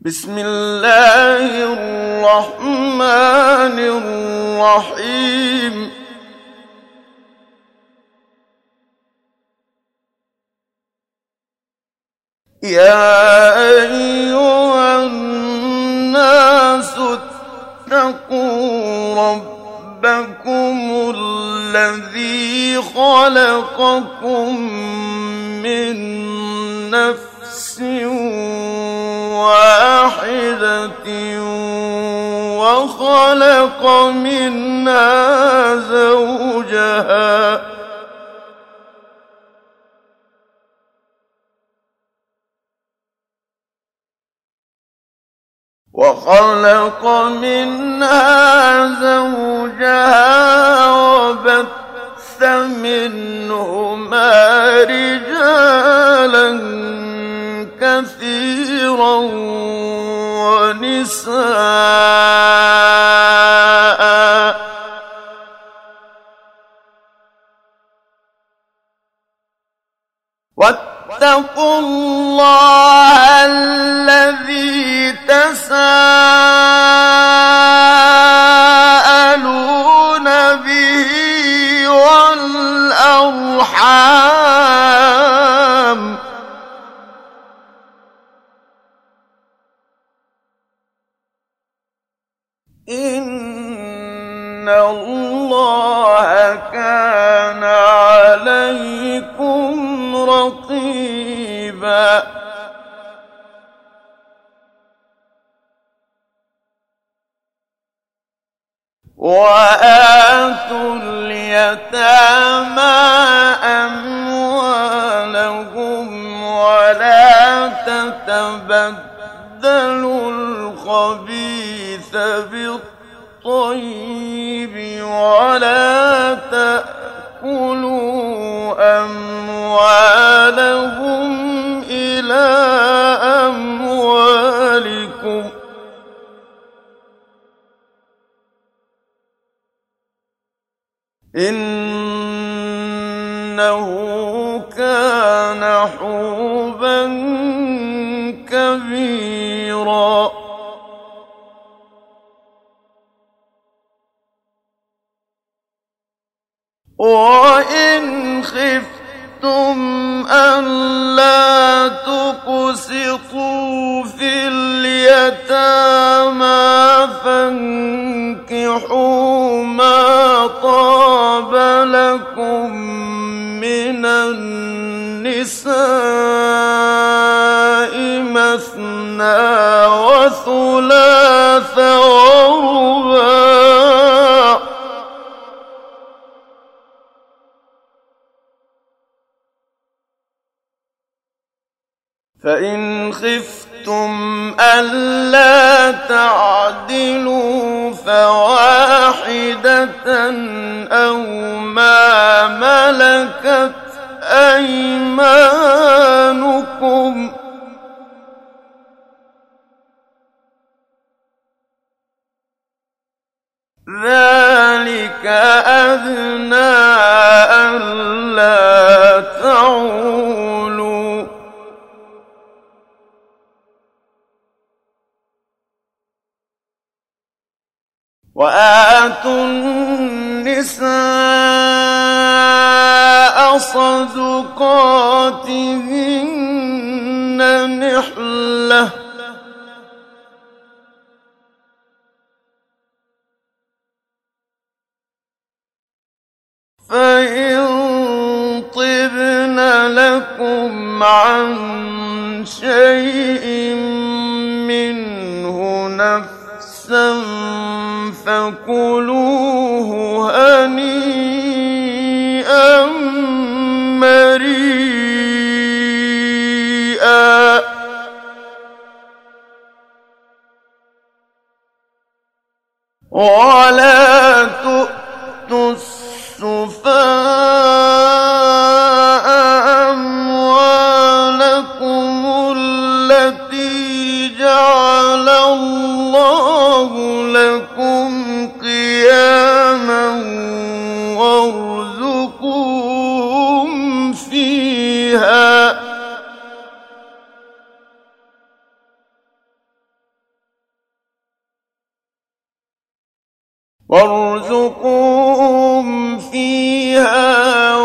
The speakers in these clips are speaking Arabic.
بسم الله الرحمن الرحيم يا أيها الناس اتقوا ربكم الذي خلقكم من نفس واحدة وخلق منها زوجها وبث منهما رجالا كثيرا ونساء واتقوا الله الذي تساءلون به والأرحام إن الله كان عليكم رقيبا وآتوا اليتامى أموالهم ولا تتبدلوا الخبيث بالطيب ولا تأكلوا أموالهم إلى أموالكم إنه كان حوبا كبيرا وإن خفتم ألا تقسطوا في اليتامى فانكحوا ما طاب لكم من النساء مثنى وثلاث ورباع فإن خفتم ألا تعدلوا فواحدة أو ما ملكت أيمانكم ذلك أدنى ألا تعولوا وآتوا النساء صدقاتهن نحلة فإن طبن لكم عن شيء منه نفسا فكلوه هنيئا مريئا ولا تؤتوا السفهاء أموالكم التي جعل الله لكم قياما وارزقوهم فيها وارزقوهم فيها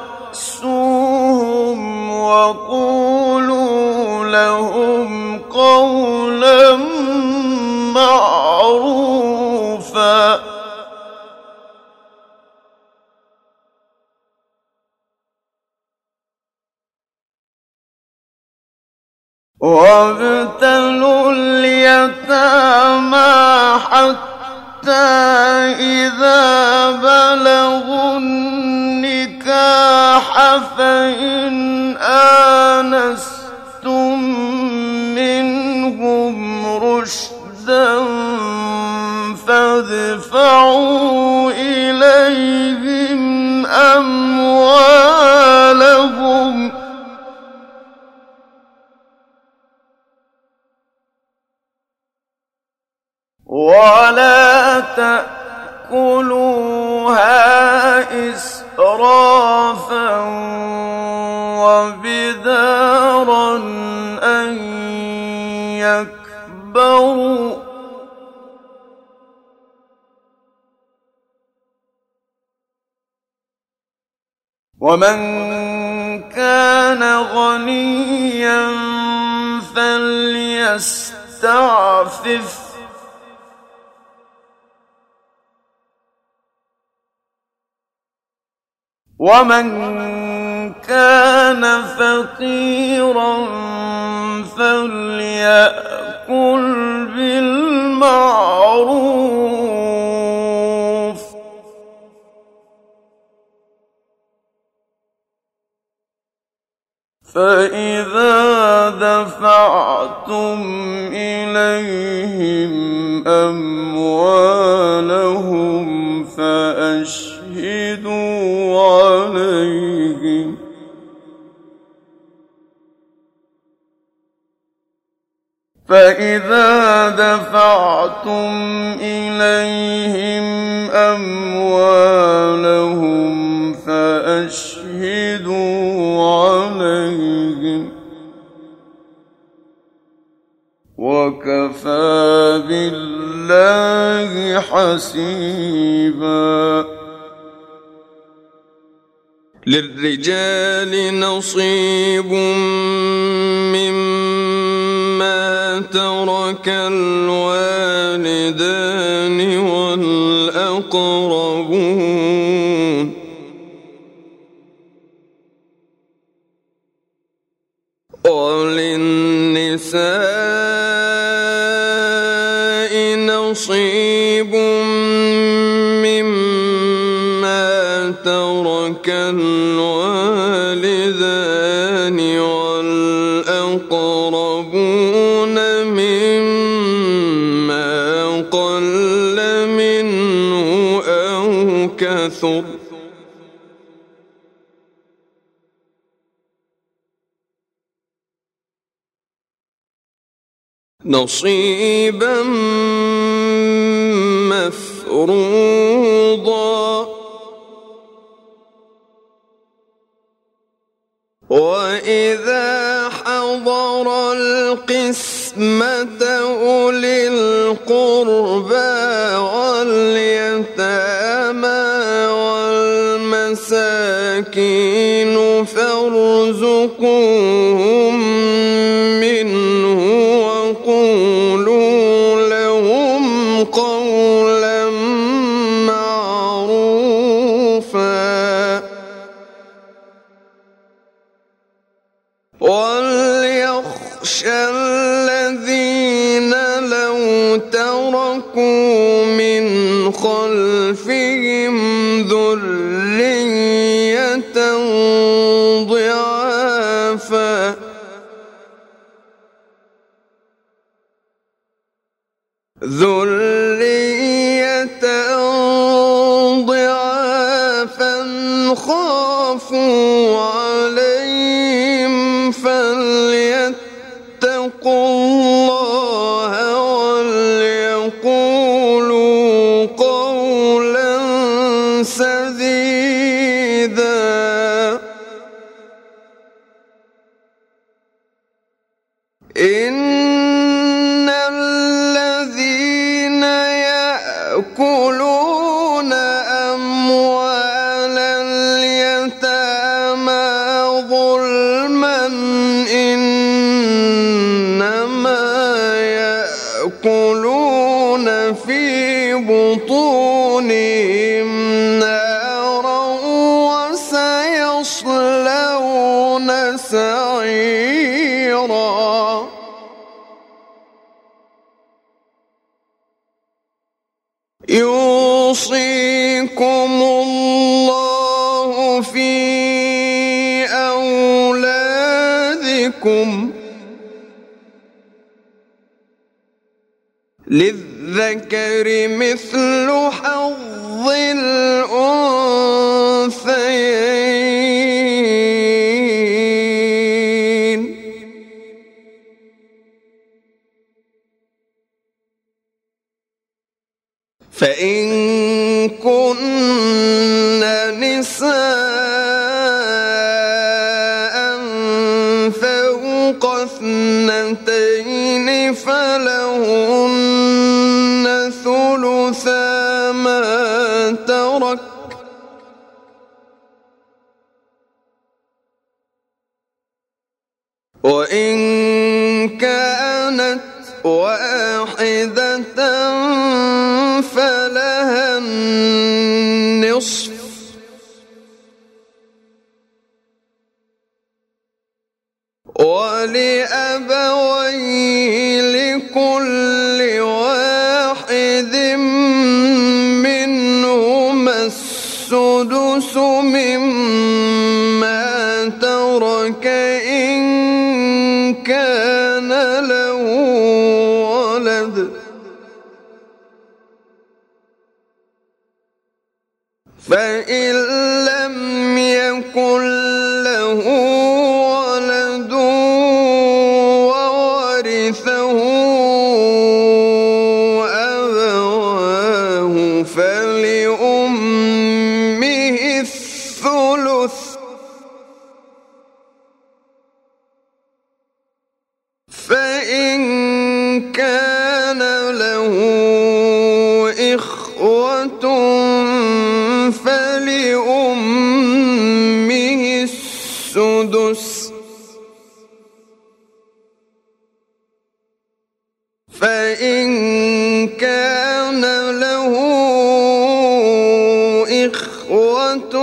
واكسوهم وقولوا لهم قولا معروفا. وابتلوا اليتامى حتى إذا بلغوا النكاح فإن آنستم منهم رشدا فادفعوا إليهم أموالهم ولا تأكلوها إسرافا وبدارا أن يكبروا ومن كان غنيا فليستعفف ومن كان فقيرا فليأكل بالمعروف فإذا دفعتم إليهم أموالهم فأشهدوا عليهم فإذا دفعتم إليهم أموالهم فأشهدوا عليهم وكفى بالله حسيبا. للرجال نصيب مما ترك الوالدان والأقربون وللنساء نصيب مما ترك الوالدان والأقربون مما قل منه أو كثر نصيبا مفروضا. وإذا حضر القسمة أولي القربى واليتامى والمساكين فارزقوهم منه وقولوا لهم قولا معروفا. وليخشى الذين لو تركوا من خلفهم ذرية ضعافا خافوا عليهم فليتقوا الله وليقولوا قولا سديدا. إن الذين يأكلون في بطونهم نارا وسيصلون سعيرا يوصيكم الله في أولادكم للذكر مثل حظ الأنثيين فإن كن نساء فوق اثنتين فلهن ثلثا ما ترك وإن كانت واحدة فلها النصف ولأبويه لكل واحد منهما السدس مما ترك إن كان له ولد فإن لم يكن له ولد وورثه أبواه فلأمه الثلث فإن كان له إخوة فلأمه السدس فإن كان له إخوة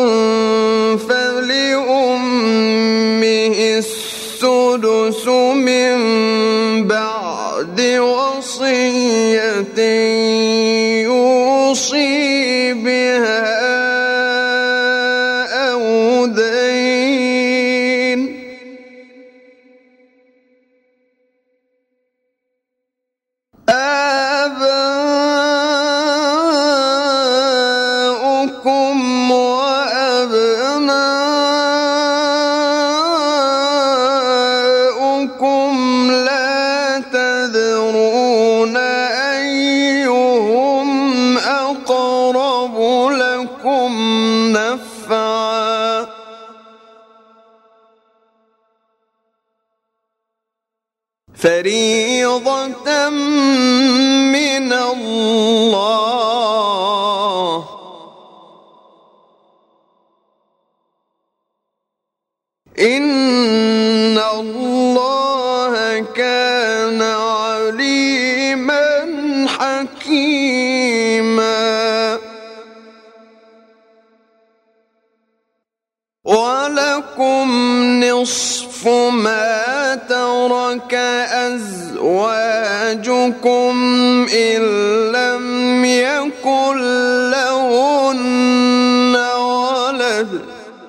فلأمه السدس من بعد وصية يوصي بها أو دين آباؤكم وأبناؤكم لا تدرون أيهم أقرب لكم نفعا فريضة من الله إن الله كان عليما حكيما ولكم نصف ما ترك أزواجكم إن لم يكن لهن ولد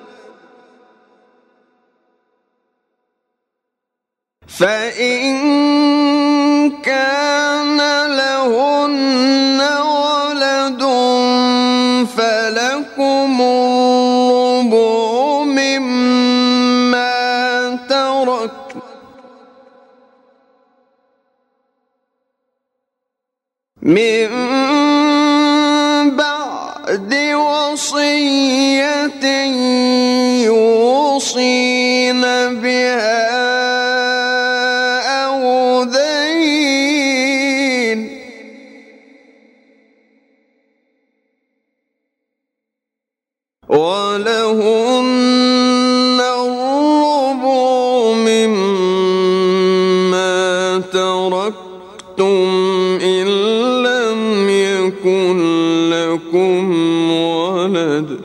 فإن كان لهن ولد فلكم الربع مما ترك من بعد وصية يوصين بها أو دين ولهن الربع مما تركتم إن لم يكن لكم ولد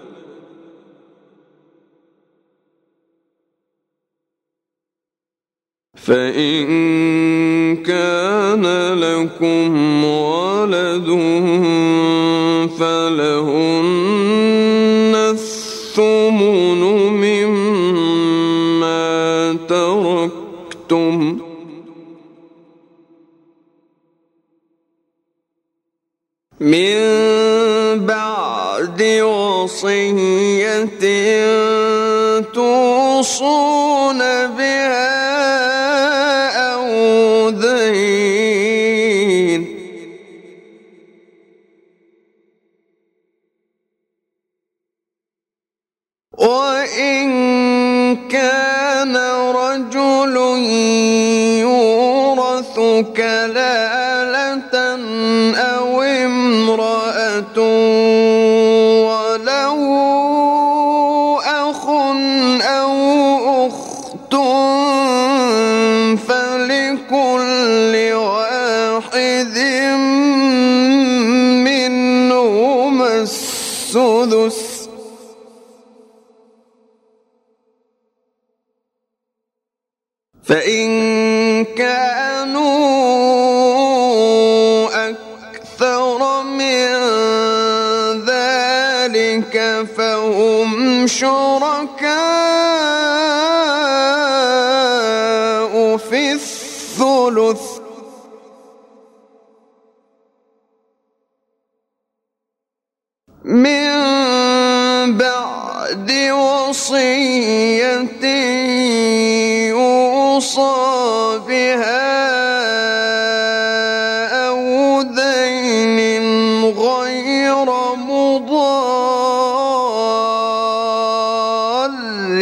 فإن كان لكم ولد فلهن الثمن مما تركتم من بعد وصية توصون بها أو دين وإن كان رجل يورث كلالة أو امرأة وله أخ أو أخت فلكل واحد منهما السدس فإن كانوا أكثر من ذلك فهم شركاء في الثلث من بعد وصية يوصى بها أو دين غير مضار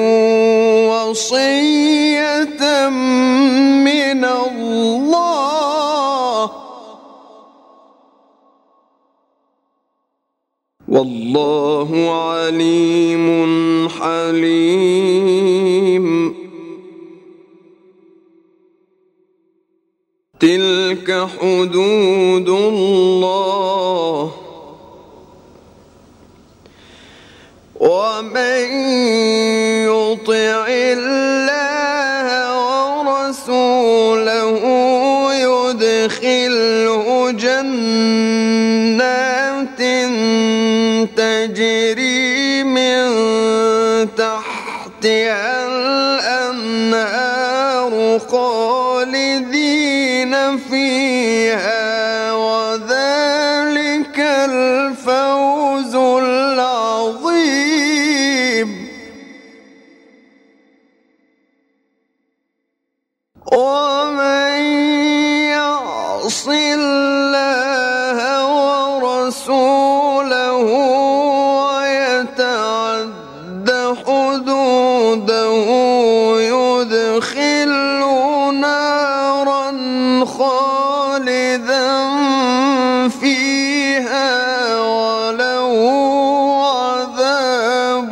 وصية من الله والله عليم حليم تلك حدود الله ومن يطع الله ورسوله يدخله جنات تجري من تحتها الأنهار خالدين فيها وذلك الفوز العظيم ومن يعص الله ورسوله ويتعد حدوده يدخله نارا خالدا فيها وله عذاب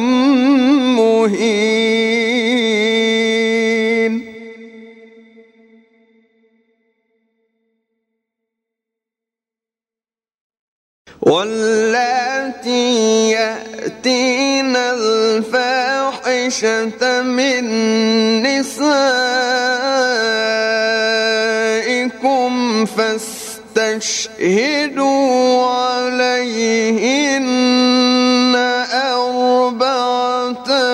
مهين واللاتي يأتين الفاحشة من نسائكم فاستشهدوا عليهن أربعة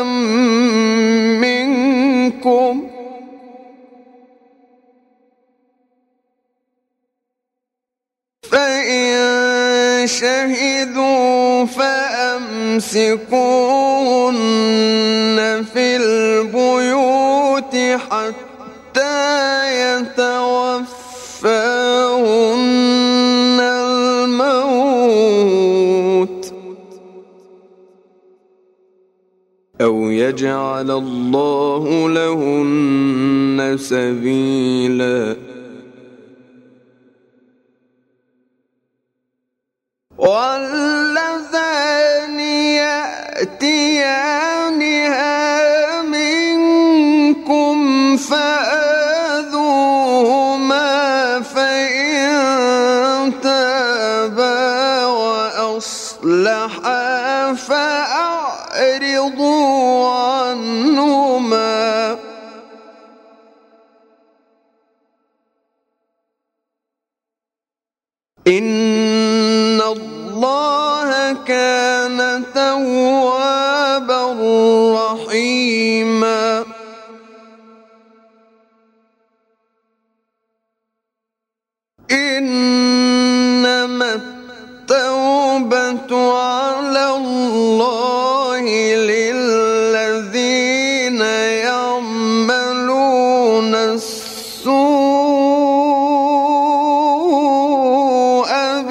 منكم فإن شهدوا فأمسكوهن في البيوت حتى يتوفاهن الموت أو يجعل الله لهن سبيلا واللذان يأتيانها منكم فآذوهما إن الله كان توابا رحيما إنما التوبة على الله للذين يعملون السوء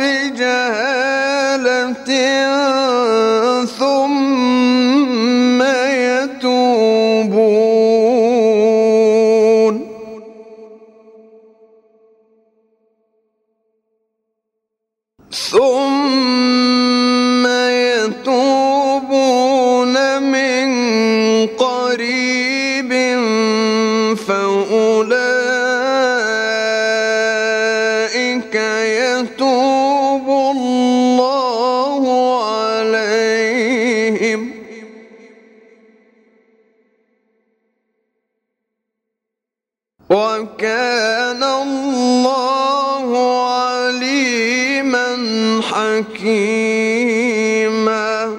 بجهالة ثم يتوبون من قريب فأولئك يتوب الله عليهم وكان الله عليما حكيما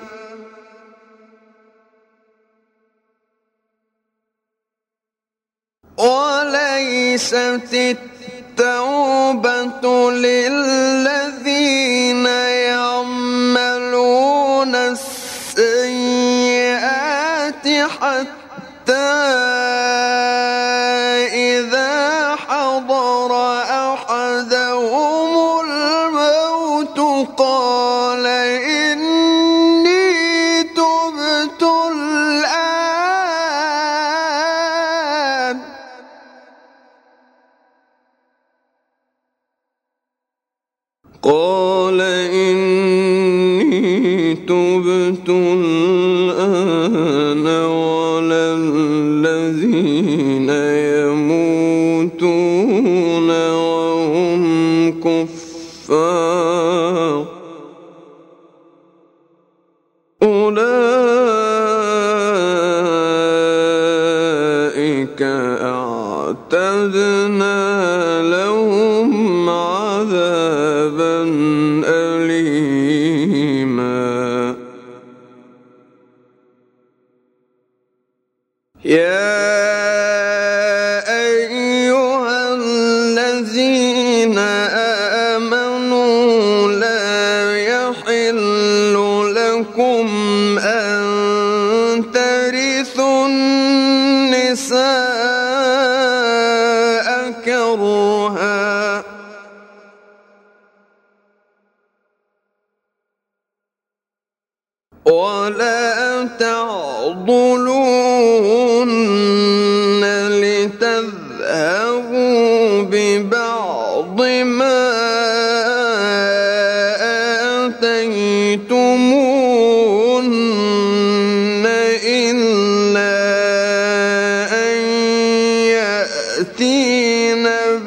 وليست التوبة للذين يعملون السيئات حتى إذا حضر أحدهم الموت قال إني تبت الآن ولا الذين يموتون وهم كفار أولئك أعتدنا لهم عذابا أليما يا أيها الذين آمنوا لا يحل لكم أن ترثوا النساء كرها ولا تعضلوهن لتذهبوا ببعض ما آتيتموهن إلا أن يأتين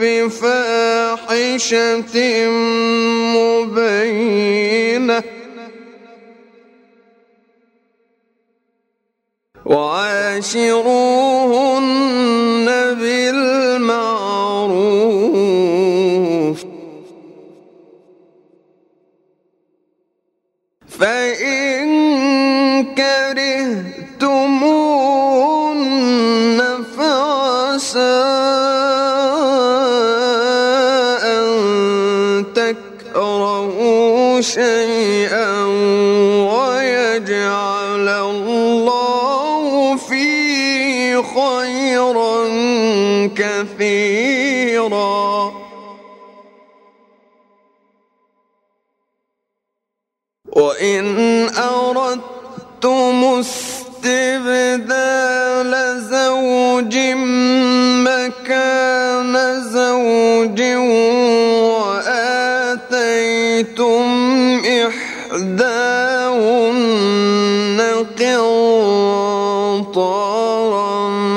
بفاحشة مبينة وعاشروهن بالمعروف فإن كرهتموهن فعسى أن تكرهوا شيئا ويجعل الله فيه خيرا كثيرا وإن أردتم استبدال زوج مكان زوج وآتيتم إحداهن قنطارا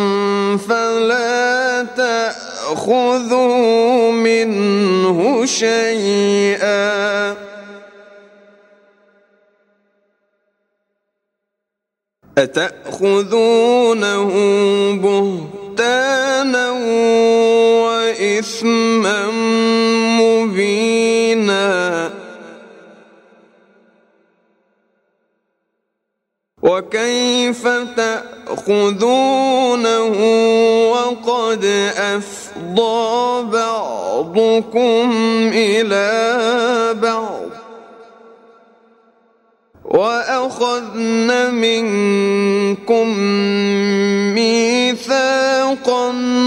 فلا تأخذوا منه شيئا أتأخذونه بهتانا وإثما مبينا وكيف تأخذونه وقد أفضى بعضكم إلى بعض وأخذن منكم ميثاقا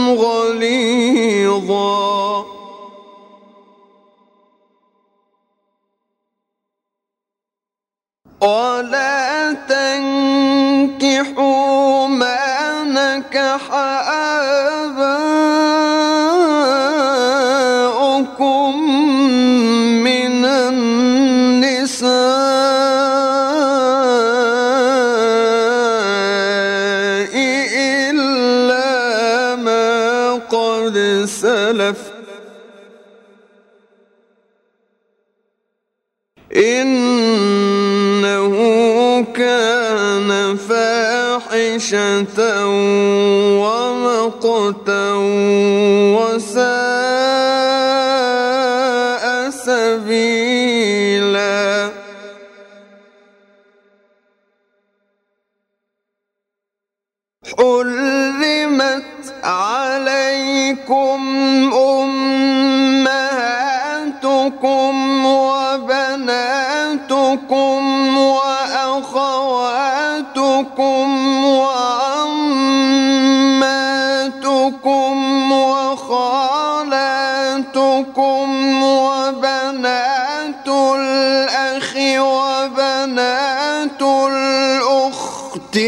غليظا ولا تنكحوا ما نكح آباؤكم من النساء إلا ما قد سلف إنه كان فاحشة ومقتا وساء سبيلا حرمت عليكم أمهاتكم وبناتكم وأخواتكم وعماتكم وخالاتكم وبنات الأخ وبنات الأخت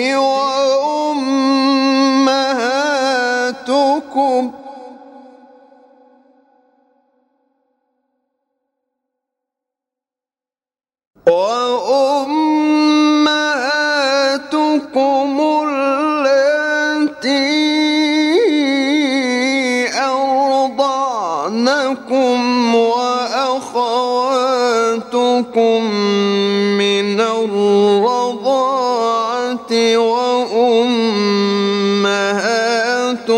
وأمهاتكم التي أرضعنكم وأخواتكم من الرضاعة وأمهات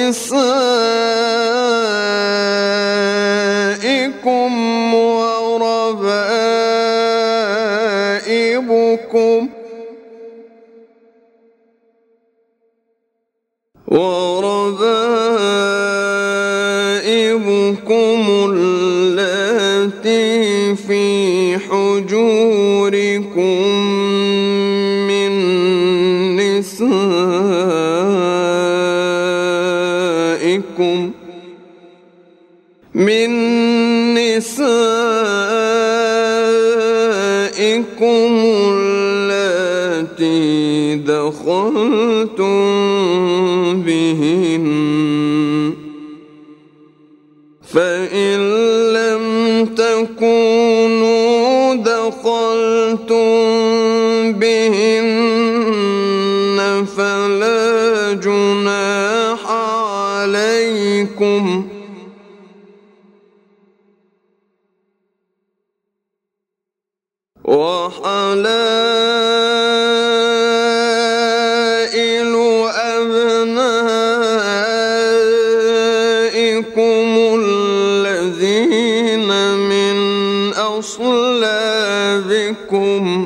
نسائكم وربائبكم اللاتي في حجوركم من نسائكم اللاتي دخلتم بهن فإن لم تكونوا دخلتم بهن فلا جناح عليكم وحلائل أبنائكم الذين من أصلابكم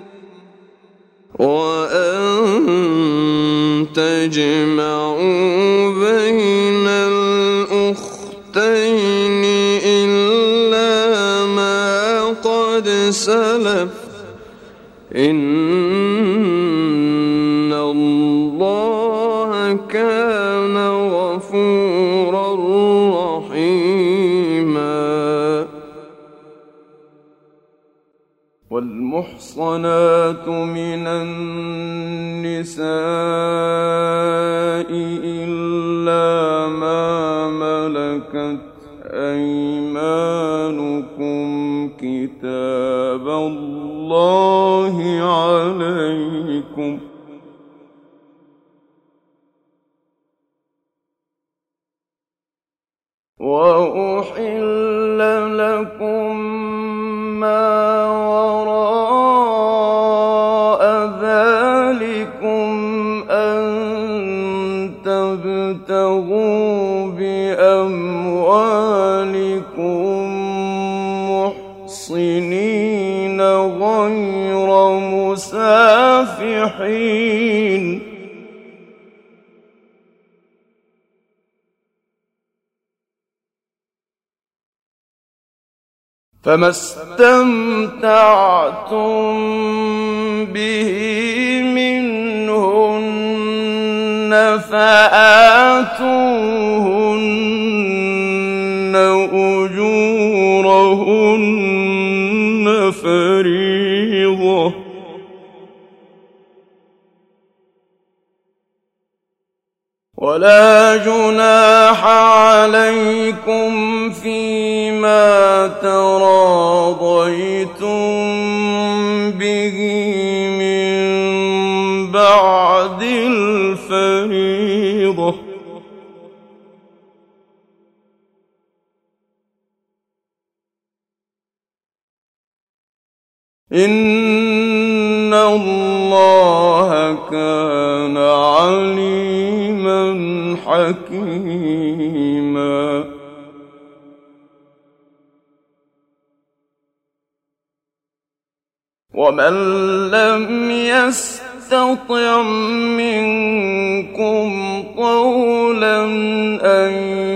وأن تجمعوا بين الأختين إلا ما قد سلف إن الله كان غفورا رحيما والمحصنات من النساء إلا ما ملكت أيمانكم كتاب الله عليكم وأحل لكم ما وراء ذلكم أن تبتغوا بأموالكم بِكُم مُّحْصِنِينَ غَيْرَ مُسَافِحِينَ ۚ فَمَا اسْتَمْتَعْتُم بِهِ مِنْهُنَّ فَآتُوهُنَّ أُجُورَهُنَّ فَرِيضَةً ۚ وَلَا جُنَاحَ عَلَيْكُمْ فِيمَا تَرَاضَيْتُم بِهِ مِن بَعْدِ الْفَرِيضَةِ ۚ إِنَّ اللَّهَ كَانَ عَلِيمًا حَكِيمًا. وَمَن لَّمْ يَسْتَطِعْ مِنكُمْ طَوْلًا أَن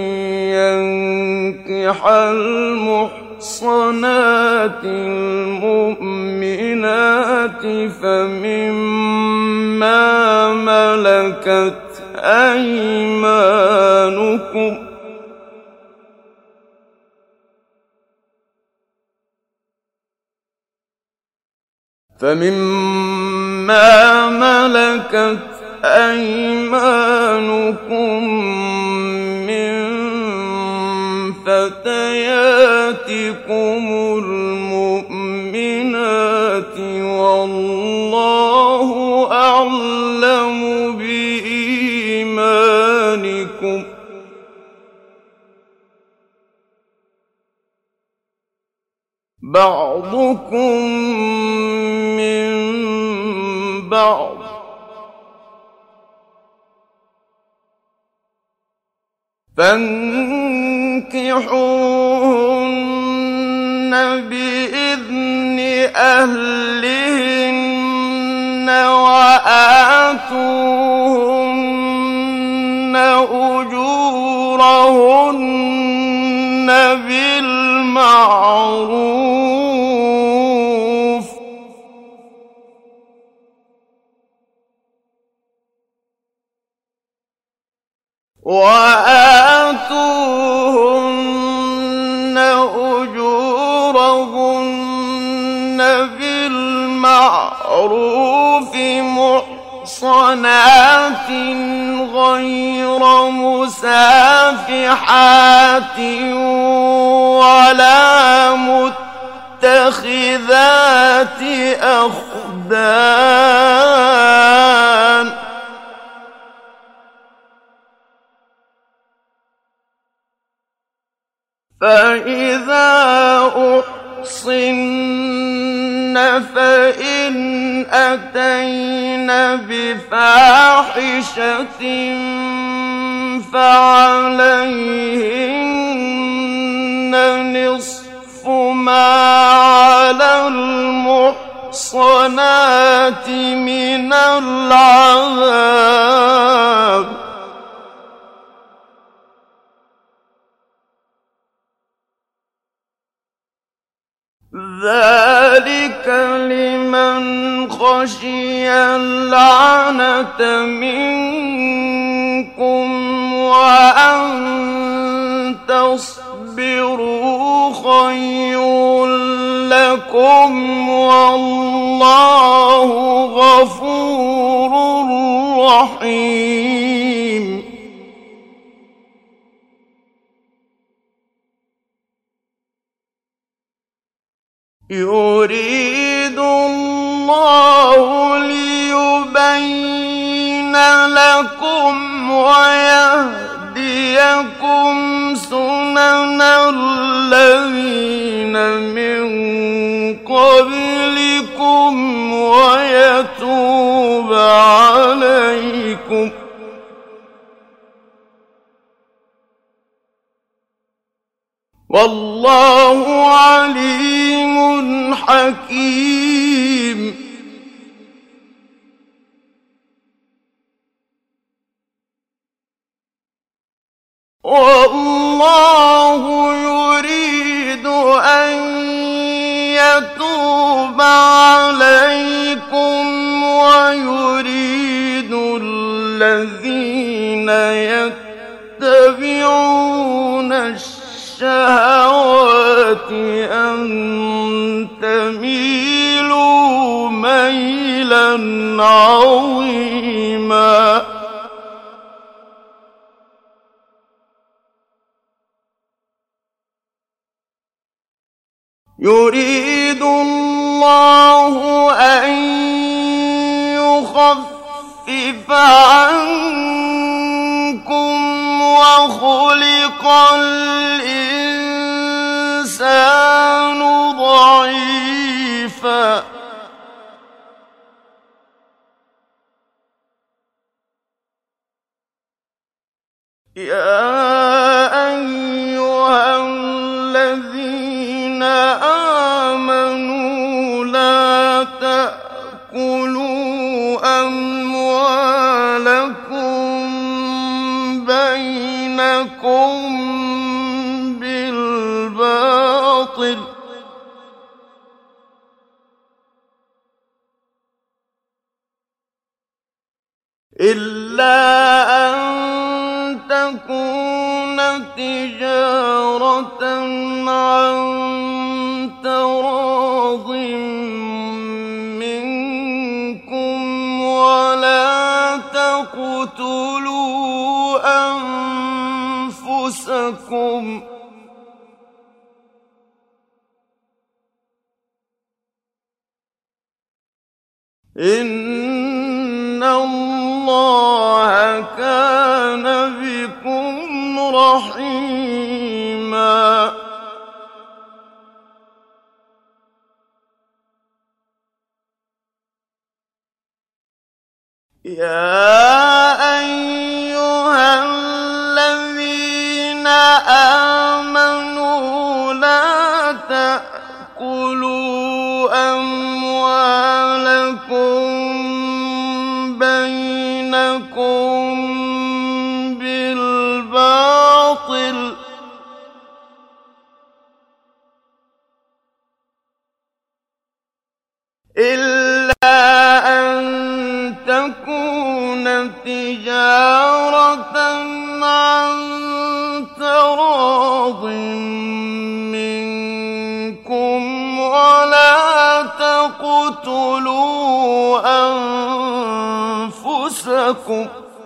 يَنكِحَ الْمُحْصَنَاتِ الْمُؤْمِنَاتِ فَمِمَّا مَلَكَتْ أَيْمَانُكُم مِّن فَتَيَاتِكُمُ الْمُؤْمِنَاتِ ۚ وَاللَّهُ أَعْلَمُ بِإِيمَانِكُم ۚ بَعْضُكُم مِّن بَعْضٍ ۚ فَانكِحُوهُنَّ بِإِذْنِ أَهْلِهِنَّ وَآتُوهُنَّ أُجُورَهُنَّ بِالْمَعْرُوفِ ۚ وَآتُوهُنَّ أُجُورَهُنَّ بِالْمَعْرُوفِ مُحْصَنَاتٍ غَيْرَ مُسَافِحَاتٍ وَلَا مُتَّخِذَاتِ أَخْدَانٍ ۚ فَإِذَا أُحْصِنَّ فَإِنْ أَتَيْنَ بِفَاحِشَةٍ فَعَلَيْهِنَّ نِصْفُ مَا عَلَى الْمُحْصَنَاتِ مِنَ الْعَذَابِ ۚ ذَٰلِكَ لِمَنْ خَشِيَ الْعَنَتَ مِنكُمْ ۚ وَأَن تَصْبِرُوا خَيْرٌ لَّكُمْ ۗ وَاللَّهُ غَفُورٌ رَّحِيمٌ. يُرِيدُ اللَّهُ لِيُبَيِّنَ لَكُمْ وَيَهْدِيَكُمْ سُنَنَ الَّذِينَ مِن قَبْلِكُمْ وَيَتُوبَ عَلَيْكُمْ ۗ والله عليم حكيم. والله يريد أن يتوب عليكم ويريد الذين يتبعون الشهوات أن تميلوا ميلا عظيما. يريد الله أن يخفف عنكم وخلق الإنسان ضعيفا. يا أيها الذين آمنوا لا تأكلوا أموالكم بينكم بالباطل إلا أن تكون تجارة عن تراض منكم ولا تقتلوا أنفسكم إن الله كان بكم رحيما. يا أيها الذين آمنوا لا تأكلوا أموالكم بينكم بالباطل إلا أن تكون تجارة عن تراض منكم ولا تقتلوا أنفسكم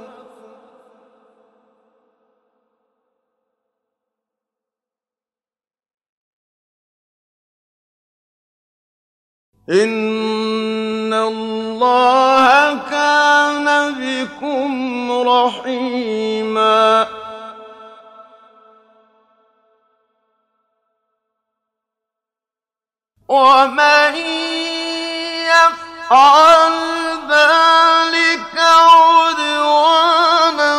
إن الله كان بكم رحيما. ومن يفعل ذلك عدوانا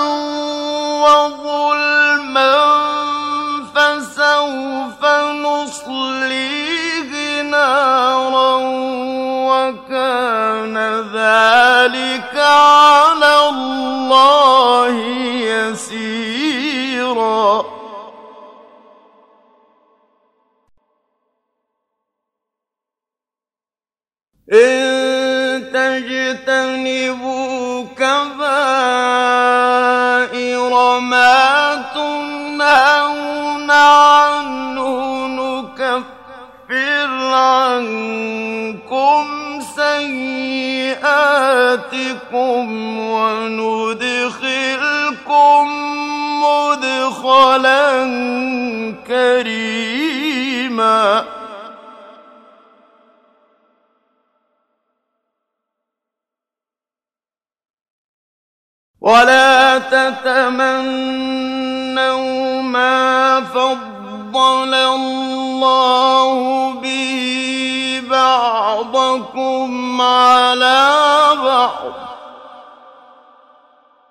وظلما فسوف نصليه نارا وكان ذلك على الله يسيرا. إن تجتنبوا كبائر ما تنهون عنه نكفر عنكم سيئاتكم وندخلكم مدخلا كريما. ولا تتمنوا ما فضل الله به بعضكم على بعض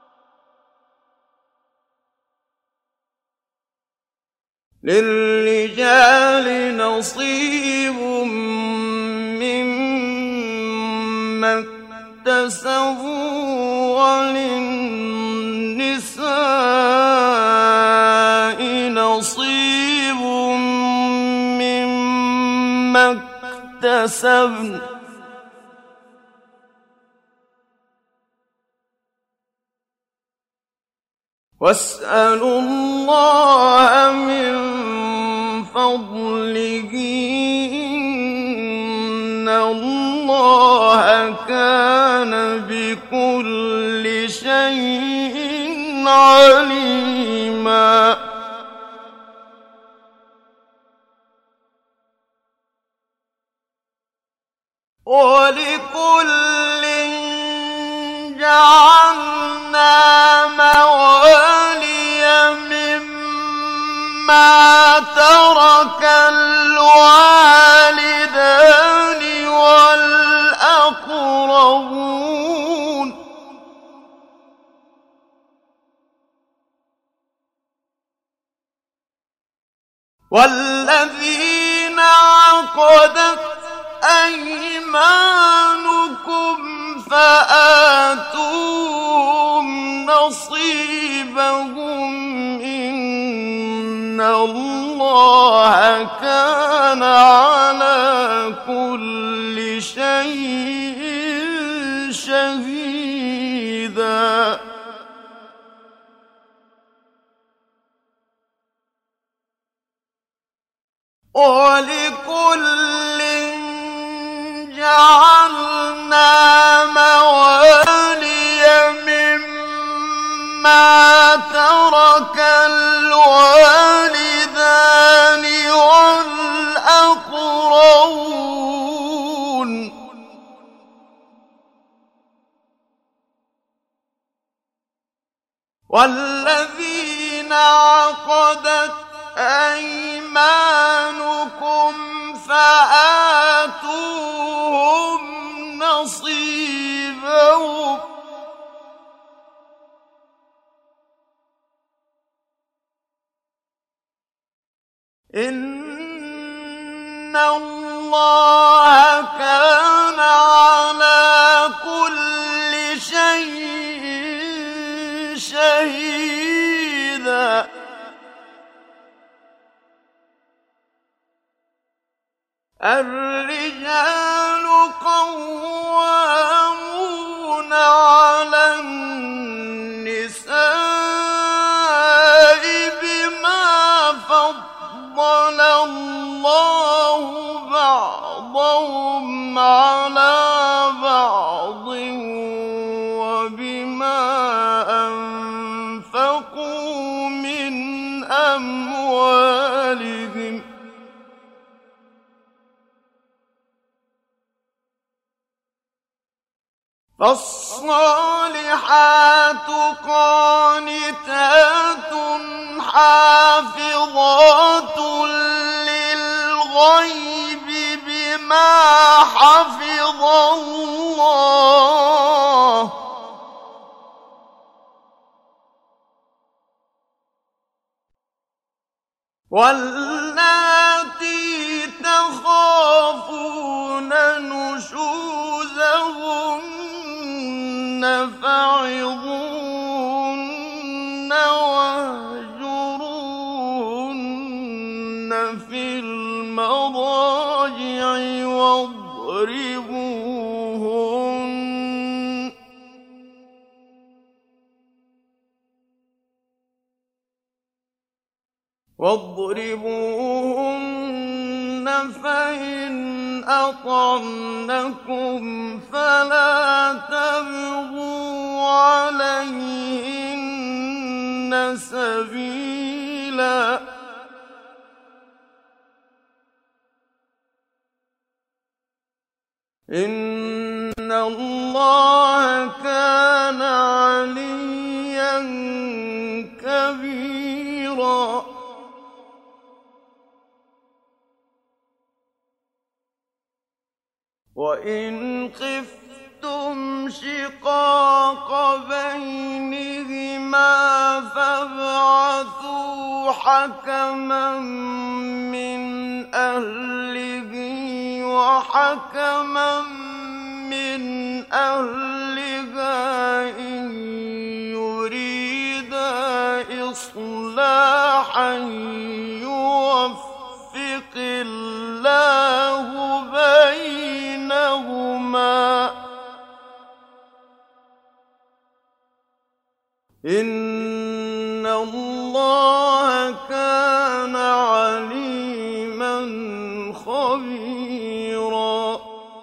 للرجال للرجال نصيب مما اكتسبوا وللنساء نصيب مما اكتسبن واسألوا الله من فضله إن الله كان بكل شيء عليما ولكل جعلنا موالي مما ترك الوالدان والأقربون والذين عقدت أيمانكم فآتوهم نصيبهم إن الله كان على كل شيء شهيدا ولكل جعلنا موالي مما ترك الوالدان والأقربون والذين عقدت أيمانكم فآتوهم نصيبهم إن الله كان على كل شيء شهيدا الرجال قوامون على النساء بما فضل الله بعضهم على بعض وبما أنفقوا من أموالهم فالصالحات قانتات حافظات للغيب بما حفظ الله واللاتي تخافون نشوزهن فعظوهن واهجروهن في المضاجع واضربوهن فإن أطعنكم فلا تبغوا عليهن سبيلا إن الله كان عليا كبيرا وإن خفتم شِقَاقَ بَيْنِهِمَا فَابْعَثُوا حَكَمًا مِّنْ أَهْلِهِ وَحَكَمًا مِّنْ أَهْلِهَا إِن يُرِيدَا إِصْلَاحًا يُوَفِّقِ اللَّهُ بَيْنَهُمَا ۗ إِنَّ اللَّهَ كَانَ عَلِيمًا خَبِيرًا.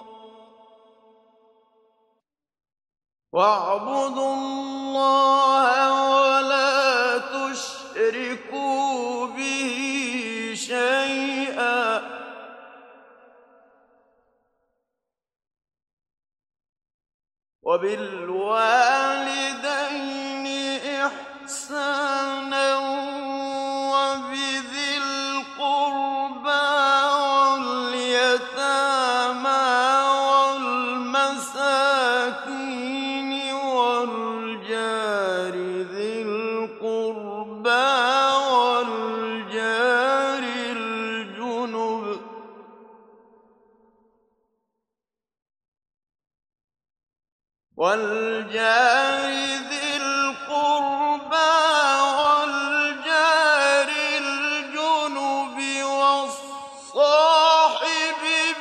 وَاعْبُدُوا اللَّهَ وَلَا تُشْرِكُوا بِهِ شَيْئًا ۖ وَبِالْوَالِدَيْنِ إِحْسَانًا وَبِذِي الْقُرْبَىٰ وَالْيَتَامَىٰ وَالْمَسَاكِينِ وَالْجَارِ ذِي الْقُرْبَىٰ وَالْجَارِ الْجُنُبِ وَالصَّاحِبِ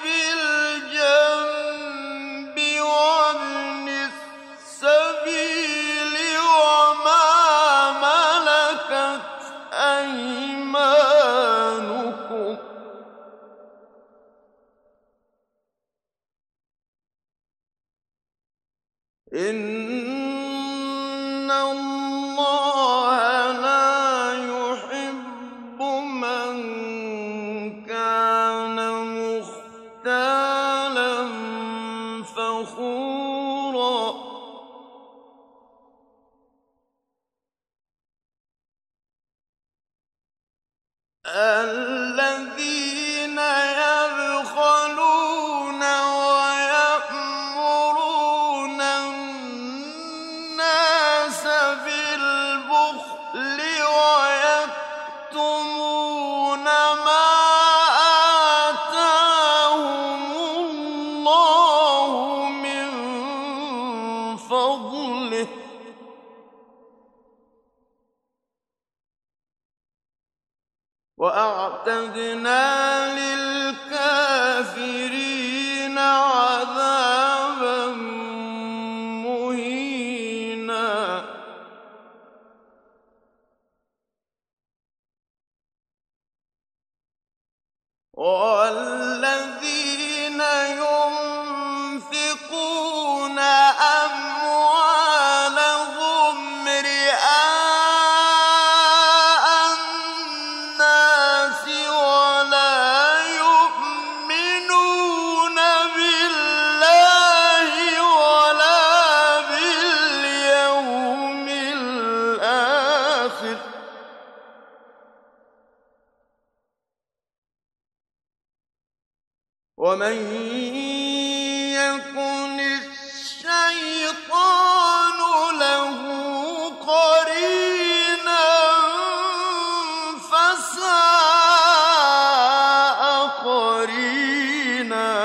بِالْجَنبِ وَابْنِ السَّبِيلِ وَمَا مَلَكَتْ أَيْمَانُكُمْ ۗ إِنَّ اللَّهَ لَا يُحِبُّ مَن كَانَ مُخْتَالًا فَخُورًا. الَّذِينَ يَبْخَلُونَ وَيَأْمُرُونَ النَّاسَ بِالْبُخْلِ وَيَكْتُمُونَ مَا آتَاهُمُ اللَّهُ مِن فَضْلِهِ ۗ وَأَعْتَدْنَا لِلْكَافِرِينَ عَذَابًا مُّهِينًا. وَالَّذِينَ يُنفِقُونَ أَمْوَالَهُمْ رِئَاءَ النَّاسِ وَلَا يُؤْمِنُونَ بِاللَّهِ وَلَا بِالْيَوْمِ الْآخِرِ ۗ وَمَن يَكُنِ الشَّيْطَانُ لَهُ قَرِينًا فَسَاءَ قَرِينًا.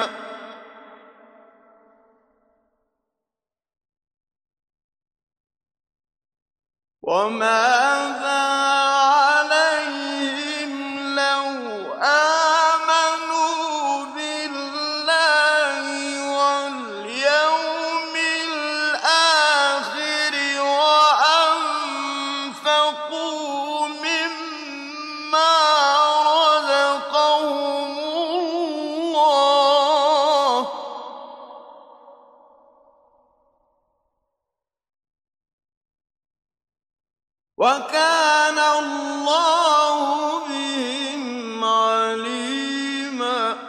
وَمَاذَا عَلَيْهِمْ لَوْ آمَنُوا بِاللَّهِ وَالْيَوْمِ الْآخِرِ وَأَنفَقُوا مِمَّا رَزَقَهُمُ اللَّهُ ۗ وَكَانَ اللَّهُ بِهِمْ عَلِيمًا.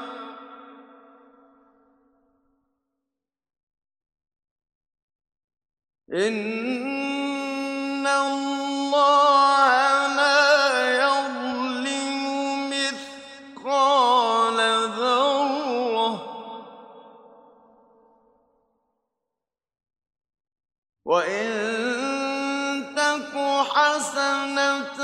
إِنَّ اللَّهَ لَا يَظْلِمُ مِثْقَالَ ذَرَّةٍ وَإِن تَكُ حَسَنَةً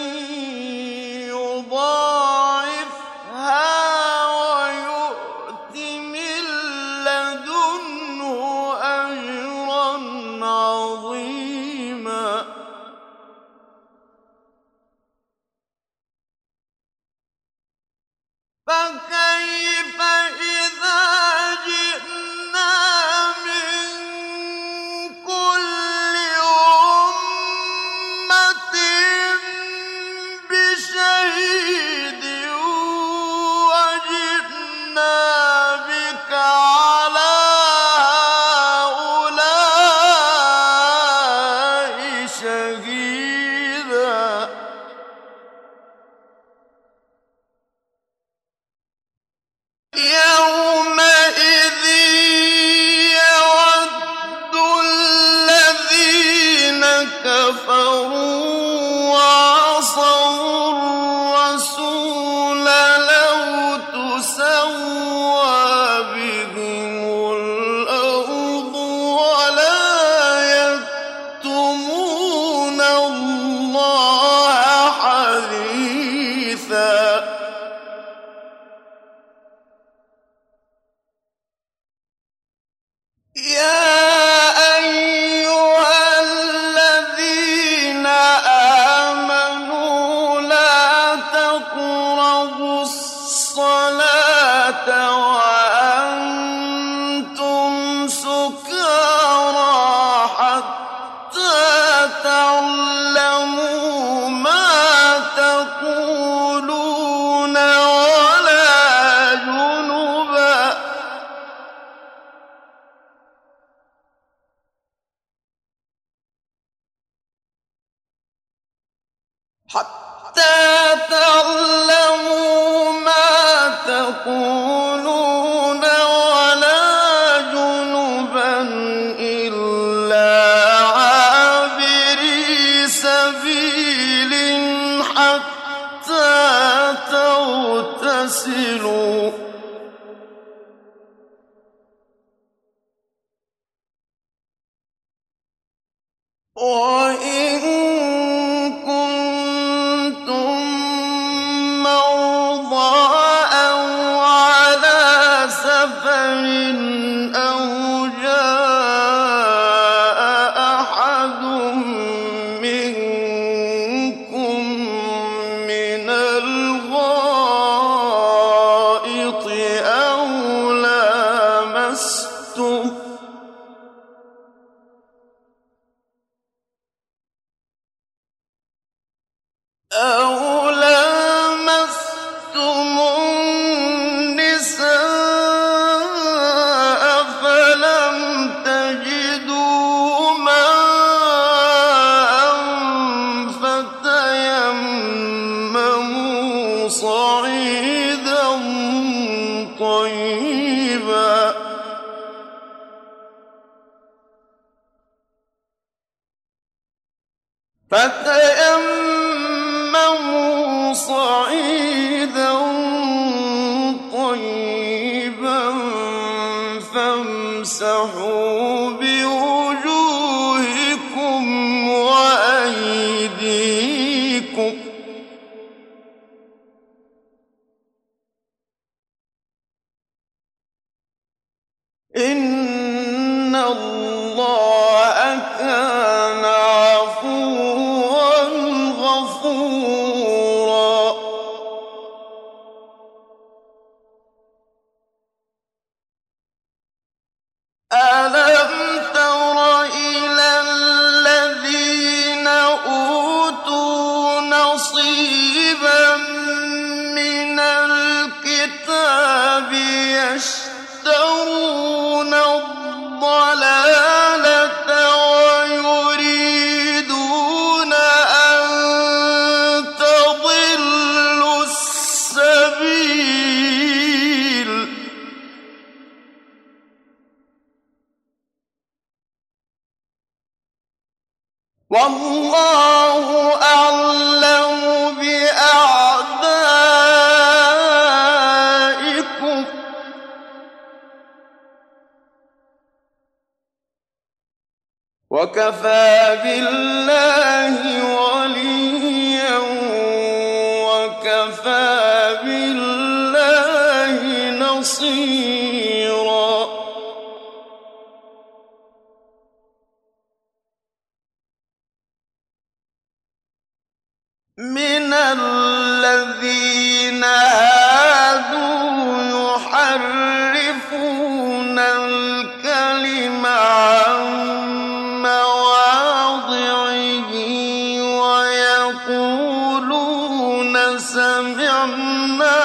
يُضَاعِفْهَا وَيُؤْتِ مِن لَّدُنْهُ أَجْرًا عَظِيمًا. فَكَيْفَ إِذَا جِئْنَا مِن كُلِّ أُمَّةٍ بِشَهِيدٍ وَجِئْنَا بِكَ عَلَىٰ هَٰؤُلَاءِ شَهِيدًا. يَوْمَئِذٍ يَوَدُّ الَّذِينَ كَفَرُوا وَعَصَوُا الرَّسُولَ لَوْ تُسَوَّىٰ بِهِمُ الْأَرْضُ وَلَا يَكْتُمُونَ اللَّهَ حَدِيثًا. يَا أَيُّهَا الَّذِينَ آمَنُوا لَا تَقْرَبُوا الصَّلَاةَ وَأَنتُمْ سُكَارَىٰ حَتَّىٰ تَعْلَمُوا مَا تَقُولُونَ وَلَا جُنُبًا إِلَّا عَابِرِي سَبِيلٍ حَتَّىٰ تَغْتَسِلُوا ۚ وَإِن كُنتُم مَّرْضَىٰ أَوْ عَلَىٰ سَفَرٍ أَوْ جَاءَ أَحَدٌ مِّنكُم مِّنَ الْغَائِطِ أَوْ لَامَسْتُمُ النِّسَاءَ فَلَمْ تَجِدُوا مَاءً فَتَيَمَّمُوا صَعِيدًا طَيِّبًا فَامْسَحُوا بِوُجُوهِكُمْ وَأَيْدِيكُمْ ۗ إِنَّ اللَّهَ كَانَ عَفُوًّا غَفُورًا. أَلَمْ تَرَ إِلَى الَّذِينَ أُوتُوا نَصِيبًا مِّنَ الْكِتَابِ يَشْتَرُونَ الضَّلَالَةَ وَيُرِيدُونَ أَن تَضِلُّوا السَّبِيلَ ۗ وَاللَّهُ أَعْلَمُ بِأَعْدَائِكُمْ ۚ وكفى بالله وليا وكفى بالله نصيرا. من الذين هادوا يحرفون الكلم عن مواضعه ويقولون سمعنا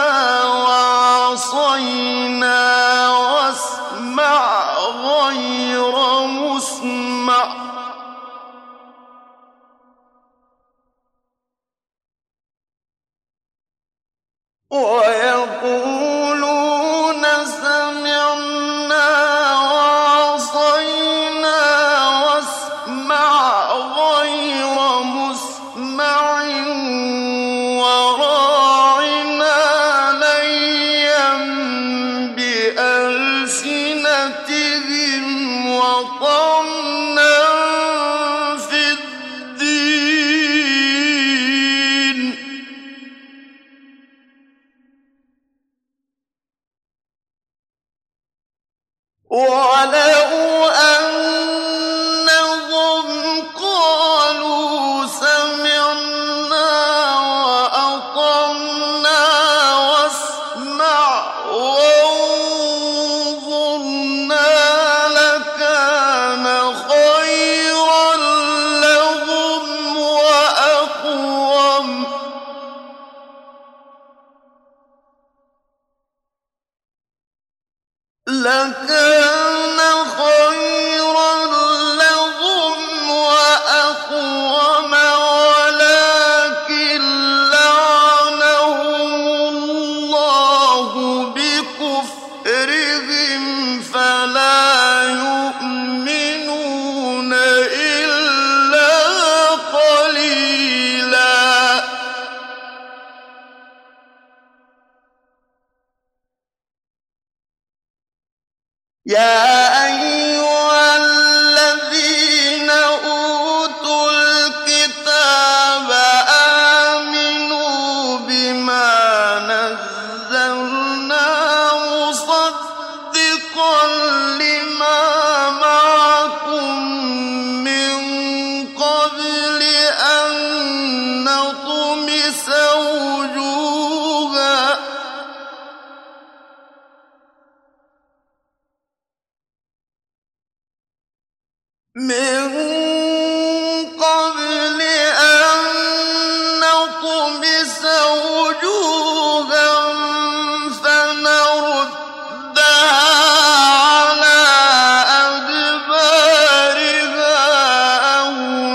وعصينا واسمع غير مسمع ويقولون سمعنا وعصينا واسمع غير مسمع وراعنا ليا بألسنتهم وطعنا في الدين ولو أنهم قالوا سمعنا وأطعنا واسمع وانظرنا لكان خيرا لهم وأقوم لكان خيرا لهم وأقوم ولكن لعنهم الله بكفرهم فلا يؤمنون إلا قليلا. يا أيها الذين أوتوا الكتاب آمنوا بما نزلنا مصدقا لما معكم من قبل أن نطمس وجوها فنردها على أدبارها أو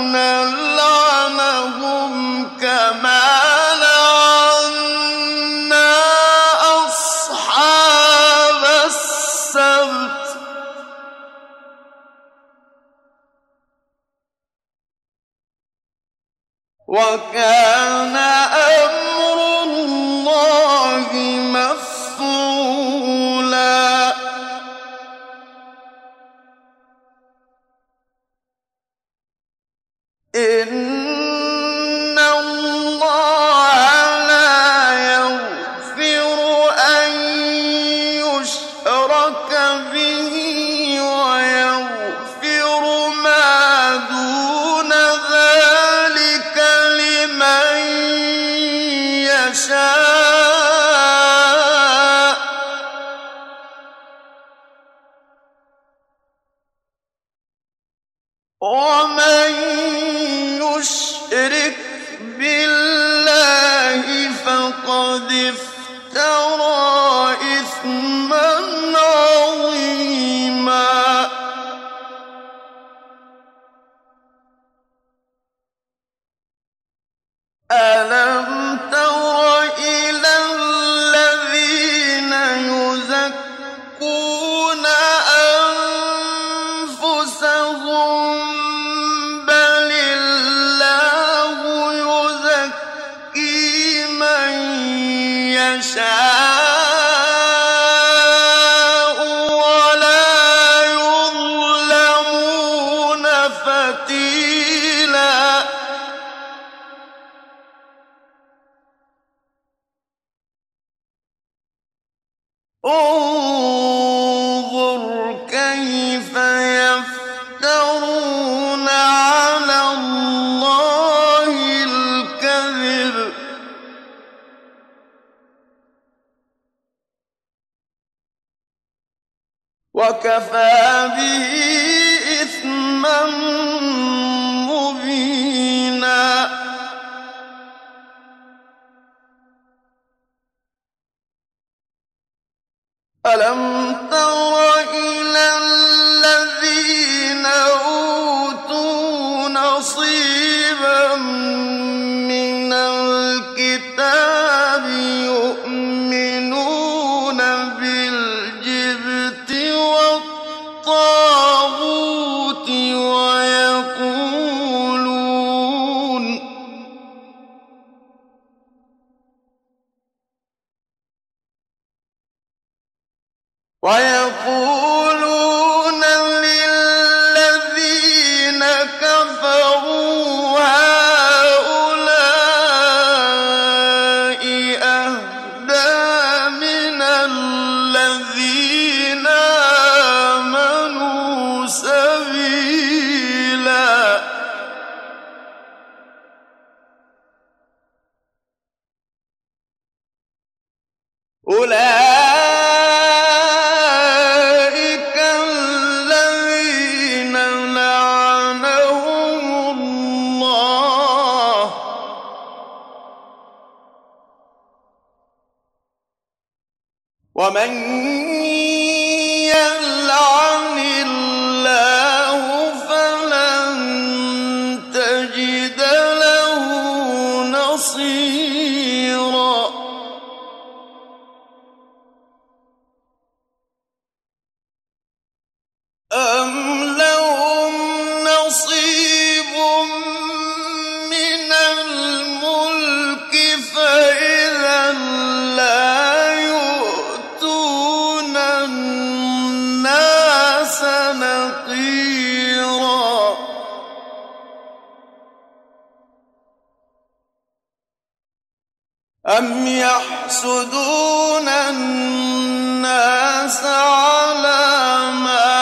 نلعنهم كما لعنا أصحاب السبت وكان أمر الله مفعولا. إن الله لا يغفر أن يشرك به ويغفر ما دون ذلك لمن يشاء ومن يشرك بالله فقد افترى إثما عظيما. ألم تر إلى الذين يزكون أنفسهم بل انظُرْ كَيْفَ يَفْتَرُونَ عَلَى اللَّهِ الْكَذِبَ وَكَفَىٰ بِهِ إِثْمًا مُّبِينًا أَلَمْ تَرَ إِلَى الَّذِينَ أُوتُوا نَصِيبًا مِّنَ الْكِتَابِ يُؤْمِنُونَ بِالْجِبْتِ وَالطَّاغُوتِ ويقولون للذين كفروا هؤلاء أهدى من الذين آمنوا سبيلا أولئك الذين لعنهم الله ومن يلعن الله فلن تجد له نصيرا أَمْ لَهُمْ نَصِيبٌ مِّنَ الْمُلْكِ فَإِذًا لَّا يُؤْتُونَ النَّاسَ نَقِيرًا أَمْ يَحْسُدُونَ النَّاسَ عَلَىٰ مَا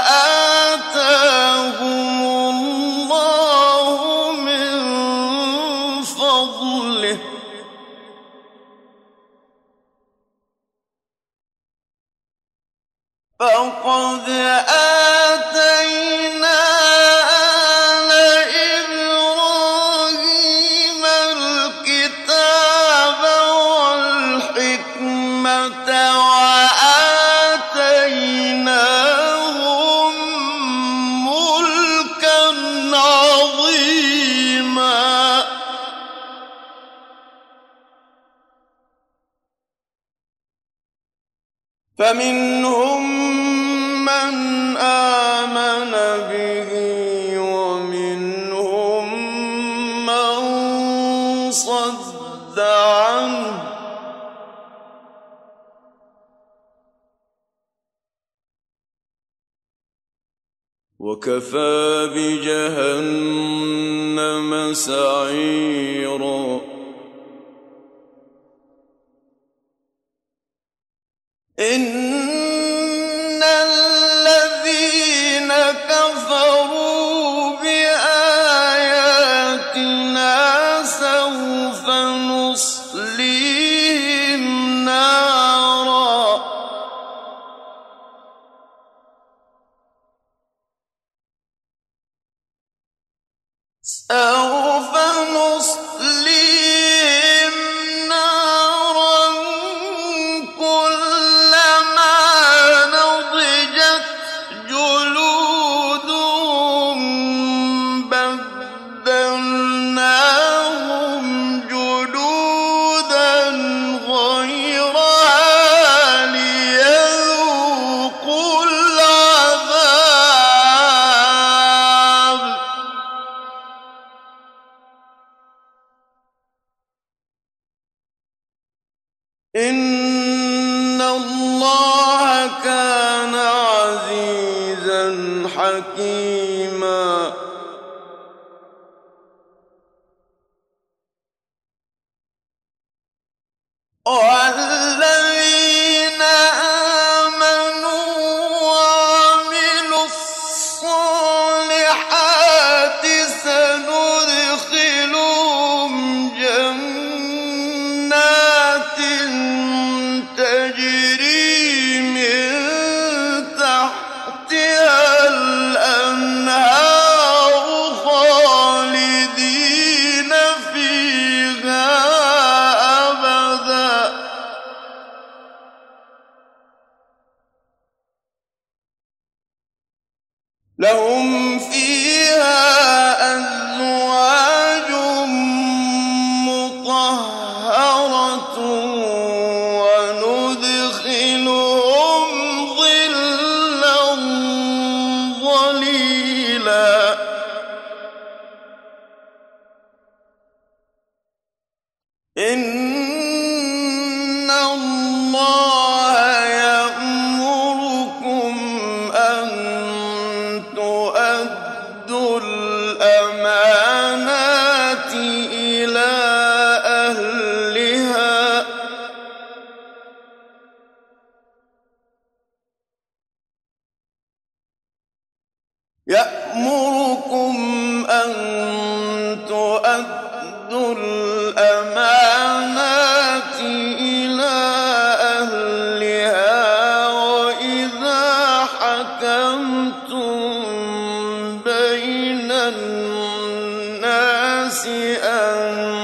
آتَاهُمُ اللَّهُ مِن فَضْلِهِ ۖ فَقَدْ آتَيْنَا آلَ إِبْرَاهِيمَ الْكِتَابَ وَالْحِكْمَةَ وَآتَيْنَاهُم مُّلْكًا عَظِيمًا فَمِنْهُم مَّنْ آمَنَ بِهِ وَمِنْهُم مَّن صَدَّ عَنْهُ ۚ وَكَفَىٰ بِجَهَنَّمَ سَعِيرًا إِنَّ الَّذِينَ كَفَرُوا بِآيَاتِنَا سَوْفَ نُصْلِيهِمْ نَارًا كُلَّمَا نَضِجَتْ جُلُودُهُم بَدَّلْنَاهُمْ جُلُودًا غَيْرَهَا لِيَذُوقُوا الْعَذَابَ إِنَّ اللَّهَ كَانَ عَزِيزًا حَكِيمًا وَالَّذِينَ لهم فيها أزواج مطهرة وندخلهم ظلا ظليلا إن الله يأمركم أن تؤدوا الأمانات إلى أهلها وإذا حكمتم بين الناس أن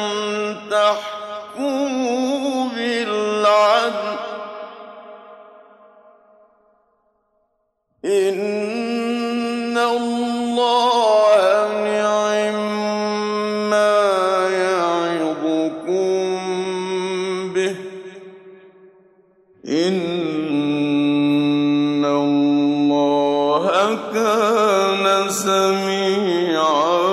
تحكموا بالعدل إن الله نعم ما يعظكم به إن الله كان سميعا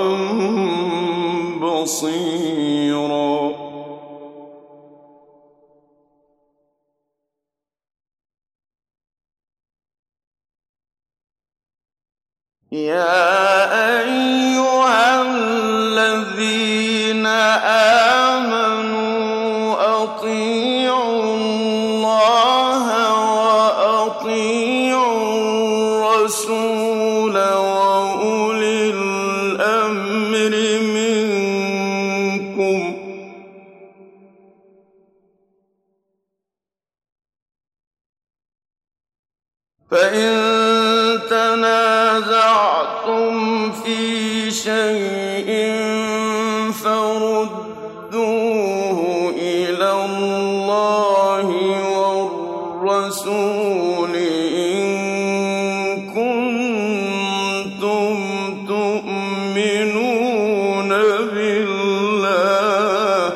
بصيرا يا أيها الذين آمنوا أطيعوا الله وأطيعوا الرسول وأولي الأمر منكم فإن تنازعتم في شيء فردوه إلى الله والرسول إن كنتم تؤمنون بالله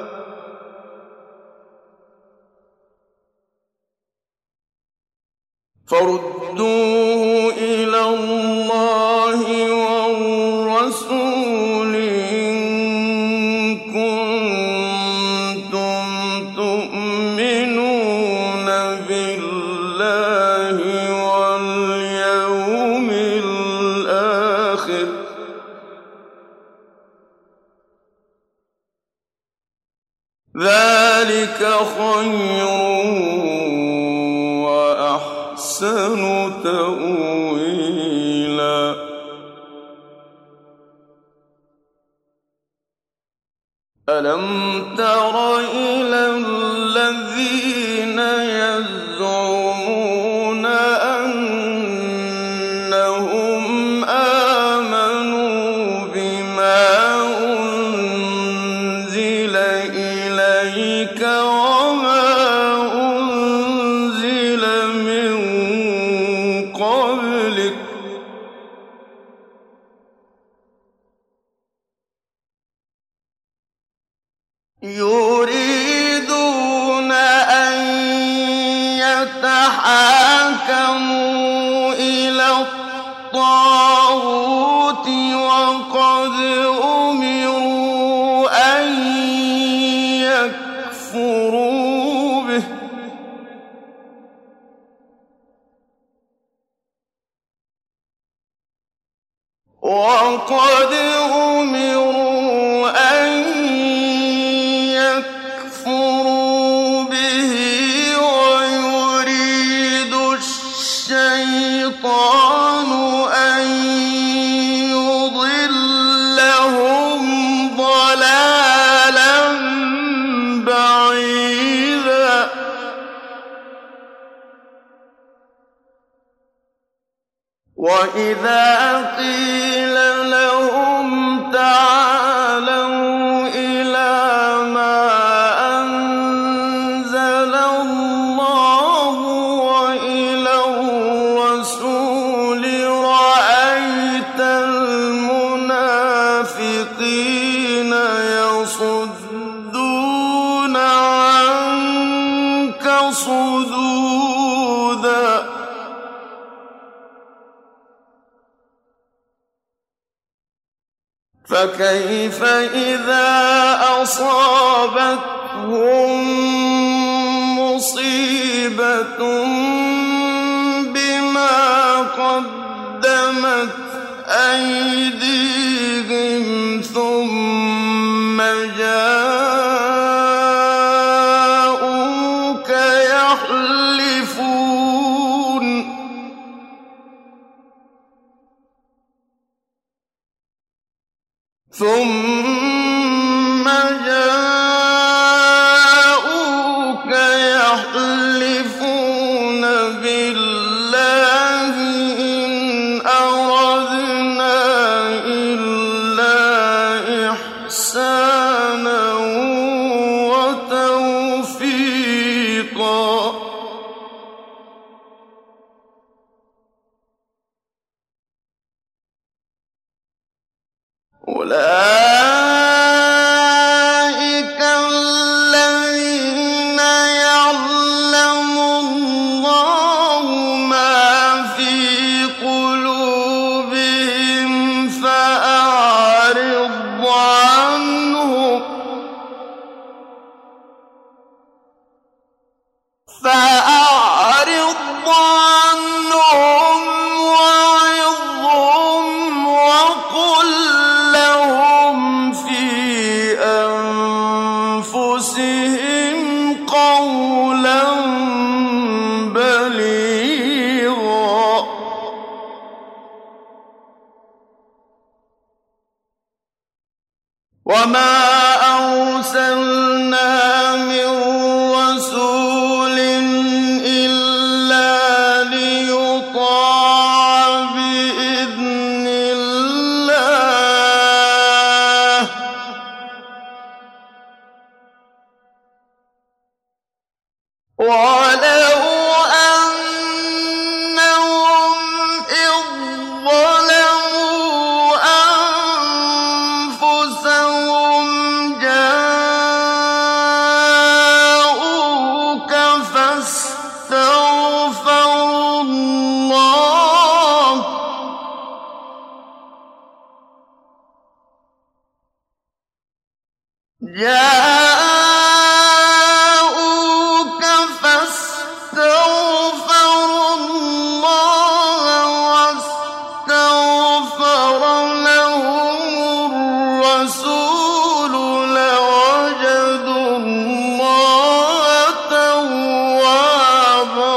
فردوه إلى الله والرسول إن كنتم تؤمنون بالله واليوم الآخر ذلك خير وأحسن تأويلا ألم تر إلى الذين يزعمون أنهم آمنوا بما أنزل إليك وما أنزل من قبلك يريدون أن يتحاكموا إلى الطاغوت وقد أمروا أن يكفروا به وقد أمروا أن يكفروا به ويريد الشيطان أن يضلهم ضلالا بعيدا وإذا قيل لهم تعالوا إلى ما أنزل الله وإلى الرسول رأيت سُودًا فكيف إذا أصابتهم مصيبة بما قدمت أيديهم ثم جاءوك يحلفون بالله إن أردنا إلا إحسانا وتوفيقا أولئك الذين يعلم الله ما في قلوبهم فأعرض عنهم وعظهم وقل لهم في أنفسهم قولا بليغا وما أرسلنا من رسول إلا ليطاع بإذن الله ولو أنهم إذ ظلموا أنفسهم جاءوك فاستغفروا الله واستغفر لهم الرسول لوجدوا الله توابا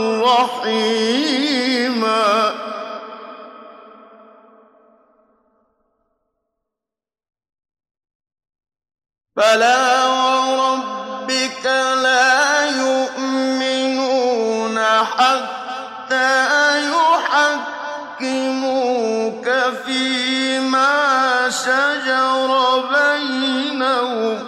رحيما فلا وربك لا يؤمنون حتى يحكموك فيما شجر بينهم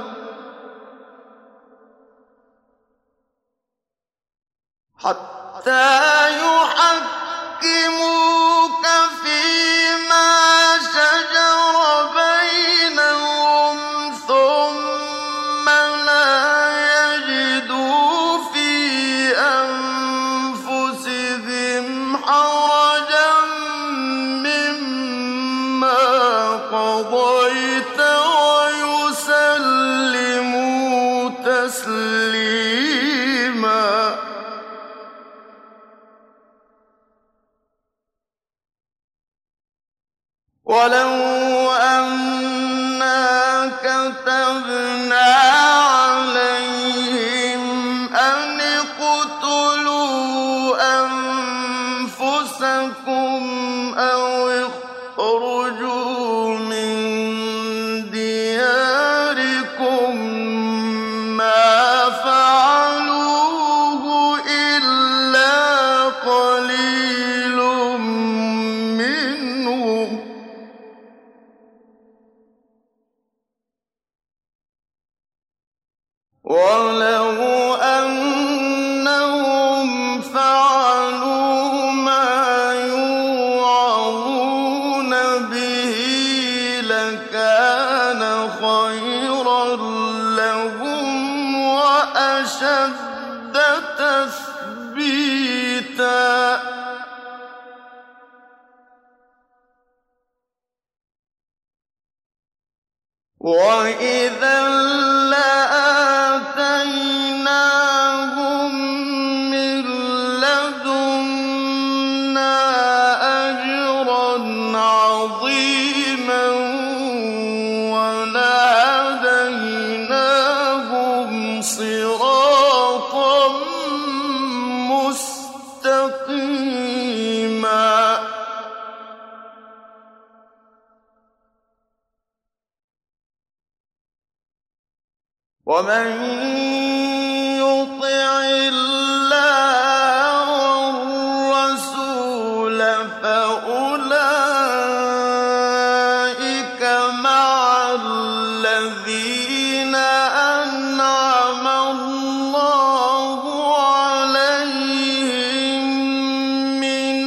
ثم لا يجدوا في أنفسهم حرجا مما قضيت ويسلموا تسليما ولو أنا كتبنا عليهم أن اقتلوا أنفسكم أو اخرجوا من دياركم ما فعلوه إلا قليل منهم ولو أنهم فعلوا ما يوعظون وَإِذًا لَّآتَيْنَاهُم مِّن لَّدُنَّا أَجْرًا عَظِيمًا وَلَهَدَيْنَاهُمْ صِرَاطًا مُّسْتَقِيمًا وَمَن يُطِعِ اللَّهَ وَالرَّسُولَ فَأُولَٰئِكَ مَعَ الَّذِينَ أَنْعَمَ اللَّهُ عَلَيْهِم مِّنَ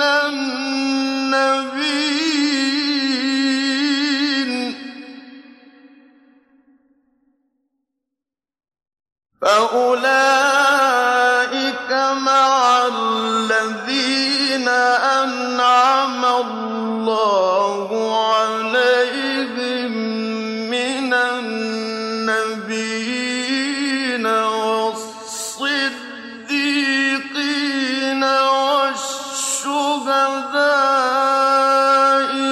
النَّبِيِّينَ وَالصِّدِّيقِينَ وَالشُّهَدَاءِ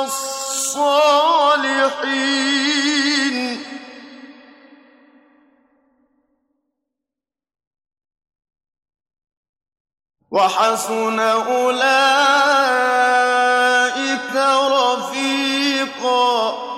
وَالصَّالِحِينَ ۚ وَحَسُنَ أُولَٰئِكَ رَفِيقًا.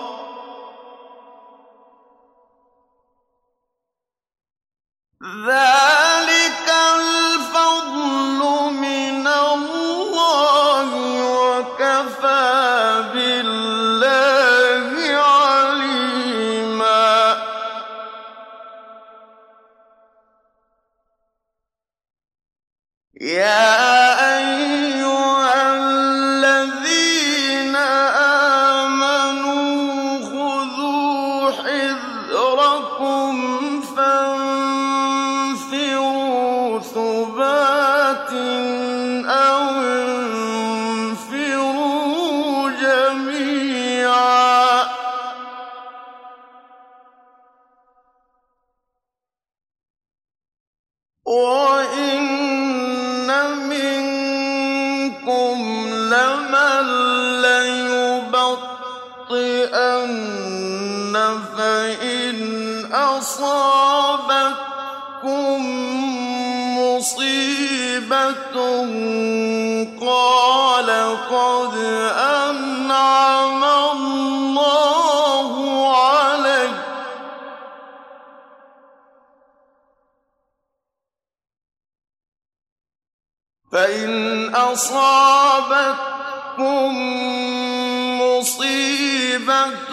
ذَٰلِكَ الْفَضْلُ مِنَ اللَّهِ ۚ وَكَفَىٰ بِاللَّهِ عَلِيمًا. يَا أَيُّهَا الَّذِينَ آمَنُوا خُذُوا حِذْرَكُمْ فَانفِرُوا ثُبَاتٍ أَوِ انفِرُوا جَمِيعًا. وَإِنَّ مِنكُمْ لَمَن لَّيُبَطِّئَنَّ فَإِنْ أَصَابَتْكُم مُّصِيبَةٌ قَالَ قَدْ أَنْعَمَ اللَّهُ عَلَيَّ، فَإِنْ أَصَابَتْكُم مُّصِيبَةٌ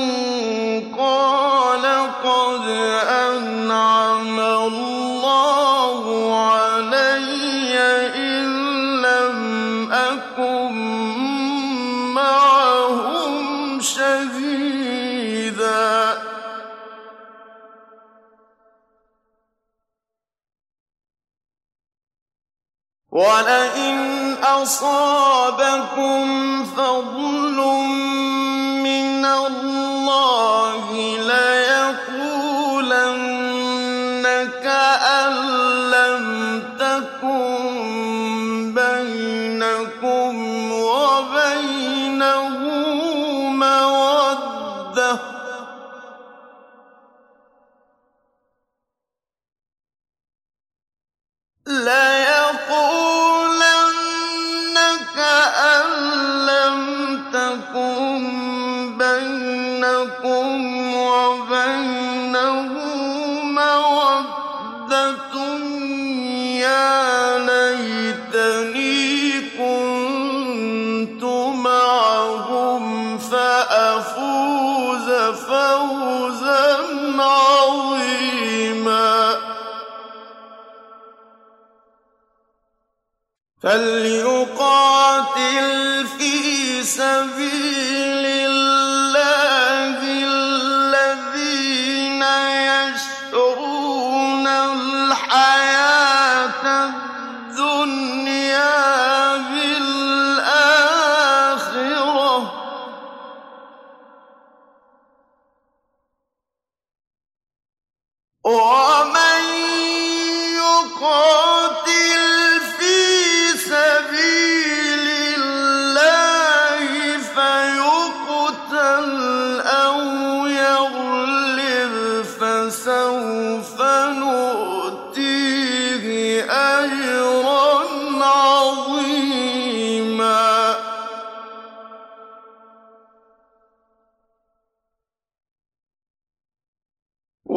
قَالَ قَدْ أَنْعَمَ اللَّهُ عَلَيَّ إِذْ لَمْ أَكُن مَّعَهُمْ شَهِيدًا. وَلَئِنْ أَصَابَكُمْ فَضْلٌ مِّنَ اللَّهِ لَيَقُولَنَّ كَأَن لَّمْ تَكُن بَيْنَكُمْ وَبَيْنَهُ مَوَدَّةٌ ۚ لَيَقُولَنَّ كَأَن لَّمْ تَكُن بَيْنَكُمْ وَبَيْنَهُ مَوَدَّةٌ يَا لَيْتَنِي كُنتُ مَعَهُمْ فَأَفُوزَ فَوْزًا عَظِيمًا. فَلْيُقَاتِلْ فِي سَبِيلِ اللَّهِ الَّذِينَ يَشْرُونَ الْحَيَاةَ الدُّنْيَا بِالْآخِرَةِ ۚ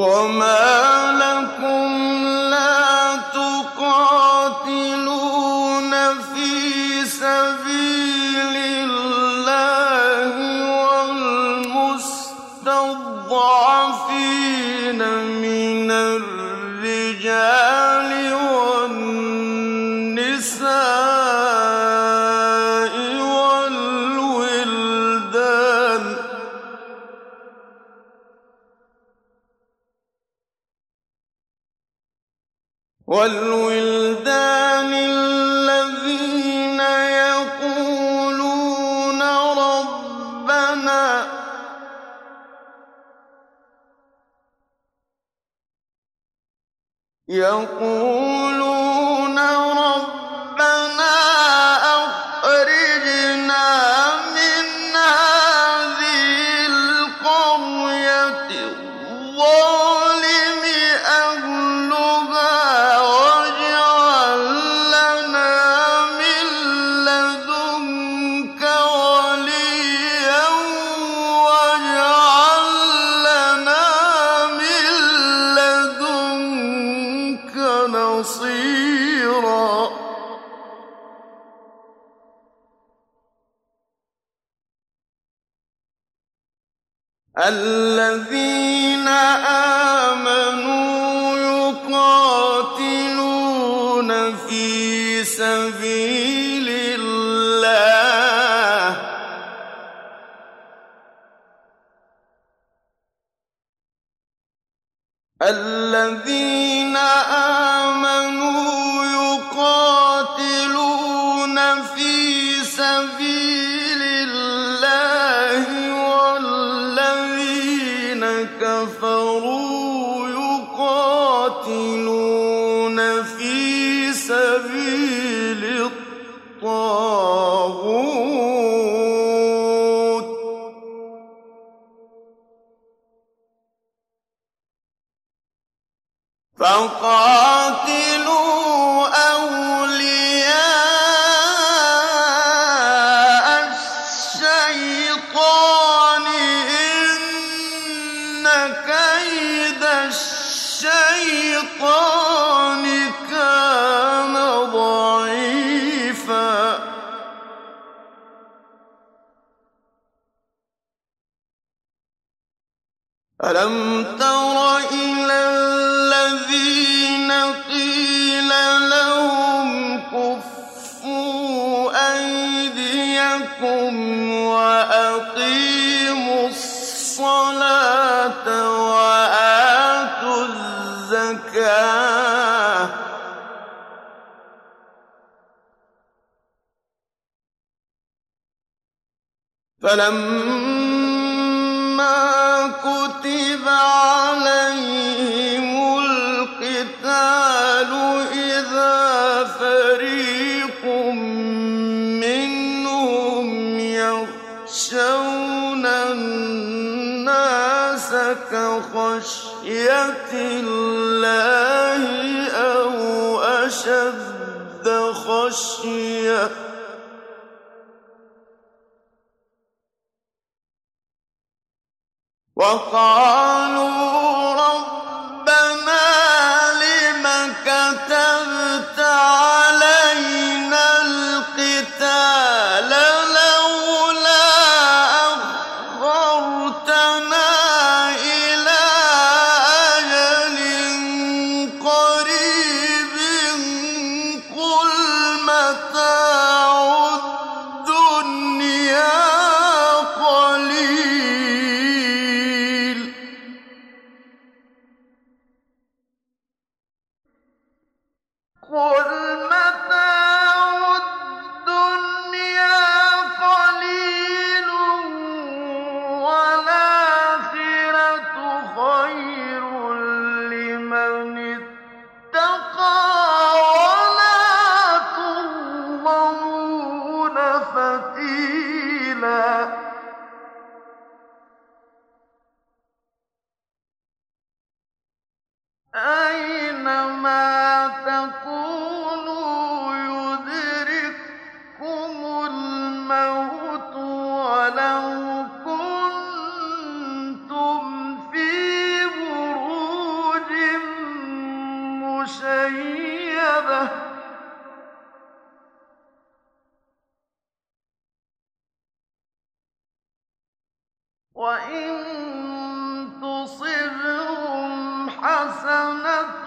وَمَا لَكُمْ لَا تُقَاتِلُونَ فِي سَبِيلِ اللَّهِ وَالْمُسْتَضْعَفِينَ مِنَ الرِّجَالِ وَالنِّسَاءِ وَالْوِلْدَانِ الَّذِينَ يقولون رَبَّنَا أَخْرِجْنَا مِنْ هَٰذِهِ الْقَرْيَةِ الظَّالِمِ أَهْلُهَا وَاجْعَل لَّنَا مِن لَّدُنكَ وَلِيًّا وَاجْعَل لَّنَا مِن لَّدُنكَ نَصِيرًا الَّذِينَ آمَنُوا يُقَاتِلُونَ فِي سَبِيلِ اللَّهِ وَالَّذِينَ كَفَرُوا يُقَاتِلُونَ فِي سَبِيلِ الطَّاغُوتِ فَقَاتِلُوا أَوْلِيَاءَ الشَّيْطَانِ ۖ إِنَّ كَيْدَ الشَّيْطَانِ كَانَ ضَعِيفًا أَلَمْ تَرَ إِلَى الَّذِينَ قِيلَ لَهُمْ كُفُّوا أَيْدِيَكُمْ وَأَقِيمُوا الصَّلَاةَ وَآتُوا الزَّكَاةَ فَلَمَّا كُتِبَ عَلَيْهِمُ الْقِتَالُ إِذَا فَرِيقٌ مِّنْهُمْ يَخْشَوْنَ النَّاسَ كَخَشْيَةِ اللَّهِ أَوْ أَشَدَّ خَشْيَةً ۚ وَقَالُوا رَبَّنَا لِمَ كَتَبْتَ عَلَيْنَا الْقِتَالَ لَوْلَا أَخَّرْتَنَا إِلَىٰ أَجَلٍ قَرِيبٍ قُلْ مَتَاعُ الدُّنْيَا قَلِيلٌ وَإِن تُصِبْهُمْ حَسَنَةٌ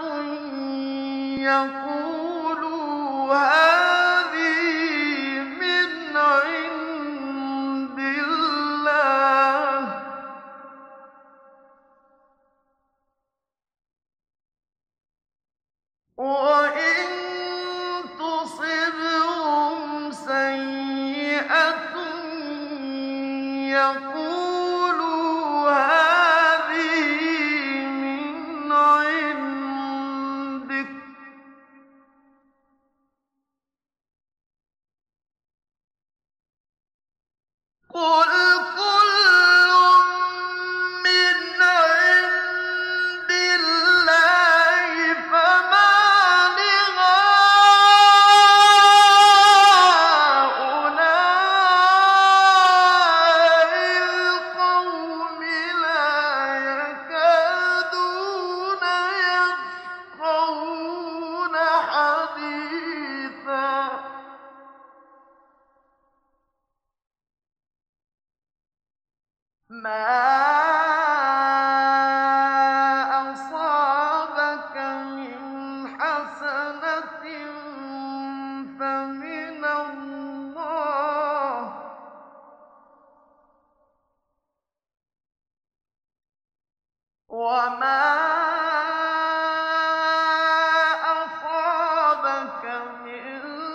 يَقُولُوا هَٰذِهِ مِنْ عِندِ اللَّهِ ۖ وَإِن تُصِبْهُمْ سَيِّئَةٌ يَقُولُوا هَٰذِهِ مِنْ عِندِكَ ۚ قُلْ كُلٌّ مِّنْ عِندِ اللَّهِ فَمَالِ هَٰؤُلَاءِ الْقَوْمِ لَا يَكَادُونَ يَفْقَهُونَ حَدِيثًا مَا أَصَابَكَ مِنْ حَسَنَةٍ فَمِنَ اللَّهِ ۖ وَمَا أَصَابَكَ مِن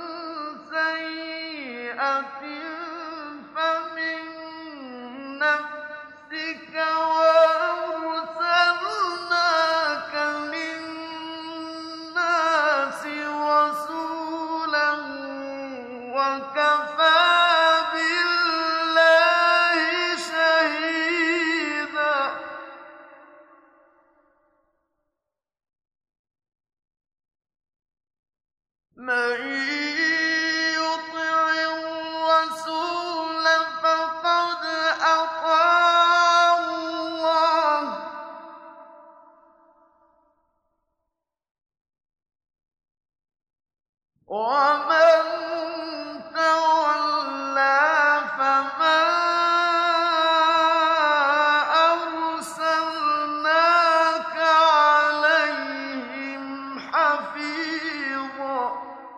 سَيِّئَةٍ فَمِن نَّفْسِكَ ۚ وَأَرْسَلْنَاكَ لِلنَّاسِ رَسُولًا ۚ وَكَفَىٰ بِاللَّهِ شَهِيدًا. مَن يُطِعِ الرَّسُولَ فَقَدْ أَطَاعَ اللَّهَ ۖ وَمَن تَوَلَّىٰ فَمَا أَرْسَلْنَاكَ عَلَيْهِمْ حَفِيظًا.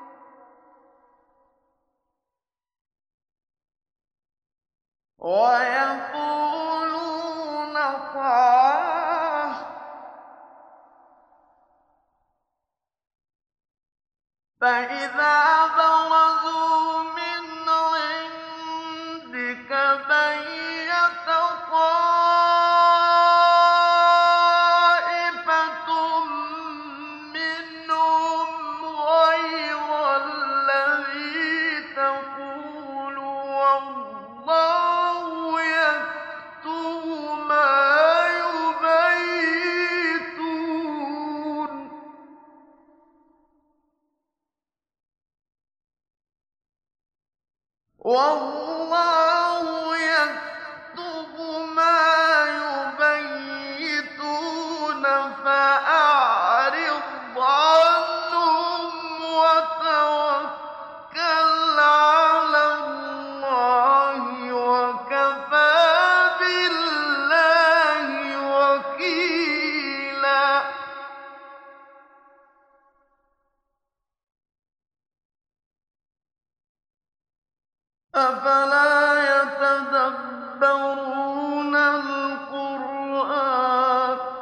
وَيَقُولُونَ طَاعَةٌ ۚ فَإِذَا بَرَزُوا مِنْ عِندِكَ بَيَّتَ طَائِفَةٌ مِّنْهُمْ غَيْرَ الَّذِي تَقُولُ وَاللَّهُ يَكْتُبُ مَا يُبَيِّتُونَ ۖ وَاللَّهُ يَكْتُبُ مَا يُبَيِّتُونَ فَأَعْرِضْ عَنْهُمْ وَتَوَكَّلْ عَلَى اللَّهِ ۚ وَكَفَىٰ بِاللَّهِ وَكِيلًا. أَفَلَا يَتَدَبَّرُونَ الْقُرْآنَ ۚ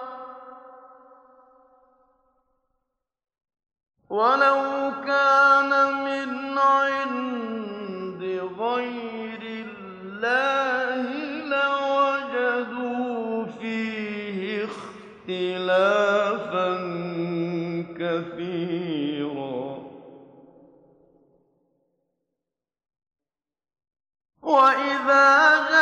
وَلَوْ كَانَ مِنْ عِندِ غَيْرِ اللَّهِ لَوَجَدُوا فِيهِ اخْتِلَافًا كَثِيرًا. وَإِذَا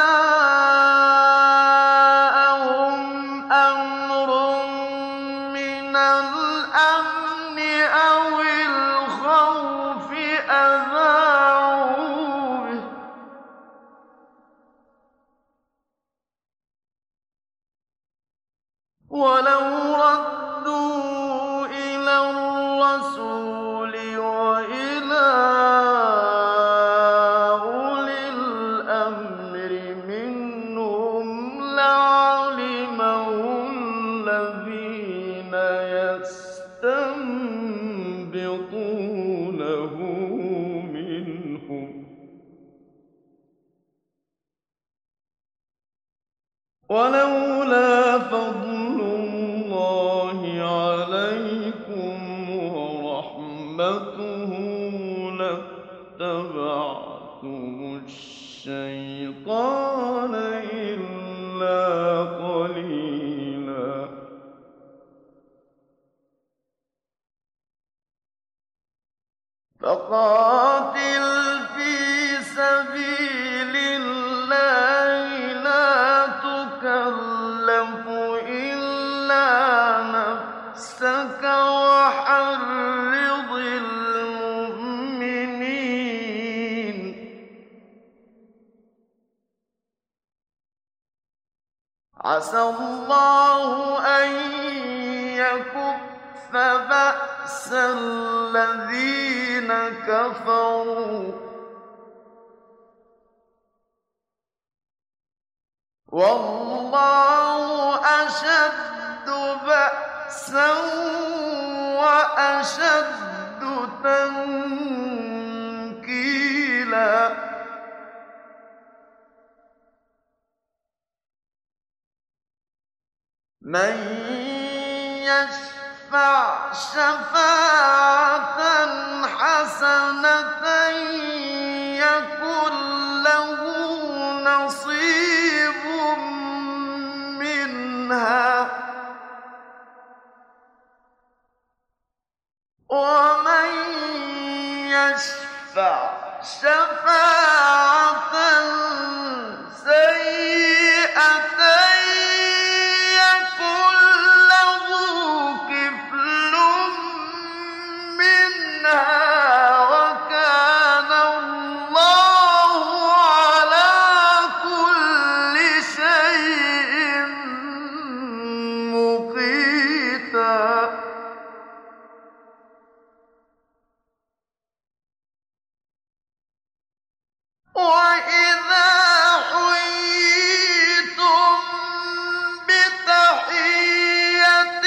جَاءَهُمْ أَمْرٌ مِّنَ الْأَمْنِ أَوِ الْخَوْفِ أَذَاعُوا بِهِ ۖ وَلَوْ رَدُّوهُ إِلَى الرَّسُولِ وَإِلَىٰ أُولِي الْأَمْرِ مِنْهُمْ ولولا فضل الله عليكم ورحمته لاتبعتم الشيطان إلا قليلا. فقاتل في سبيل الله لا تكلف إلا نفسك وحرض المؤمنين. عسى الله أن يكف بأس الذين كفروا والله أشد بأسا وأشد تنكيلا. من يشفع شفاعة حسنة يكن له نصيب منها ومن يشفع شفاعة سيئة يكن له كفل منها وكان الله على كل شيء مقيتا. وإذا حييتم بتحية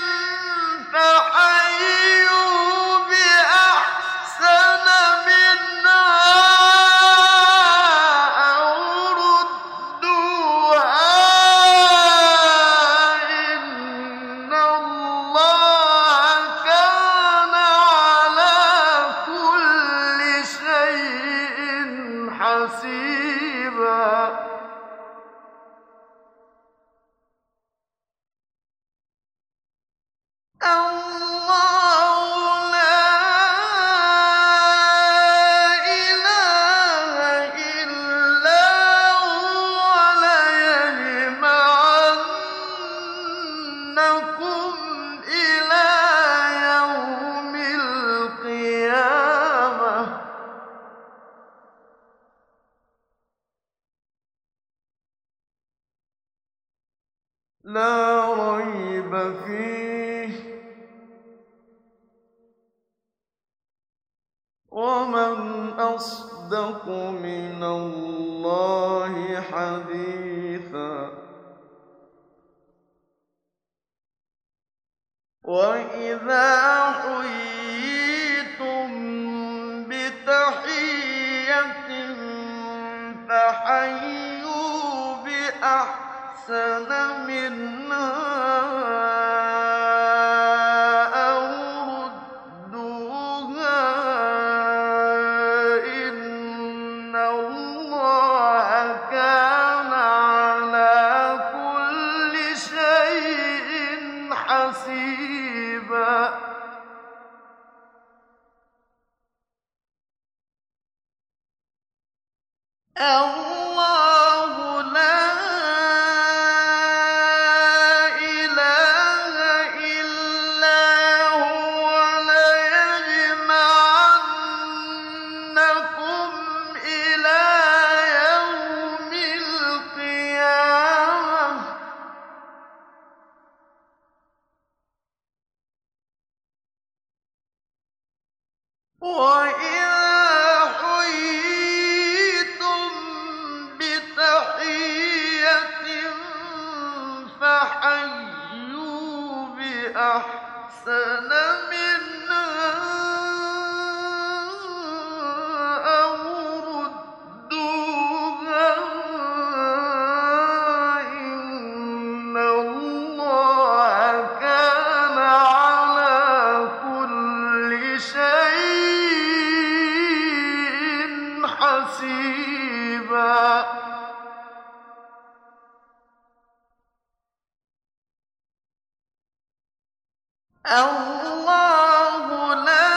فحيوا بأحسن منها أو ردوها إن الله كان على كل شيء حسيبا. الله لا إله إلا هو ليجمعنكم إلى يوم القيامة لا ريب فيه ومن أصدق من الله حديثا. وإذا حييتم بتحية فحيوا بأحسن منها أو ردوها إن الله كان على كل شيء حسيبا. الله لا إله إلا هو ليجمعنكم إلى يوم القيامة وإذا حييتم حسيبا الله لا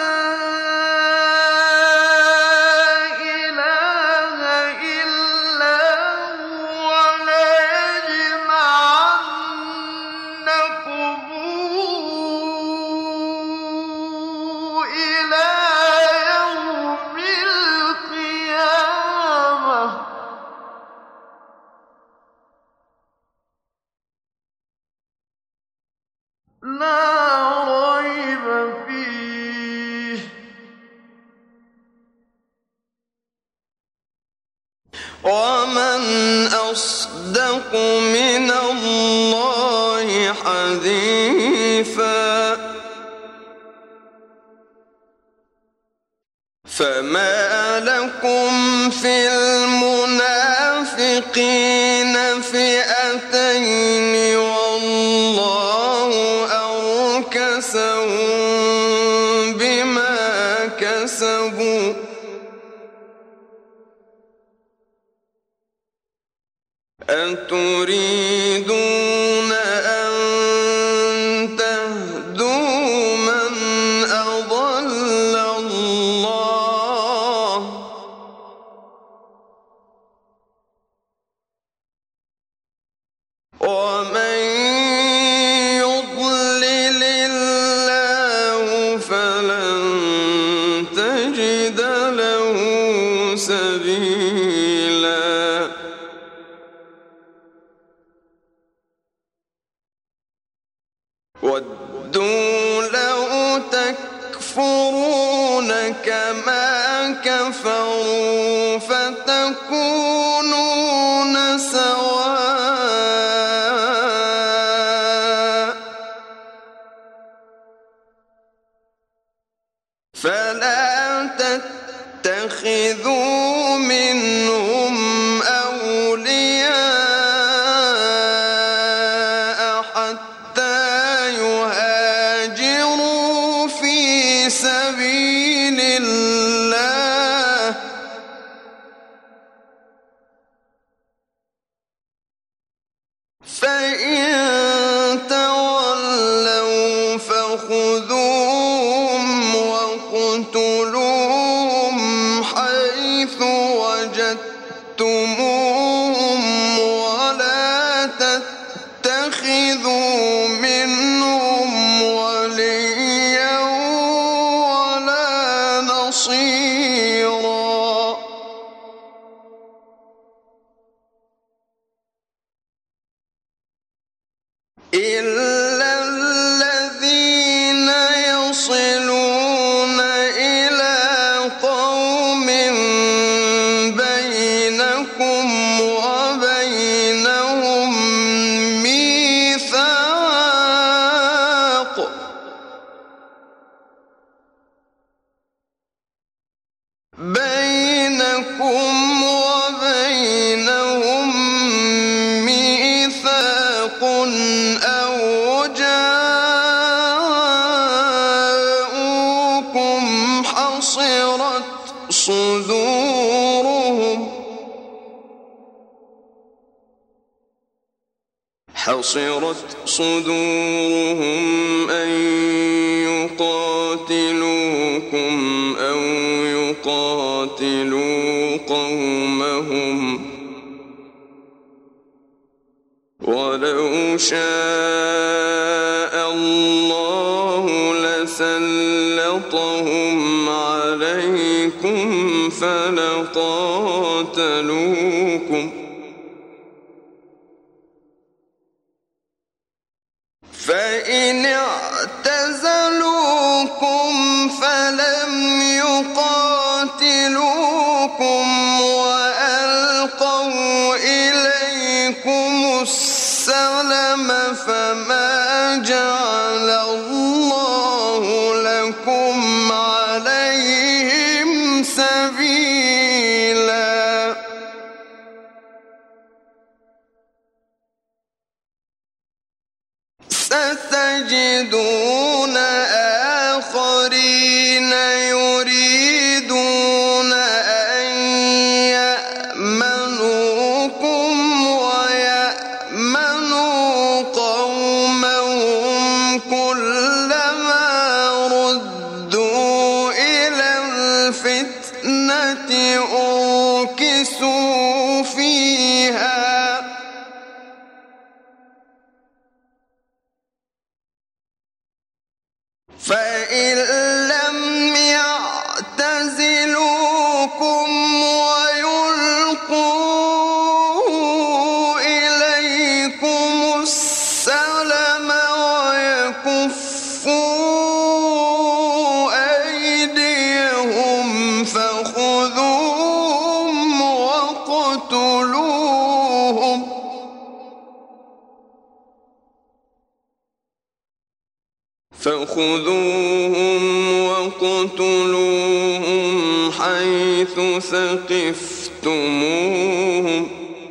إله إلا هو ليجمعنكم إلى يوم القيامة لا ريب فيه ومن أصدق من الله حديثا فما لكم في المنافقين فئتين والله أركسهم بما كسبوا أتريدون أن تهدوا من أضل الله ومن يضلل الله فلن تجد له سبيلا ودوا لو تكفرون كما كفروا فتكونون سواء فلا تتخذوا منهم أولياء حتى يهاجروا في سبيل الله فإن تولوا فخذوهم واقتلوهم حيث وجدتموهم ولا تتخذوا منهم وليا ولا نصيرا إلا الذين يصلون إلى قوم بينكم وبينهم ميثاق أو جاءوكم حصرت صدورهم أن يقاتلوكم أو يقاتلوا قومهم ولو شاء الله لسلطهم عليكم فلقاتلوكم فإن اعتزلوكم فلم يقاتلوكم وألقوا إليكم السلم فما جعل الله لكم عليهم سبيلا ستجدون آخرين يريدون أن الفتنة أركسوا فيها فإن لم يعتزلوكم ويلقوا إليكم السلم ويكفوا أيديهم فخذوهم واقتلوهم حيث ثقفتموهم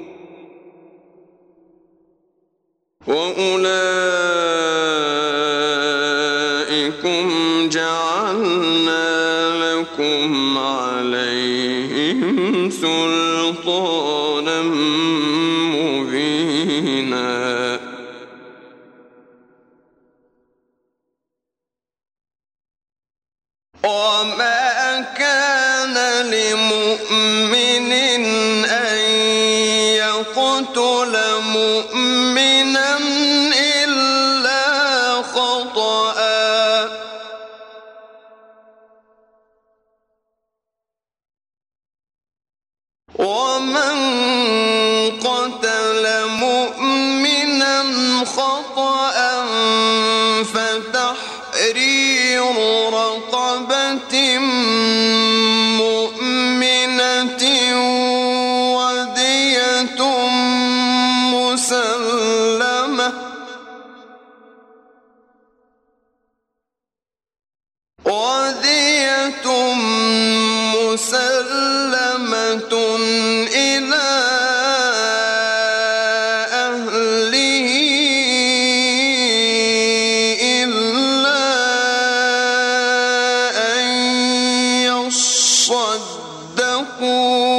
وأولئكم جعلنا لكم عليهم سلطانا مبينا وما كان لمؤمن أن يقتل مؤمنا إلا خطأ ومن قتل مؤمنا خطأ فتحرير رقبة مؤمنة ودية مسلمة إلى أهله إلا أن يصدقوا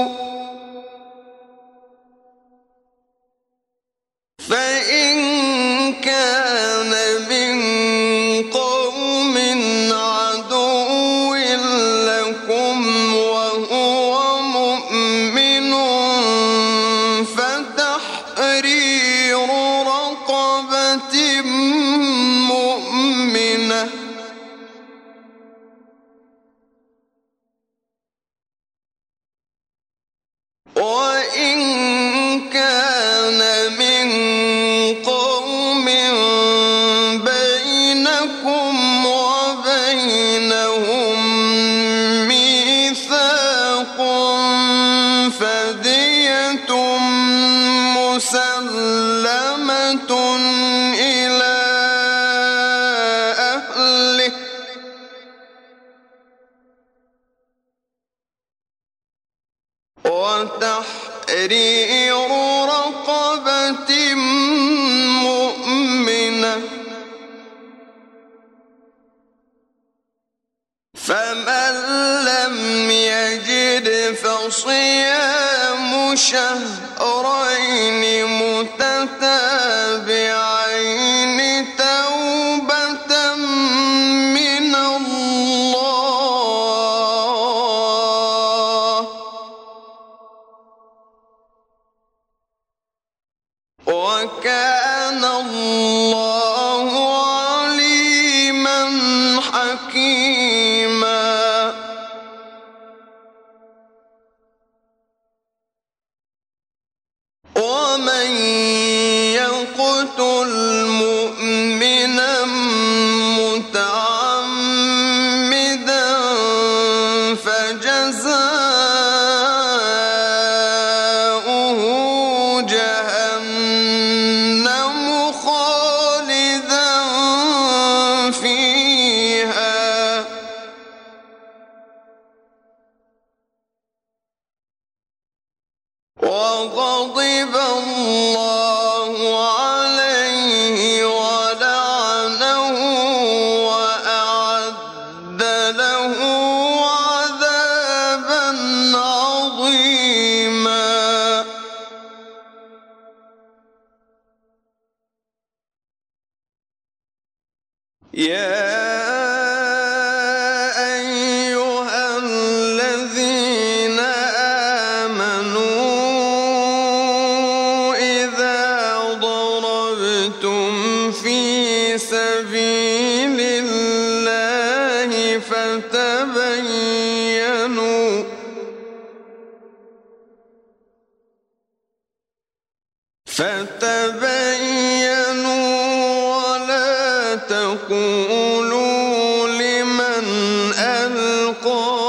فإن كان من قوم عدو لكم وهو مؤمن فتحرير رقبة مؤمنة وإن كان من قوم بينكم وبينهم ميثاق فدية مسلمة إلى أهله وتحرير رقبة مؤمنة فمن لم يجد فصيام شهرين متتابعين توبة من الله وكان الله عليما حكيما ومن يقتل مؤمنا متعمدا فجزاؤه جهنم خالدا فيها وغضب الله عليه ولعنه وأعد له عذابا عظيما يا أيها الذين فتبينوا ولا تقولوا لمن ألقى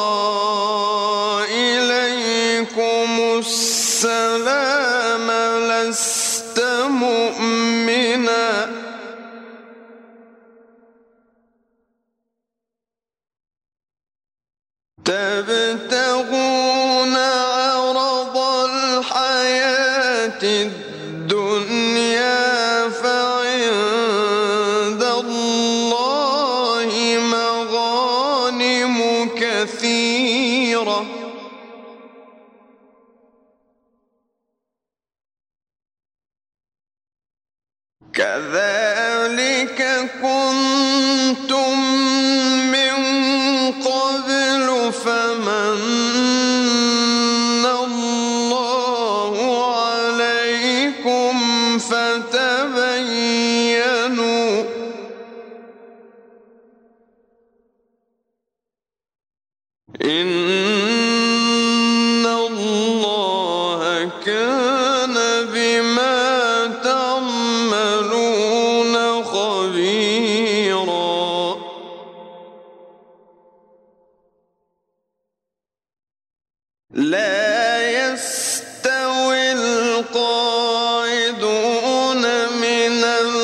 إليكم السلام لست مؤمنا تبتغون عرض الحياة الدنيا فعند الله مغانم كثيرة كذلك كنتم من قبل فمن الله عليكم فتبينوا إن الله كان بما تعملون خبيرا لا يستوي القاعدون من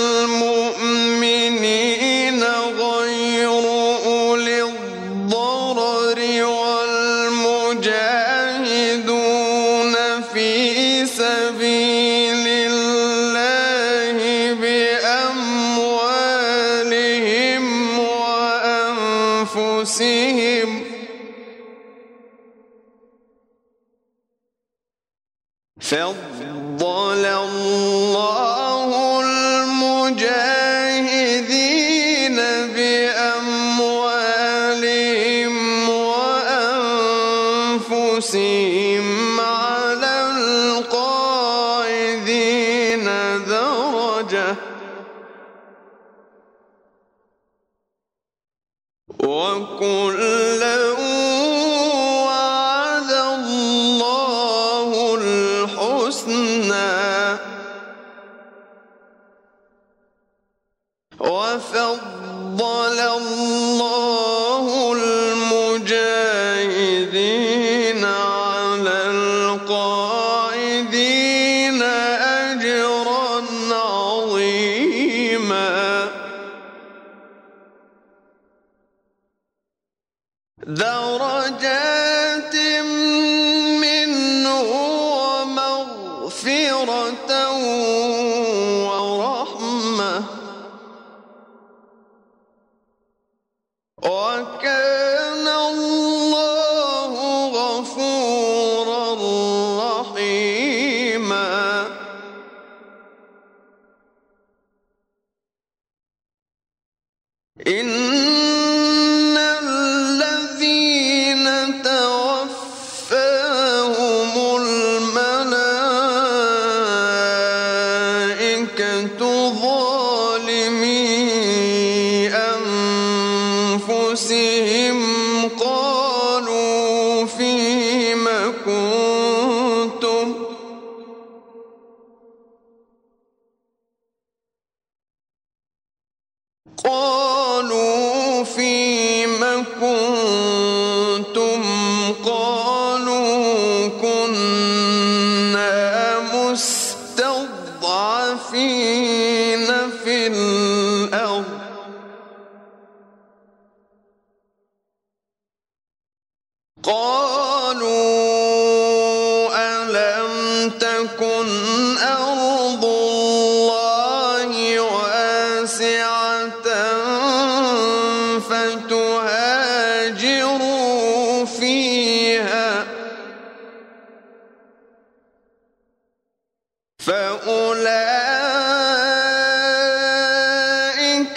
المؤمنين غير أولي الضرر والمجاهدون في سبيل الله بأموالهم وأنفسهم فضل الله المجاهدين بأموالهم وأنفسهم على القاعدين درجة وكلا وعد الله الحسنى وفضل الله المجاهدين على القاعدين أجرا عظيما درجات منه ومغفرة ورحمة وكان الله غفورا رحيما إن الذين توفاهم الملائكة ظالمي أنفسهم قالوا فيم كنتم قالوا كنا مستضعفين في الأرض قالوا ألم تكن أرض الله واسعة فتهاجروا فيها فأولئك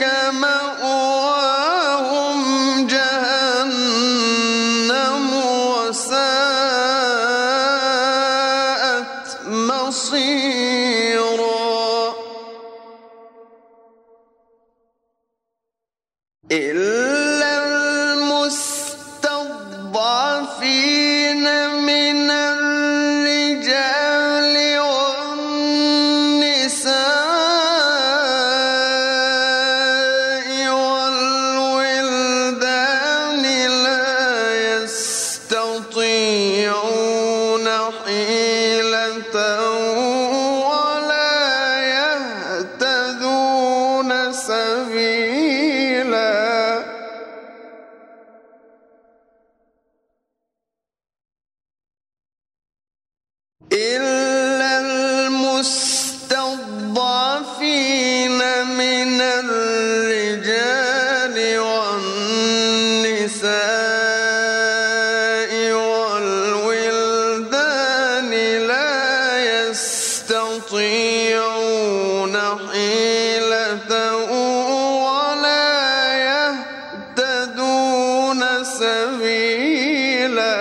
مأواهم جهنم وساءت مصيرا إلا المستضعفين من الرجال والنساء يستطيعون حيلة ولا يهتدون سبيلا إلا المستضعفين من الرجال والنساء والولدان لا يستطيعون حيلة ولا يهتدون سبيلا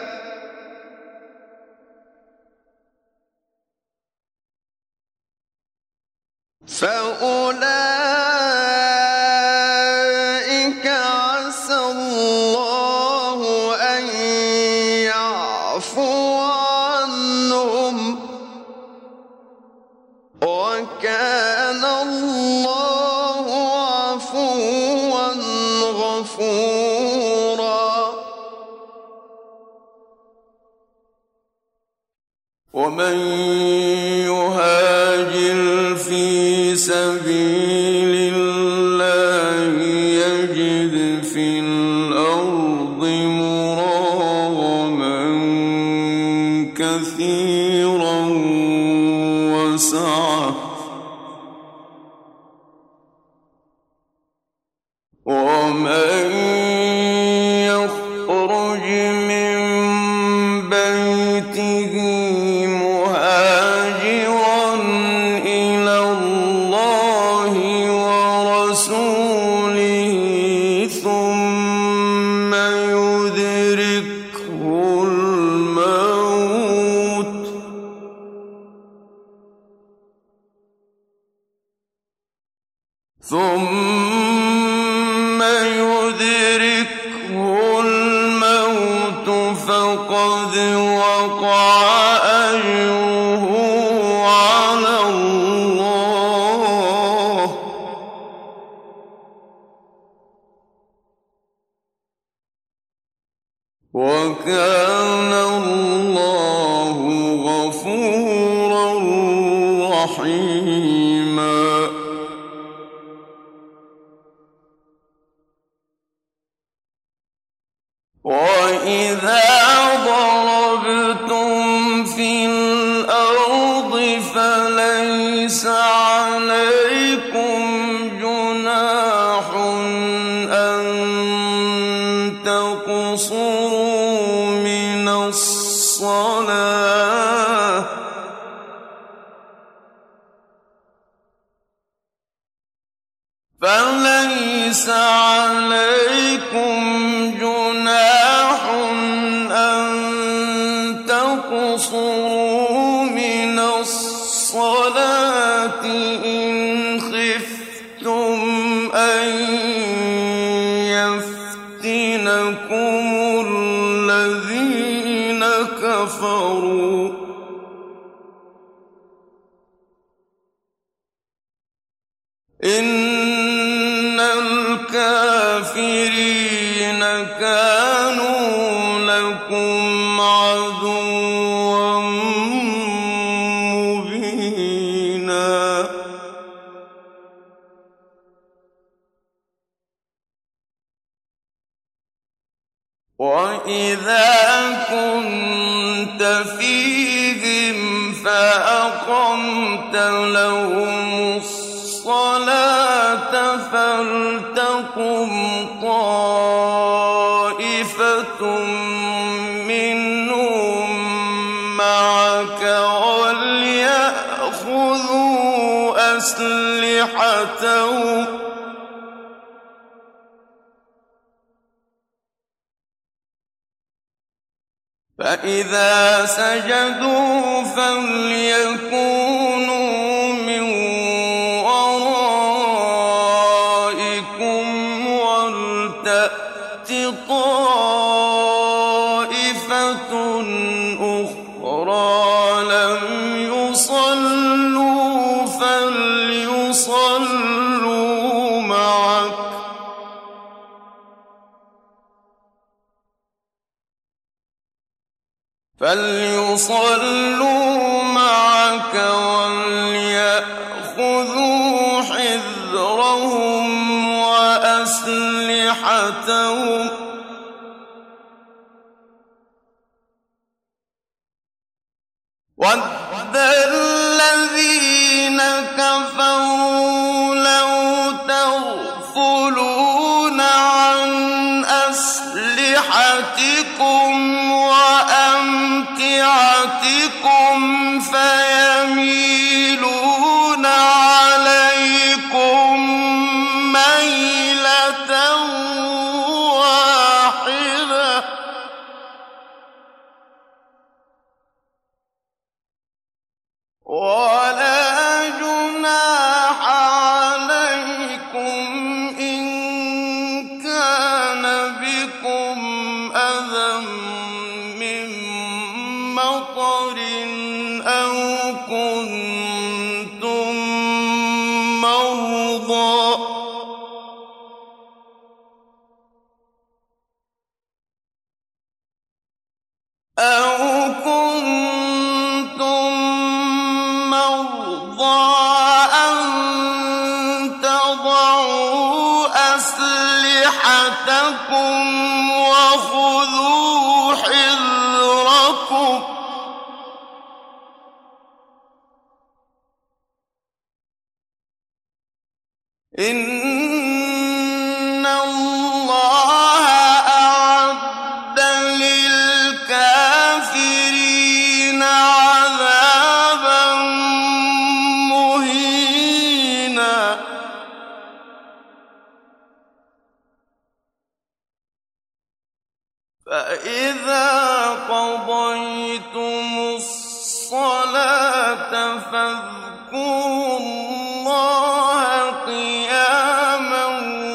فأولئك عسى الله أن يعفو عنهم وكان الله عفوا غفورا ومن يهاجر في سبيل الله يجد في الأرض مراغما كثيرا وسعة ومن يخرج من بيته مهاجرا إلى الله ورسوله ثم يدركه الموت فقد وقع أجره على الله وكان الله غفورا رحيما وإذا ضربتم في الأرض فليس عليكم جناح أن تقصروا من الصلاة فليس عليكم جناح أن تقصروا من الصلاة إن خفتم أن يفتنكم الذين كفروا إن الكافرين كانوا لكم عدوا مبينا وإذا كنت فيهم فأقمت لهم الصلاة فلتقم طائفة منهم معك وليأخذوا أسلحتهم فإذا سجدوا فليكونوا من ورائكم ولتأت طائفة أخرى لم يصلوا فليصلوا معك فليصلوا معك وليأخذوا حذرهم وأسلحتهم وَدَّ الَّذِينَ كَفَرُوا لَوْ تَغْفُلُونَ عَنْ أَسْلِحَتِكُمْ وَأَمْتِعَتِكُمْ فَيَمِيلُونَ عَلَيْكُم مَّيْلَةً وَاحِدَةً وَلَا جُنَاحَ عَلَيْكُمْ إِن كَانَ بِكُمْ أَذًى مِّن مَّطَرٍ أَوْ كُنتُم مَّرْضَىٰ أَن تَضَعُوا أَسْلِحَتَكُمْ وَخُذُوا حِذْرَكُمْ ۗ إِنَّ اللَّهَ أَعَدَّ لِلْكَافِرِينَ عَذَابًا مُّهِينًا فَإِذَا قَضَيْتُمُ الصَّلَاةَ فاذكروا اللَّهَ قِيَامًا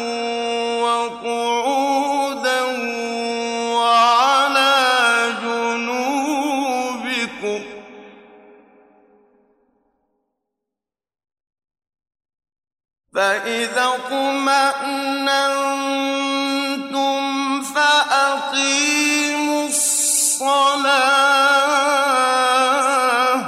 وَقُعُودًا وَعَلَىٰ جُنُوبِكُمْ ۚ فَإِذَا اطْمَأْنَنتُمْ فَأَقِيمُوا الصَّلَاةَ ۚ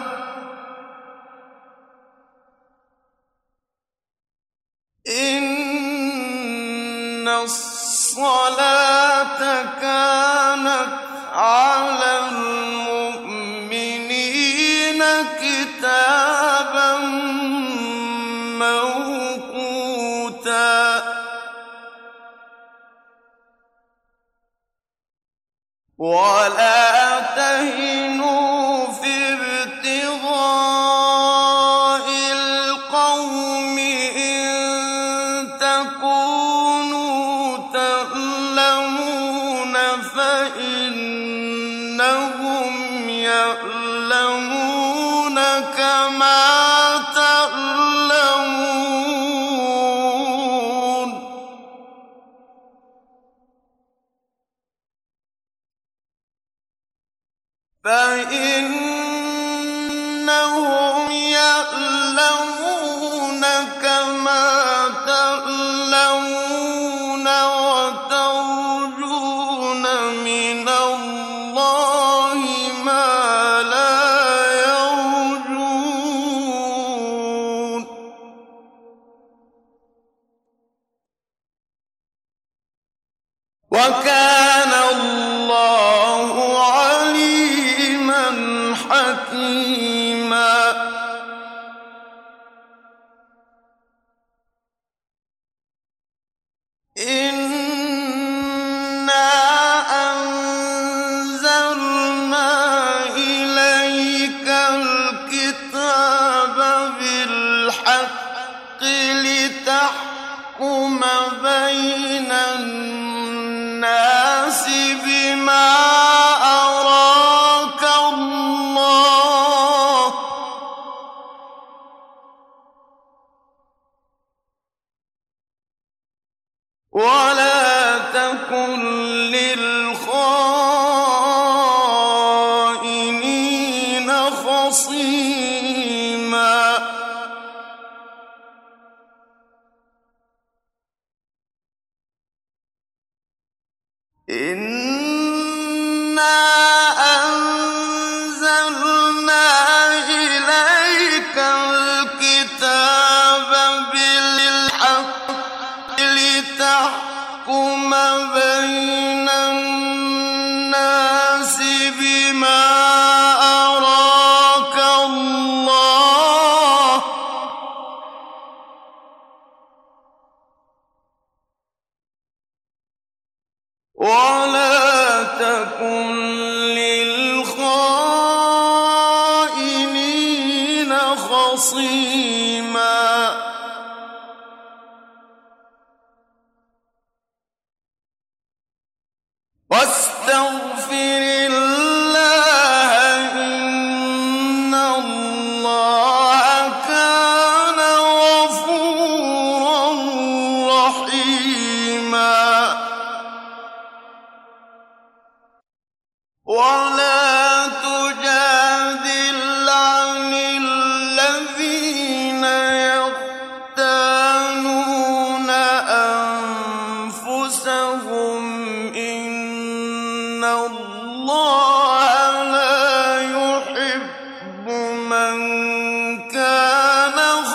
إِنَّ الصَّلَاةَ كَانَتْ عَلَى الْمُؤْمِنِينَ كِتَابًا مَّوْقُوتًا وَلَا تَهِنُوا فِي ابْتِغَاءِ الْقَوْمِ إِن تَكُونُوا تَأْلَمُونَ فَإِنَّهُمْ يَأْلَمُونَ كَمَا تَأْلَمُونَ ۖ فَإِنَّهُمْ يَأْلَمُونَ كَمَا تَأْلَمُونَ وَتَرْجُونَ مِنَ اللَّهِ مَا لَا يَرْجُونَ ۗ وَكَانَ اللَّهُ عَلِيمًا حَكِيمًا خصيما واستغفر الله إن الله كان غفورا رحيما ولا تجادل عن الذين يختانون أنفسهم إن الله لا يحب من كان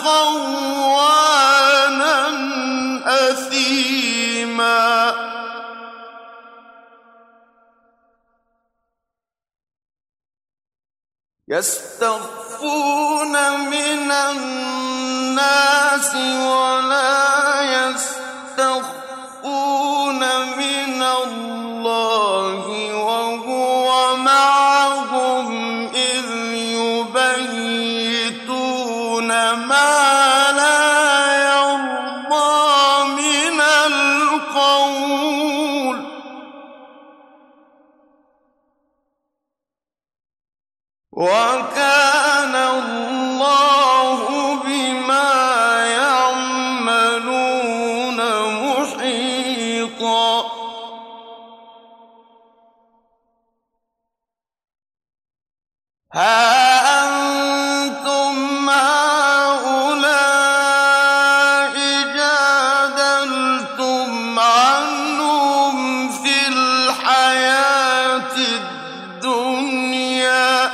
خوانا أثيما يستخفون من الناس ولا يستخفون من الله وهو معهم إذ يبيتون ما لا يرضى من القول وكان الله بما يعملون محيطا ها أنتم هؤلاء جادلتم عنهم في الحياة الدنيا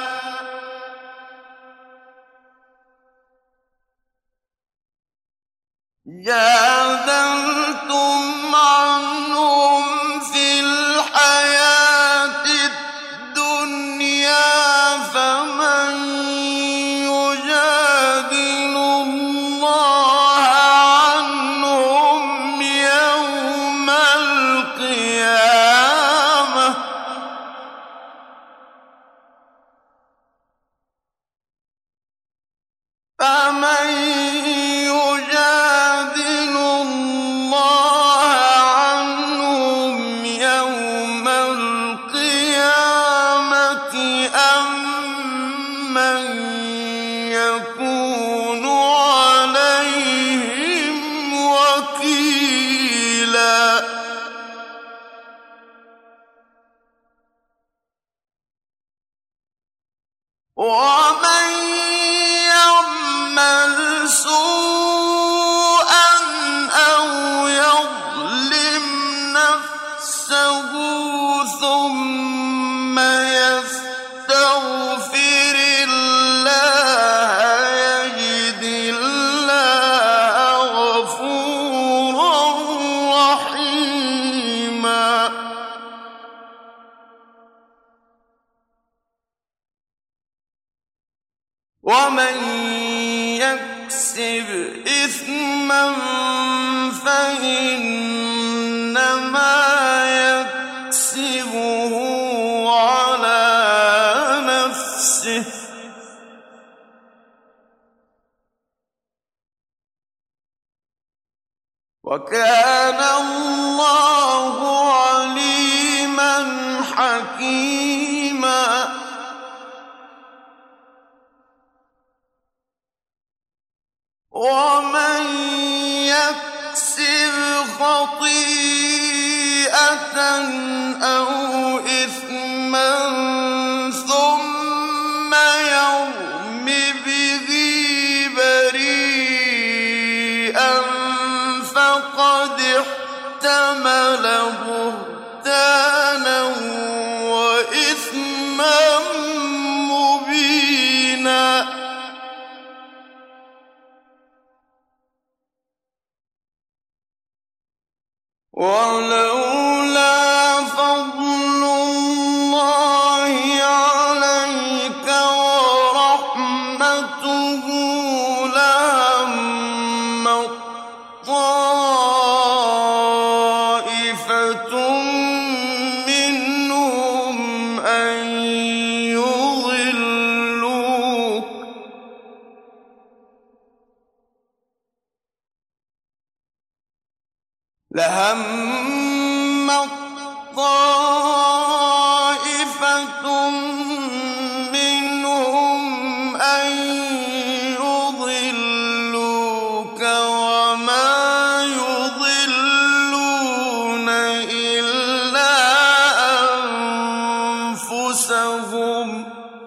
فمن يجادل الله عنهم يوم القيامة فمن يجادل الله عنهم يوم القيامة أم من يكون عليهم وكيلا ومن يعمل سوءا أو يظلم نفسه ثم يستغفر الله يجد الله غفورا رحيما ومن يكسب إثما فإنما يكسبه على نفسه وكان الله عليما حكيما ومن يكسب خطيئة أو إثما ثم يرم به بريئا فقد احتمل بهتانا وإثما مبينا ولولا فضل الله عليك ورحمته لهمت طائفة منهم أن يضلوك لهمت طائفة منهم أن يضلوك وما يضلون إلا أنفسهم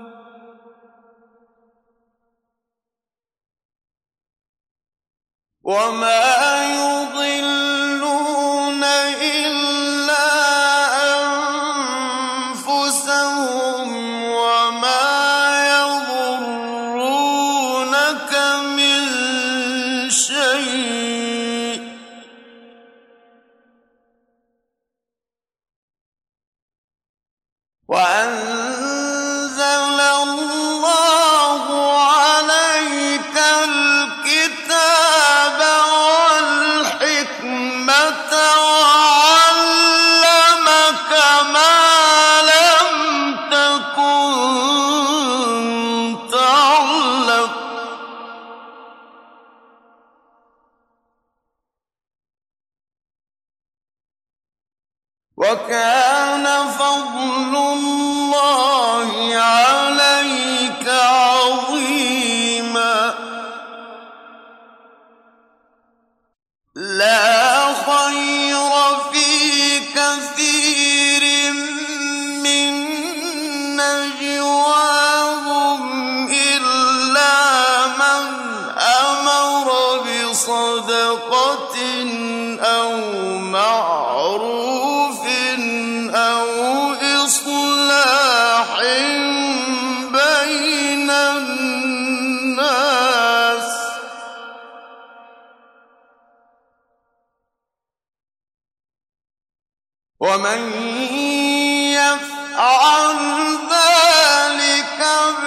وما يضرونك من شيء وأنزل الله عليك الكتاب والحكمة وعلمك ما لم تكن تعلم وكان فضل الله عليك عظيما لا خير في كثير من نجواهم إلا من أمر بصدقة أو معروف أو إصلاح بين الناس ومن يفعل ذلك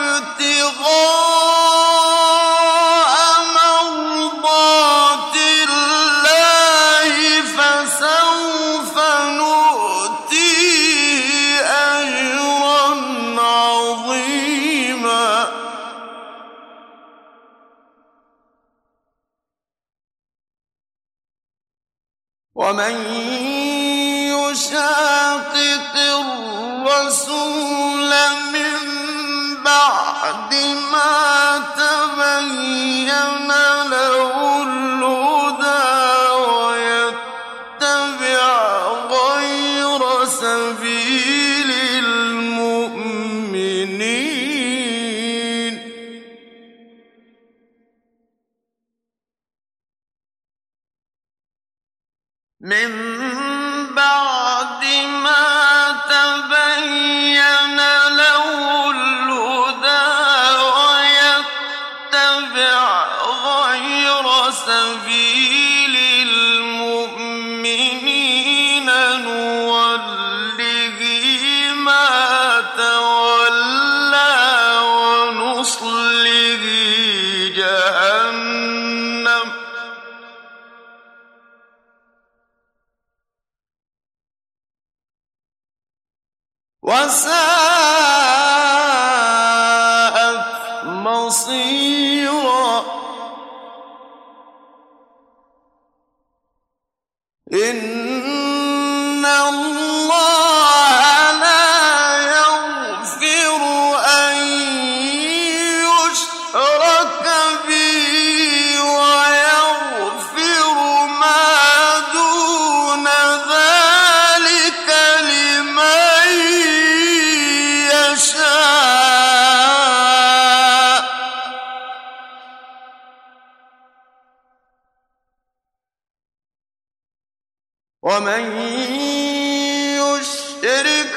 ابتغاء مرضات الله فسوف نؤتيه أجرا عظيما ومن يشاقق الرسول من بعد ما تبين له الهدى ويتبع غير سبيل المؤمنين من بعد ما تبين له الهدى ويتبع غير سبيل المؤمنين نوله ما تولى ونصله جهنم وساءت مصيرا إن الله لا يغفر أن يشرك به ويغفر ما دون ذلك لمن يشاء ومن يشرك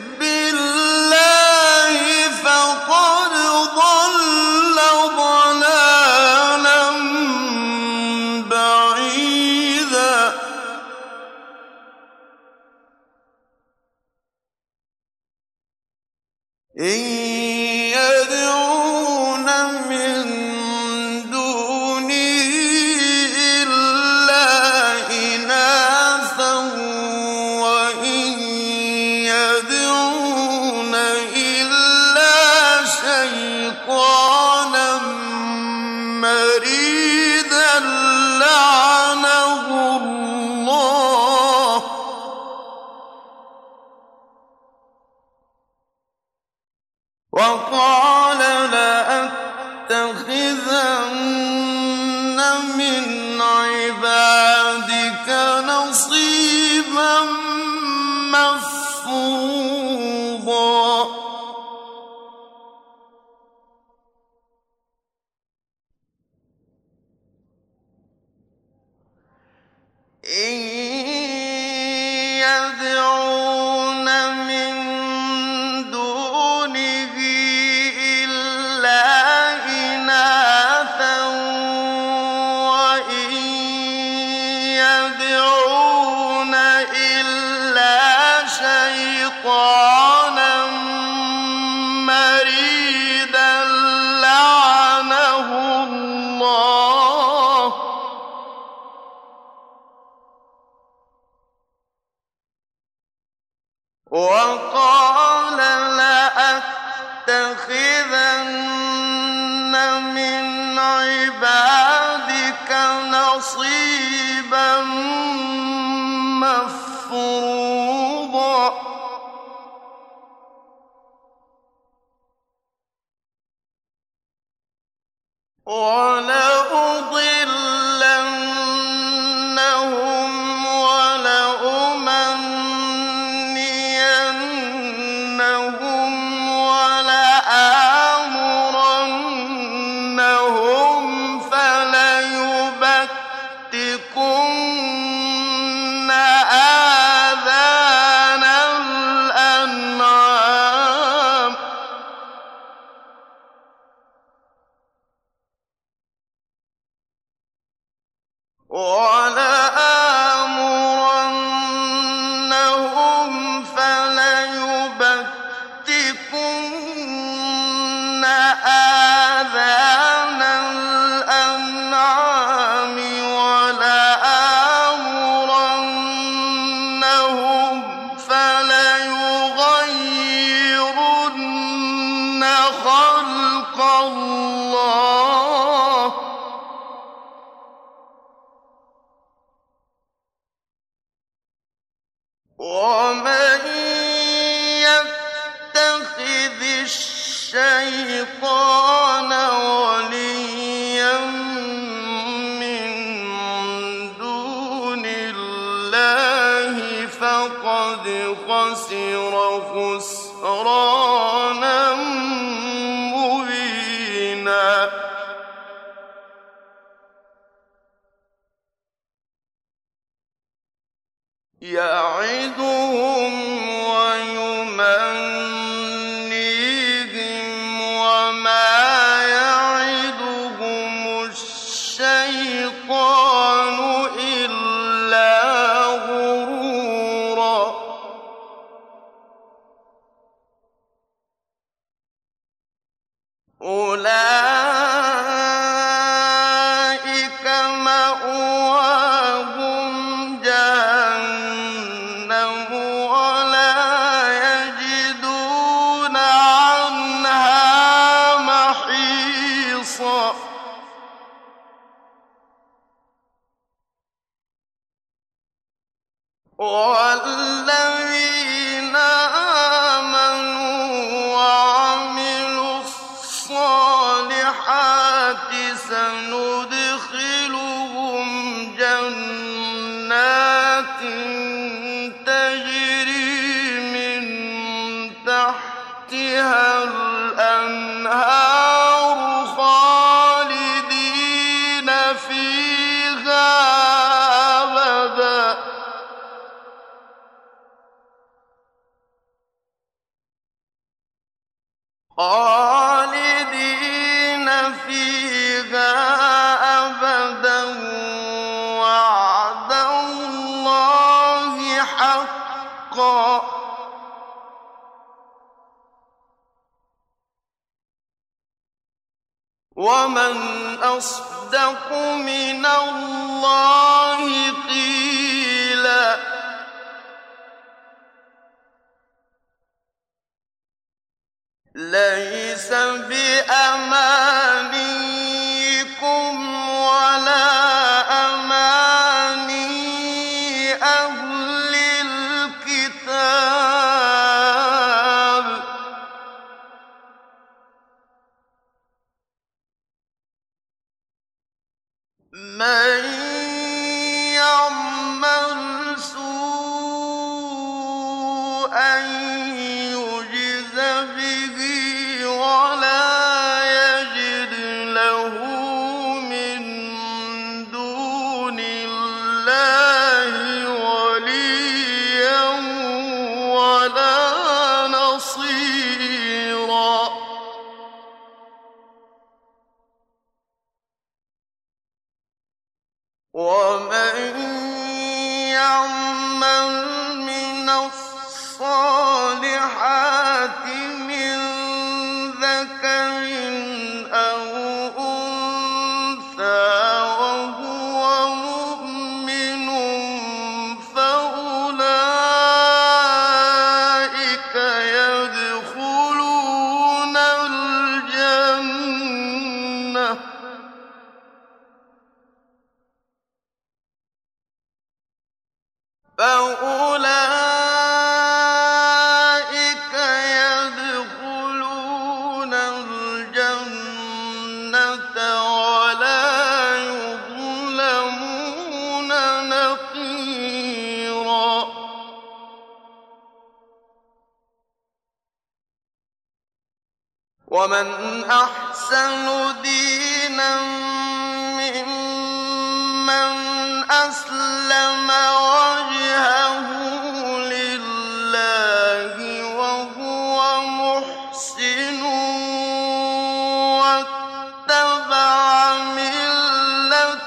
بالله فقد ضل ضلالا بعيدا إن يدعون من دونه إلا إناثا وإن يدعون إلا شيطانا مريدا لعنه الله وقال لأتخذن من عبادك نصيبا مفروضا إن يدعون من دونه إلا إناثا وإن يدعون إلا شيطانا مريدا لعنه الله وقال لأتخذن من عبادك نصيبا مفروضا ولأضلنهم ولأمنينهم ولآمرنهم فليبتكن آذان الأنعام ولآمرنهم فليغيرن خلق الله ومن يتخذ الشيطان وليا من دون الله فقد خسر خسرانا مبينا يعدهم ويمنيهم وما يعدهم الشيطان إلا غرورا أولئك مأواهم جهنم ولا يجدون عنها محيصا والذين آمنوا وعملوا الصالحات سندخلهم جنات تجري من تحتها الأنهار خالدين فيها أبدا وعد الله حقا ومن أصدق من الله قيلا ليس بأمانيكم ولا أماني أهل الكتاب مَن يَعْمَلْ سُوءًا يُجْزَ بِهِ وَلَا يَجِدْ لَهُ مِن دُونِ اللَّهِ وَلِيًّا وَلَا نَصِيرًا وَمَن يَعْمَلْ مِنَ الصَّالِحَاتِ مِن ذَكَرٍ أَوْ أُنثَىٰ وَهُوَ مُؤْمِنٌ فَأُولَٰئِكَ يَدْخُلُونَ الْجَنَّةَ وَلَا يُظْلَمُونَ نَقِيرًا وَمَنْ أَحْسَنُ دِينًا مِّمَّنْ أَسْلَمَ وَجْهَهُ لِلَّهِ وَهُوَ مُحْسِنٌ وَاتَّبَعَ مِلَّةَ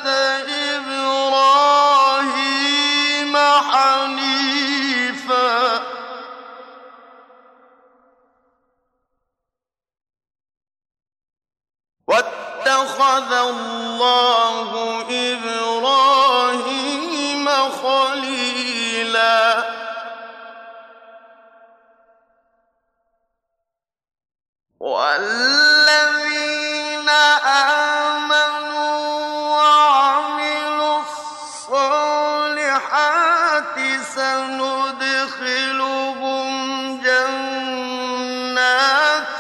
إِبْرَاهِيمَ حَنِيفًا ۗ وَاتَّخَذَ اللَّهُ إِبْرَاهِيمَ خَلِيلًا وَالَّذِينَ آمَنُوا وَعَمِلُوا الصَّالِحَاتِ سَنُدْخِلُهُمْ جَنَّاتٍ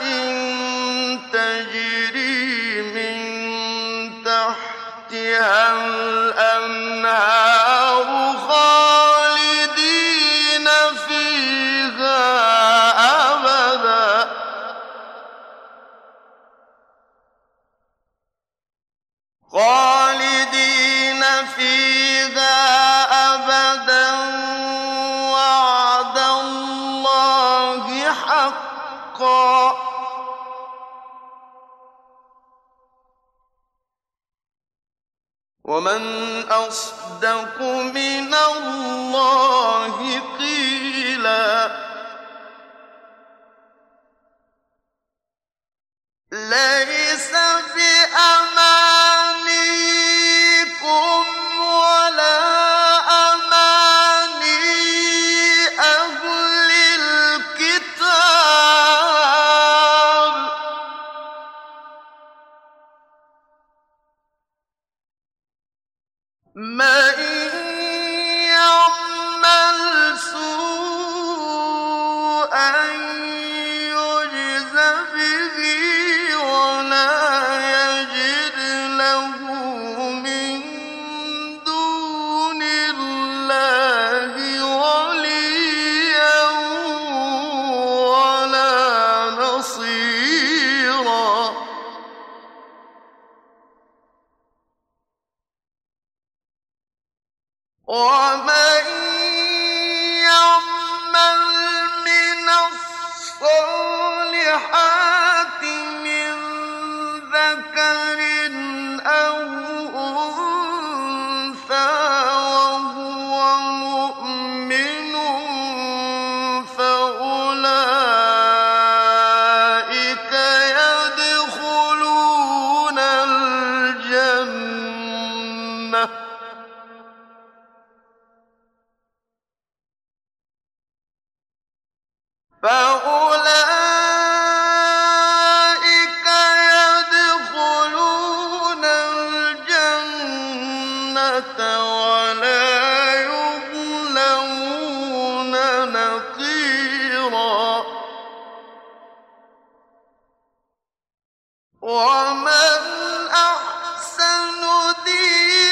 تَجْرِي مِن تَحْتِهَا الْأَنْهَارُ خَالِدِينَ فِيهَا أَبَدًا ۖ وَعْدَ اللَّهِ حَقًّا ۚ وَمَنْ أَصْدَقُ مِنَ اللَّهِ قِيلًا لَيْسَ بِأَمَانِيكُمْ وَلَا أَمَانِي أَهْلِ الْكِتَابِ ۗ مَن يَعْمَلْ سُوءًا يُجْزَ بِهِ وَلَا يَجِدْ لَهُ مِن دُونِ اللَّهِ وَلِيًّا وَلَا نَصِيرًا وَمَن يَعْمَلْ مِنَ الصَّالِحَاتِ مِن ذَكَرٍ أَوْ أُنثَىٰ وَهُوَ مُؤْمِنٌ فَأُولَٰئِكَ يَدْخُلُونَ الْجَنَّةَ وَلَا يُظْلَمُونَ نَقِيرًا وَمَنْ أَحْسَنُ دِينًا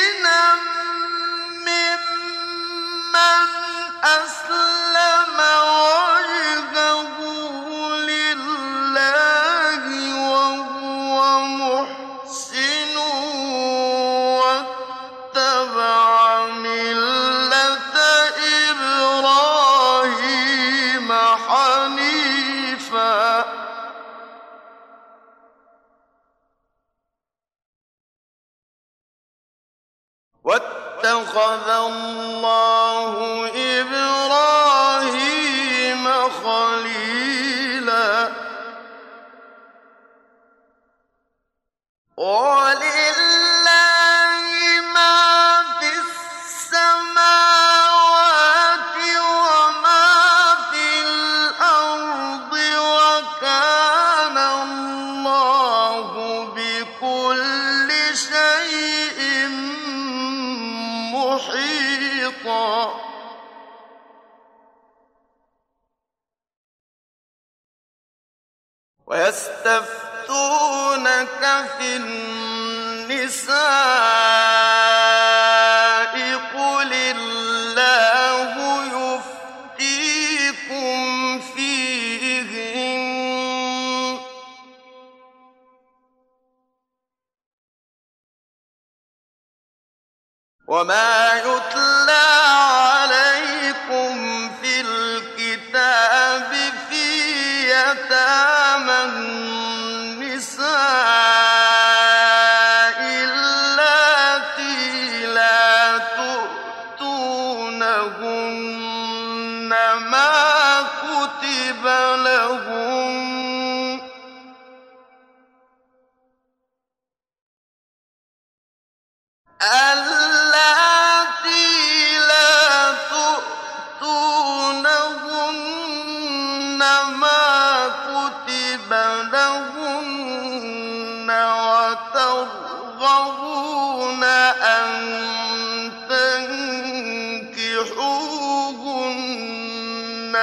واتخذ الله إبراهيم خليلا ولله ما في السماوات وما في الأرض وكان الله بكل شيء محيطا ويستفتونك في النساء قل الله يفتيكم فيهن وما يتلى عليكم في الكتاب في يتامى النساء اللاتي لا تؤتونهن ما كتب لهن اللاتي لا تؤتونهن ما كتب لهن وترغبون أن تنكحوهن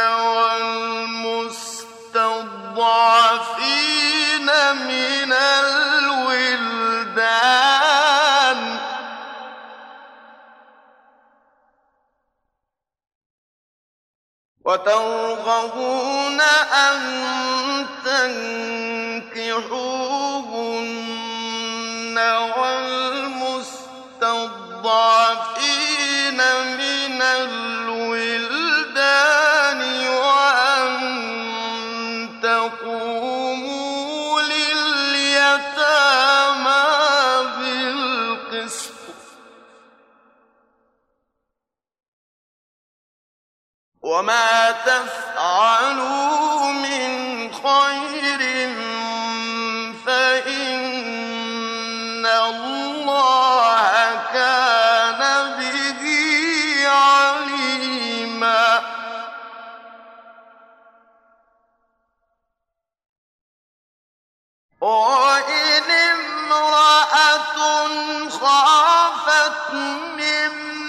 والمستضعفين من الولدان وترغبون أن تنكحوهن والمستضعفين من الولدان وأن تقوموا لليتامى بالقسط وما تفعلوا من خير فإن الله كان به عليما وإن امرأة خافت من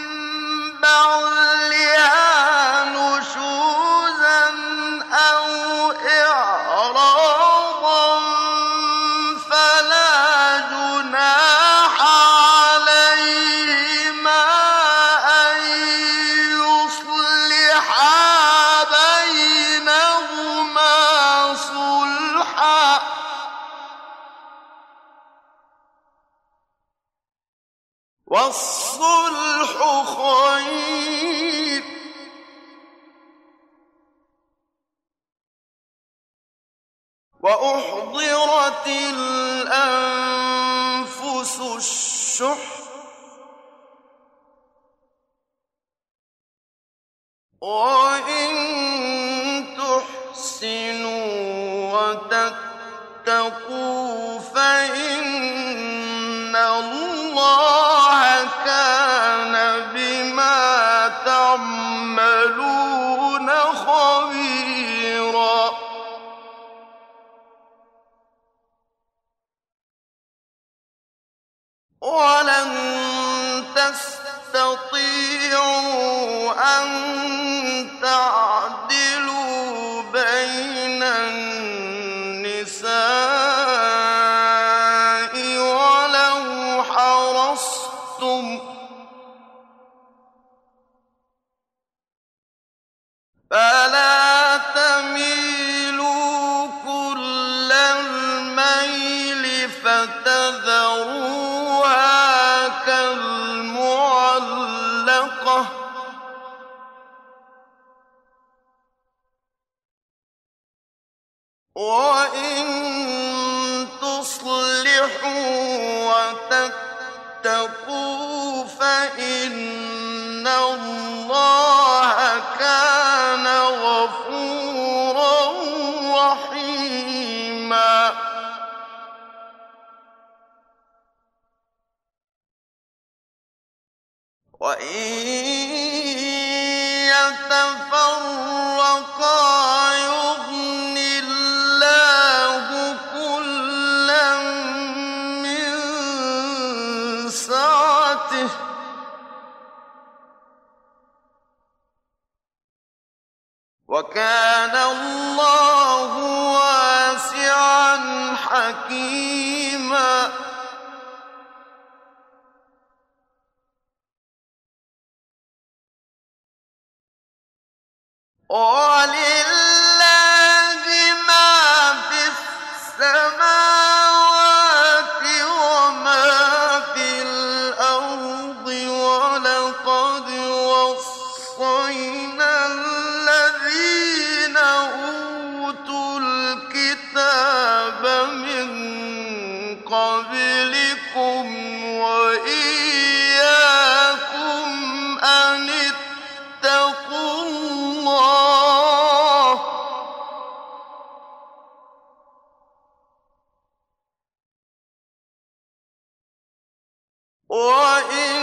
بعلها نشوزا أو إعراضا فلا جناح عليهما أن يصلحا بينهما صلحا والصلح خير وأحضرت الأنفس الشح وإن تحسنوا وتتقوا فإن الله كان بما تعملون خبيرا ولن تستطيعوا أن تعدلوا بين النساء ولو حرصتم فلا تميلوا كل الميل فتذروها كالمعلقة وإن تصلحوا وتتقوا فإن كَانَ غَفُورًا رَّحِيمًا وَإِن يَتَفَرَّقَا يُغْنِ اللَّهُ كُلًّا مِّن سَعَتِهِ ۚ وَكَانَ اللَّهُ وَاسِعًا حَكِيمًا وَلِلَّهِ مَا فِي السَّمَاوَاتِ وَمَا فِي الْأَرْضِ وَلَقَدْ وَصَّيْنَا الَّذِينَ أُوتُوا الْكِتَابَ مِن قَبْلِكُمْ وَإِيَّاكُمْ أَنِ اتَّقُوا اللَّهَ ۚ وَإِن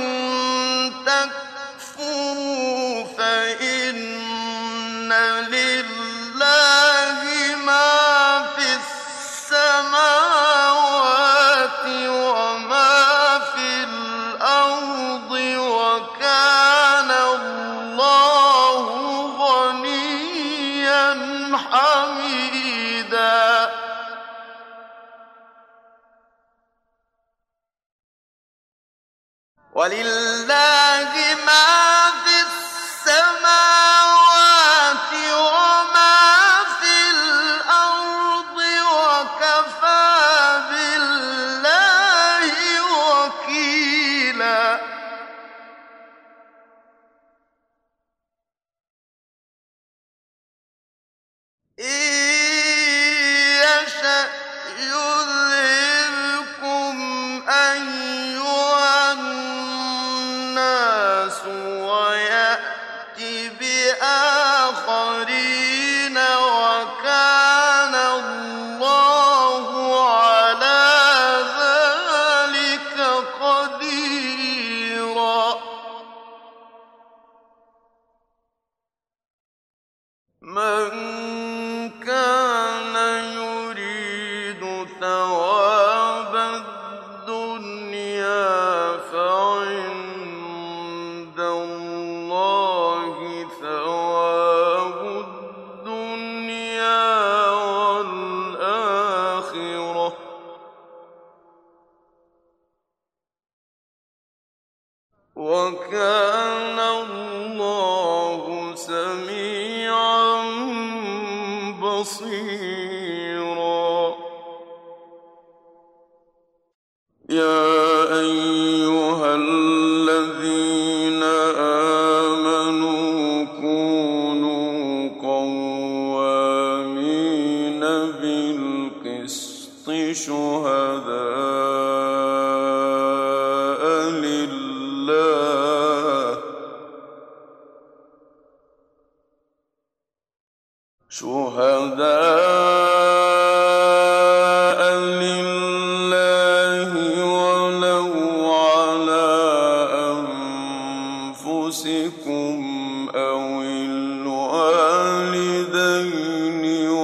تَكْفُرُوا فَإِنَّ لِلَّهِ مَا فِي السَّمَاوَاتِ وَمَا فِي الْأَرْضِ ۚ وَكَانَ اللَّهُ غَنِيًّا حَمِيدًا وَلِلَّهِ مَا فِي السَّمَاوَاتِ وَمَا فِي الْأَرْضِ ۚ وَكَفَىٰ بِاللَّهِ وَكِيلًا إِن يَشَأْ يُذْهِبْكُمْ أَيُّهَا النَّاسُ وَيَأْتِ بِآخَرِينَ ۚ وَكَانَ اللَّهُ عَلَىٰ ذَٰلِكَ قَدِيرًا مَّن كَانَ يُرِيدُ ثَوَابَ الدُّنْيَا فَعِندَ اللَّهِ ثَوَابُ الدُّنْيَا وَالْآخِرَةِ ۚ وَكَانَ اللَّهُ سَمِيعًا بَصِيرًا يَا أَيُّهَا الَّذِينَ آمَنُوا كُونُوا قَوَّامِينَ بِالْقِسْطِ شُهَدَاءَ لِلَّهِ وَلَوْ عَلَىٰ أَنفُسِكُمْ أَوِ الْوَالِدَيْنِ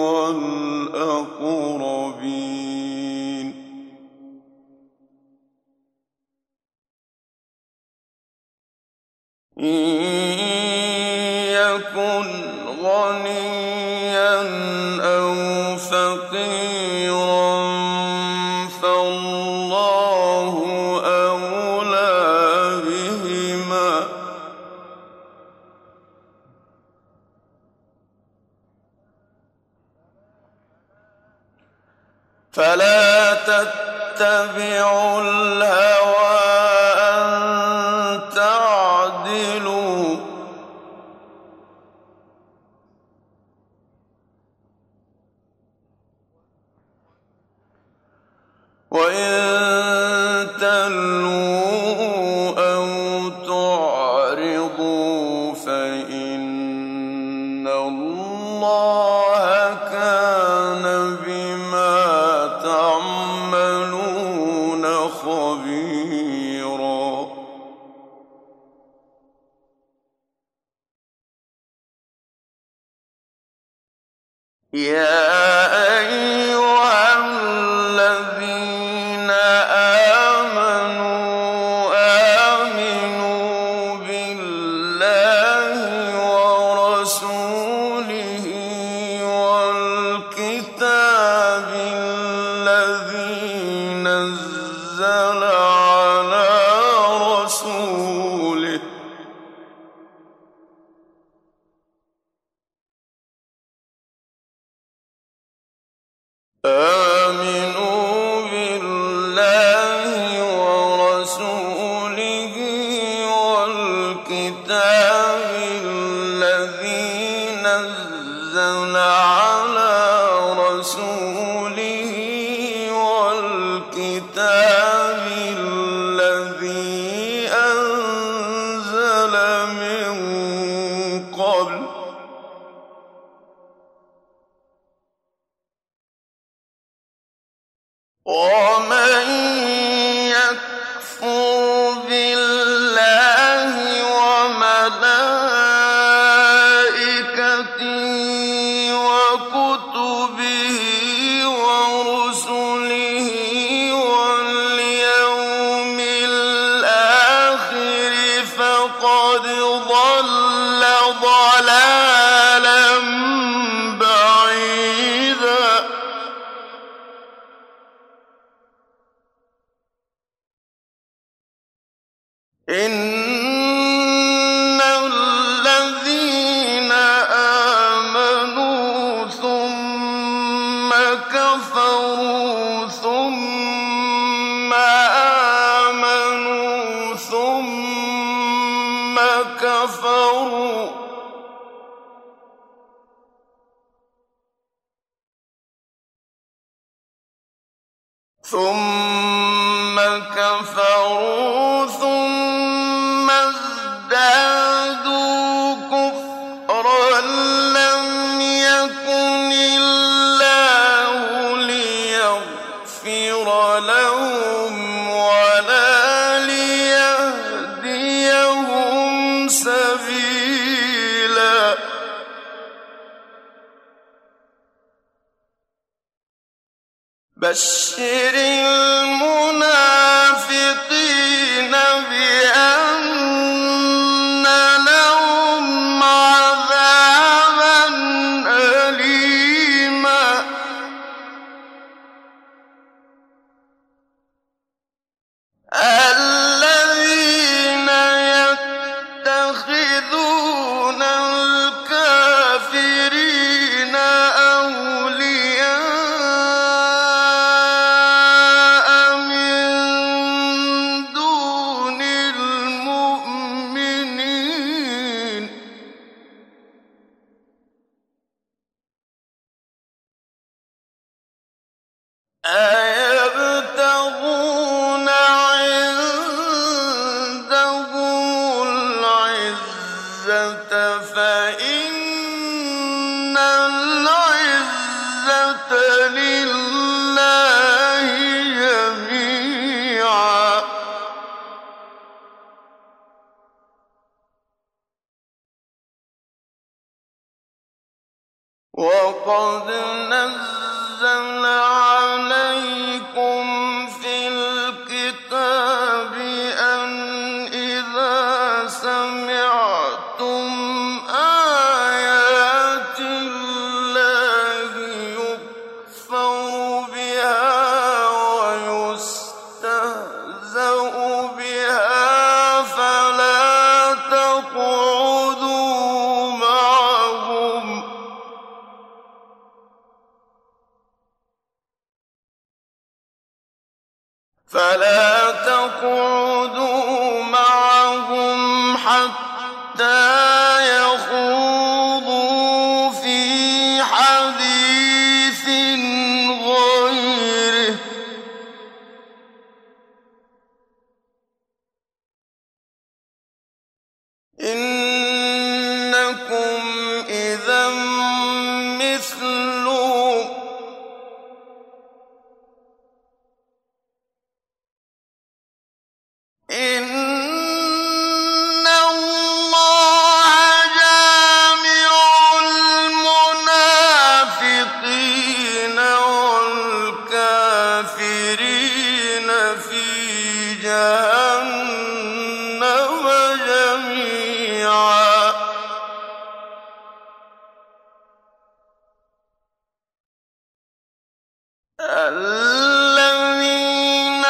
وَالْأَقْرَبِينَ ۚ إِن يَكُنْ غَنِيًّا أَوْ فَقِيرًا فَاللَّهُ أَوْلَىٰ بِهِمَا ۖ فَلَا تَتَّبِعُوا الْهَوَىٰ أَن تَعْدِلُوا ۚ وَإِن تَلْوُوا أَوْ تُعْرِضُوا فَإِنَّ يا أيها الذين آمنوا آمنوا بالله ورسوله والكتاب الذي نزل على رسوله آمنوا بالله ورسوله والكتاب الذي نزل على رسوله والكتاب الذي أنزل من قبل ومن يكفر بالله وملائكته وكتبه ورسله واليوم الآخر فقد ضل ضلالا بعيدا إن الذين آمنوا ثم كفروا ثم آمنوا ثم كفروا ثم ازدادوا كفرا لم يكن الله ليغفر لهم ولا ليهديهم سبيلا بشر المنافقين بأن لهم عذابا أليما الذين يتخذون الكافرين أولياء من دون المؤمنين أيبتغون عندهم العزة فإن العزة لله جميعا وقد نزل عليكم في الكتاب أن إذا سمعتم آيات الله يكفر بها ويستهزأ بها فلا تقعدوا معهم حتى يخوضوا في حديث غيره إنكم إذا مثلهم إن الكافرين في جهنم جميعا الذين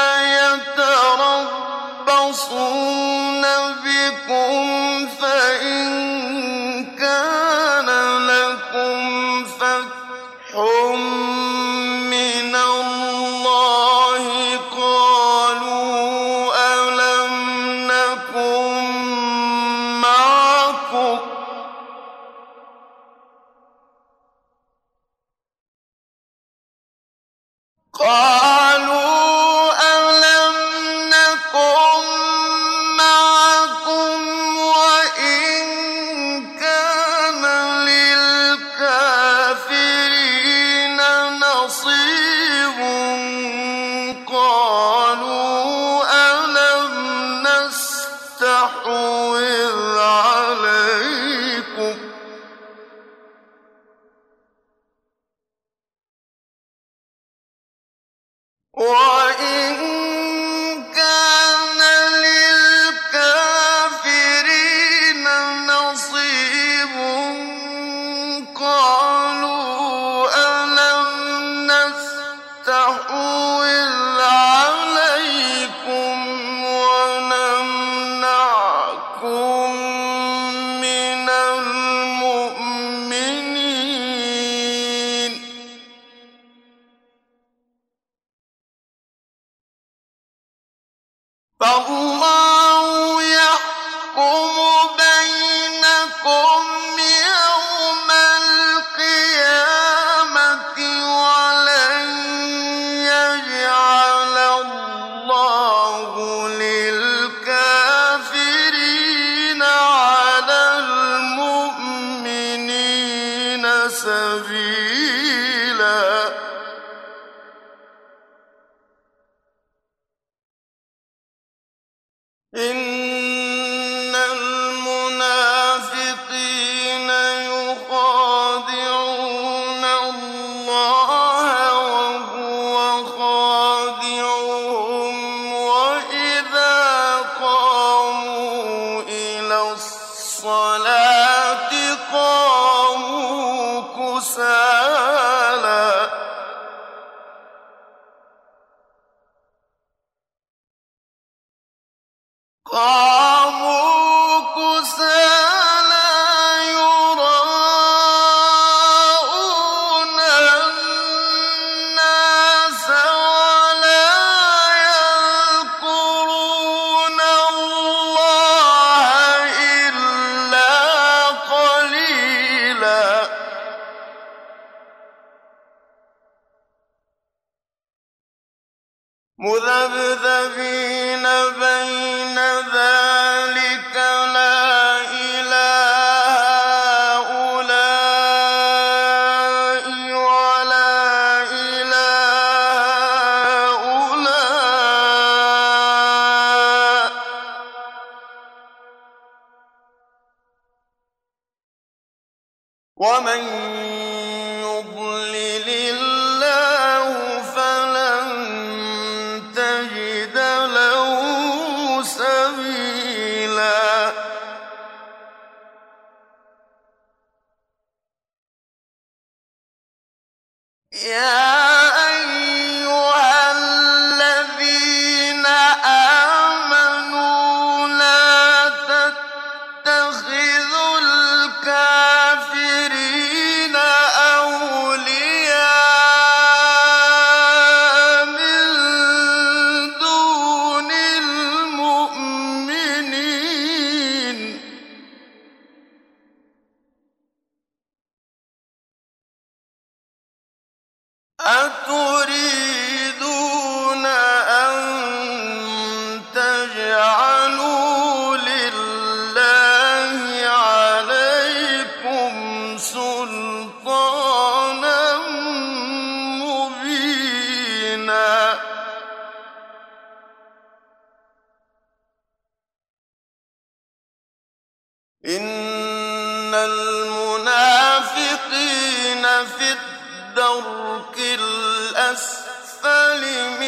يتربصون بكم فإن كان لكم فتح من الله قالوا ألم نكن معكم وإن كان للكافرين نصيب قالوا ألم نستحوذ عليكم وإن كان للكافرين نصيب قالوا ألم نستحوذ عليكم ونمنعكم من المؤمنين فالله يحكم بينكم يوم القيامة ولن يجعل الله للكافرين على المؤمنين سبيلا إن المنافقين يخادعون الله وهو خادعهم وإذا قاموا إلى الصلاة قاموا كسالى يراءون الناس ولا يذكرون الله إلا قليلا مذبذبين بين ذلك لا إلى هؤلاء ولا إلى هؤلاء ومن يضلل الله فلن تجد له سبيلا يا أيها الذين آمنوا لا تتخذوا الكافرين أولياء من دون المؤمنين أتريدون أن تجعلوا لله عليكم سلطانا مبينا إن المنافقين في الدرك الأسفل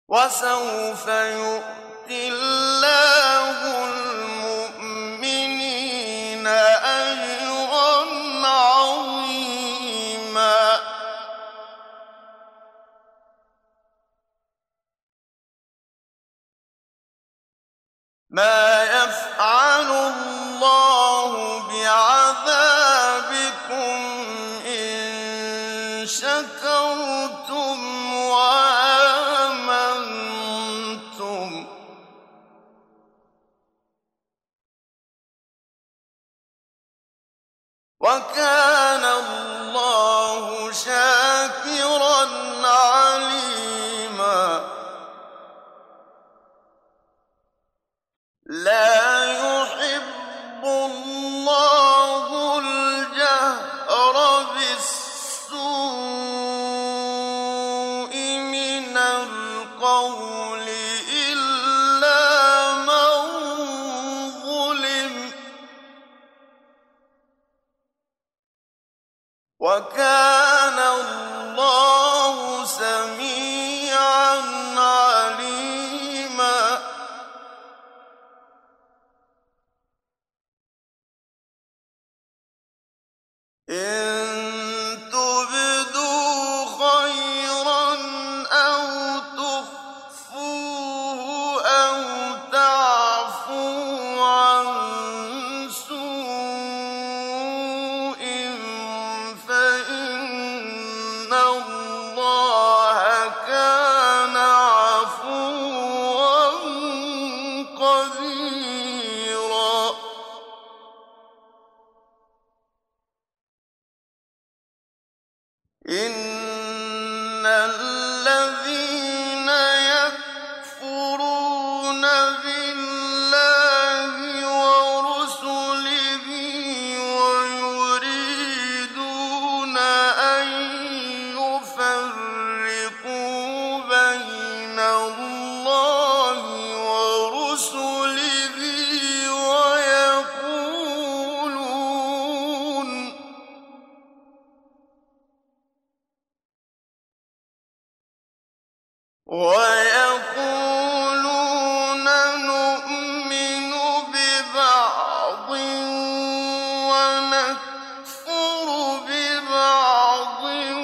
وسوف يؤتي الله المؤمنين أجرا عظيما. ما يفعل الله بعذابكم إن شكرتم وآمنتم وكان الله شاكرا عليما. لا يحب الله الجهر بالسوء من القول إلا من ظلم وكان الله سميعا عليما. إن تبدوا خيرا أو تخفوه أو تعفوا عن سوء فإن الله كان عفوا قديرا. إن الذين يكفرون بالله ورسله ويريدون أن يفرقوا بين الله ورسله ويقولون نؤمن ببعض ونكفر ببعض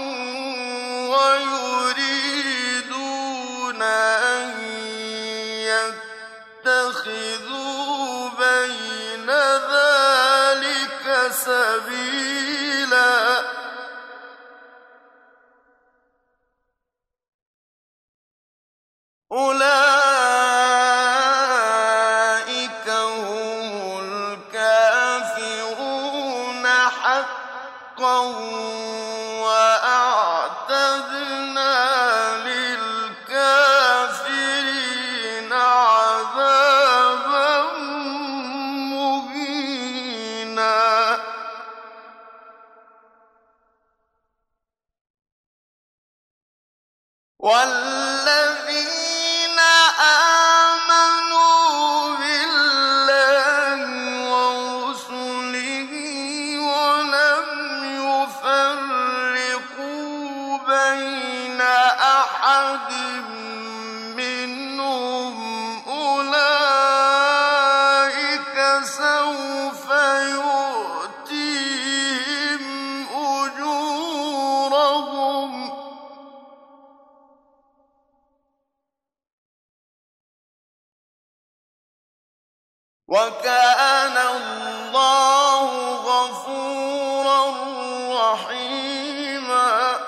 ويريدون أن يتخذوا بين ذلك سبيلا. أولئك هم الكافرون حقا وأعتدنا للكافرين عذابا مهينا. والذين آمنوا بالله ورسله ولم يفرقوا بين أحد منهم أولئك سوف يؤتيهم أجورهم وكان الله غفورا رحيما.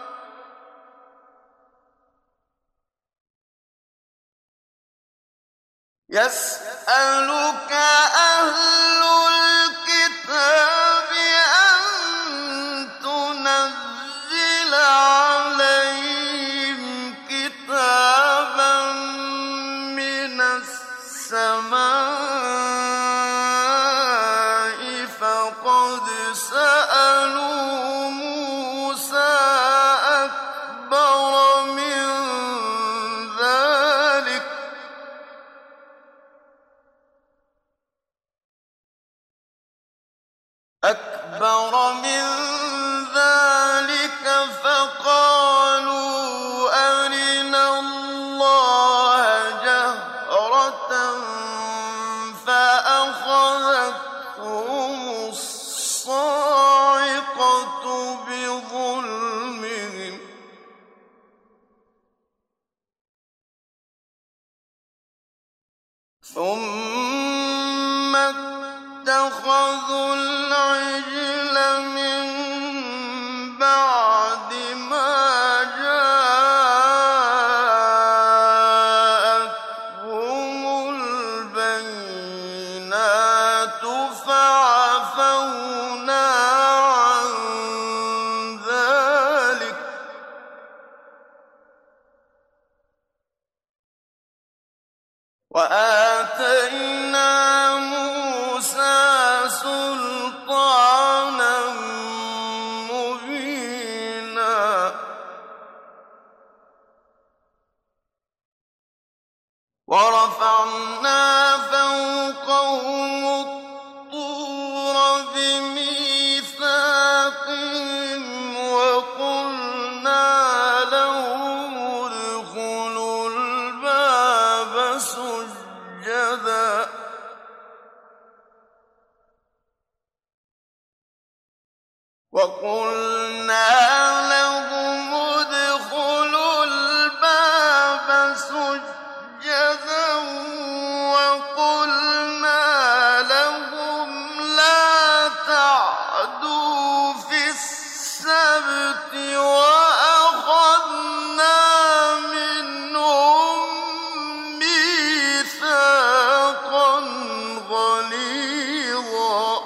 يسألك أهل الكتاب أن تنزل عليهم كتابا من السماء فقد سألوا موسى أكبر من ذلك ثم اتخذوا العجل من بعد ما جاءتهم البينات فعفونا عن ذلك وآتينا موسى سلطانا مبينا ورفعنا فوقهم الطور بميثاقهم وقلنا لهم ادخلوا الباب سجدا وقلنا لهم لا تعدوا في السبت وأخذنا منهم ميثاقا غليظا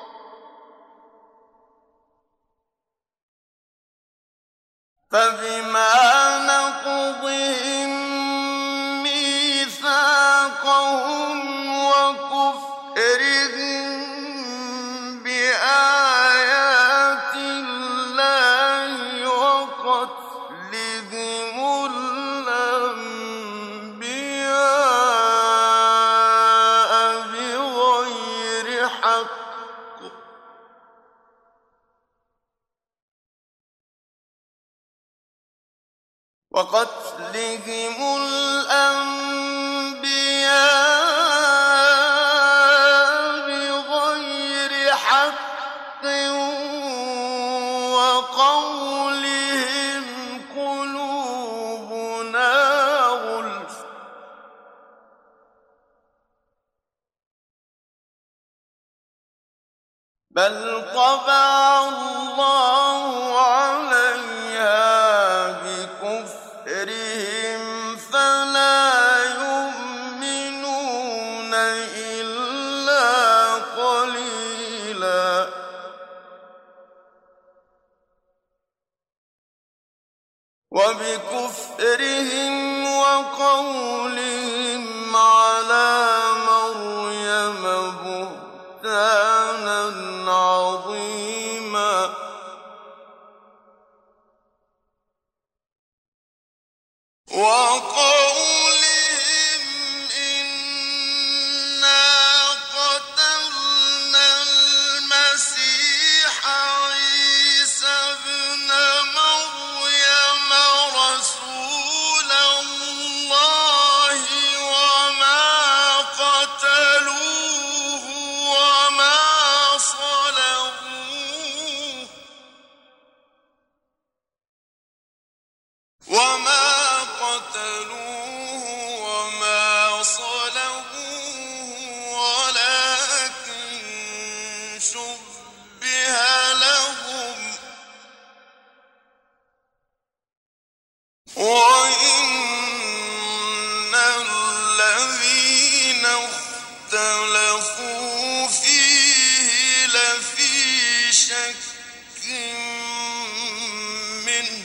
فبما نقضهم ميثاقهم وكفرهم بآيات الله وقتلهم الأنبياء بغير حق وقولهم قلوبنا غلف بل طبع الله عليها بكفرهم فلا يؤمنون إلا قليلا وبكفرهم وقولهم على مريم بهتانا عظيما وقولهم إنا قتلنا المسيح عيسى ابن مريم رسول الله وما قتلوه وما صلبوه ولكن شبه لهم وإن الذين اختلفوا فيه لفي شك منه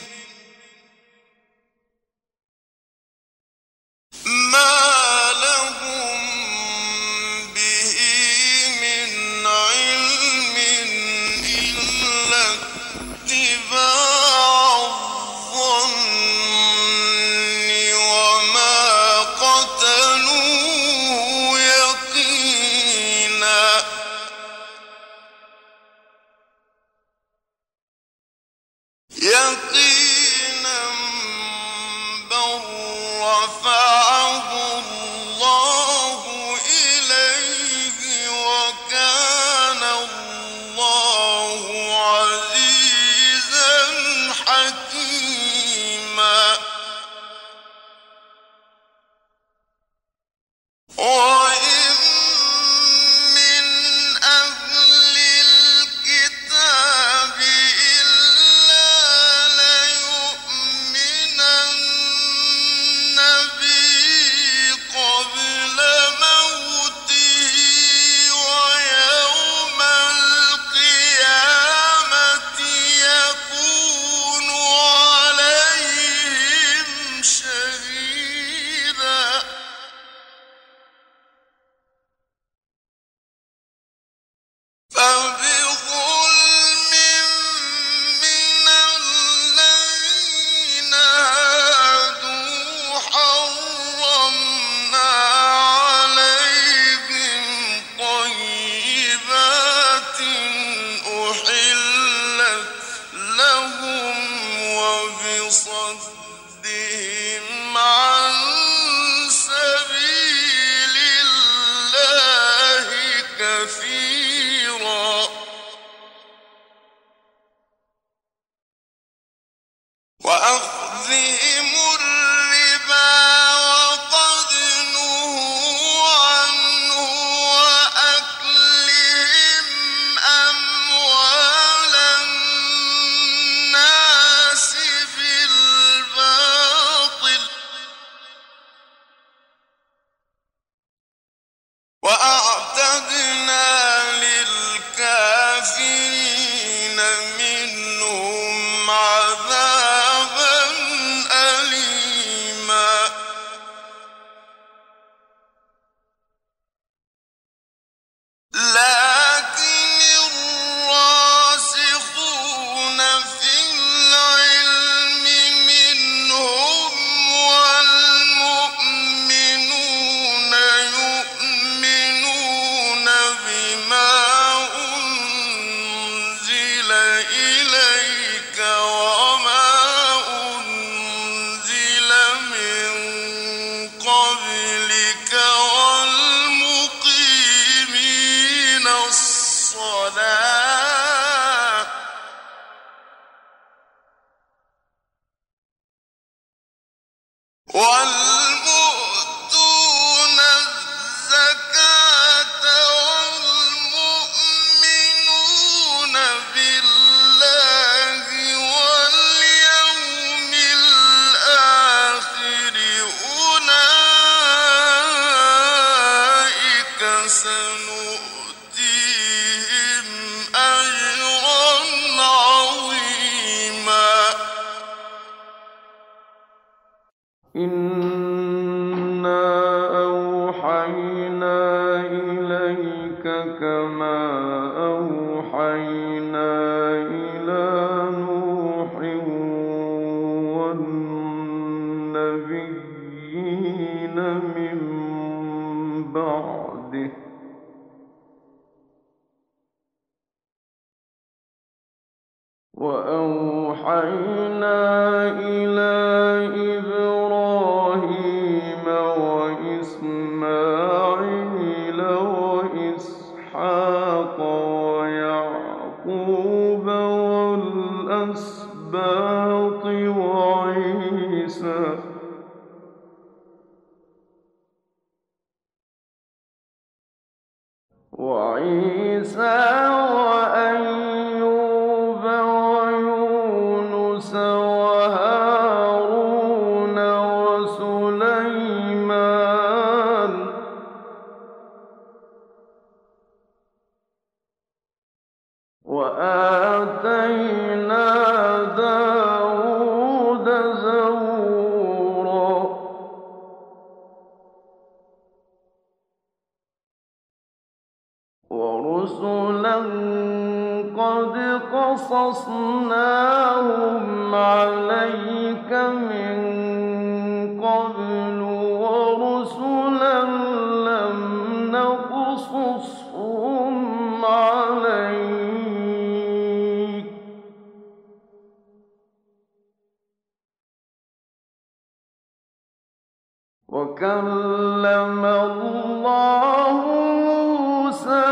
ما لهم به من علم إلا اتباع الظن وما قتلوه يقينا بل رفعه الله إليه وكان الله عزيزا حكيما وصدهم عن سبيل الله كثيرا وأخذهم الربا وقد نهوا عنه وأكلهم أموال الناس بالباطل وأعتدنا للكافرين منهم عذابا أليما لكن الراسخون في العلم منهم والمؤمنون يؤمنون بما أنزل إليك وما أنزل من قبلك والمقيمين الصلاة والمؤتون الزكاة والمؤمنون بالله واليوم الآخر أولئك سنؤتيهم أجرا عظيما إنا أوحينا إليك كما أوحينا إلى نوح والنبيين من بعده وأوحينا إلى إبراهيم وإسماعيل وإسحاق ويعقوب والأسباط وعيسى وأيوب ويونس وهارون وسليمان وآتينا داود زبورا ورسلا قد قصصناهم عليك من قبل ورسلا لم نقصصهم عليك وكلم الله موسى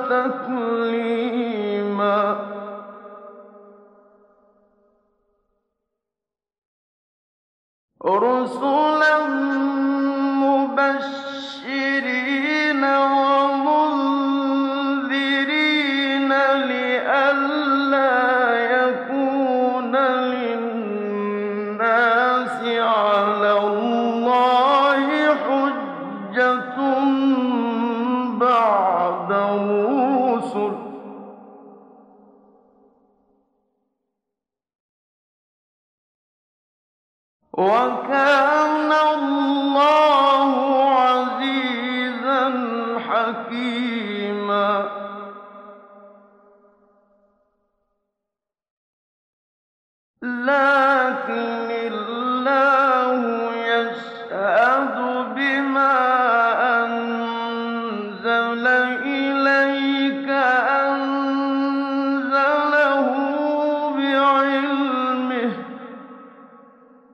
تكليما رسلا مبشرين ومنذرين لئلا يكون للناس على الله حجة بعد الرسل وكان الله عزيزا حكيما لكن الله يشهد بما أنزل إليك أنزله بعلمه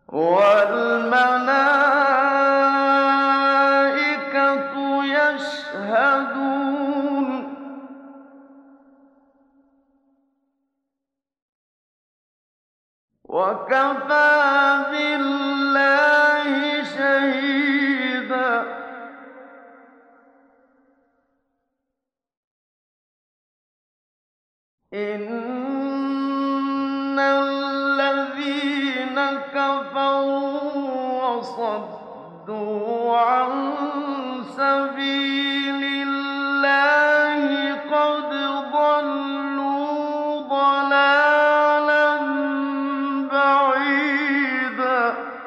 وَالْمَلَائِكَةُ يَشْهَدُونَ ۚ وَكَفَىٰ بِاللَّهِ شَهِيدًا. إِنَّ الَّذِينَ كَفَرُوا وَصَدُّوا عَن سَبِيلِ اللَّهِ قَدْ ضَلُّوا ضَلَالًا بَعِيدًا.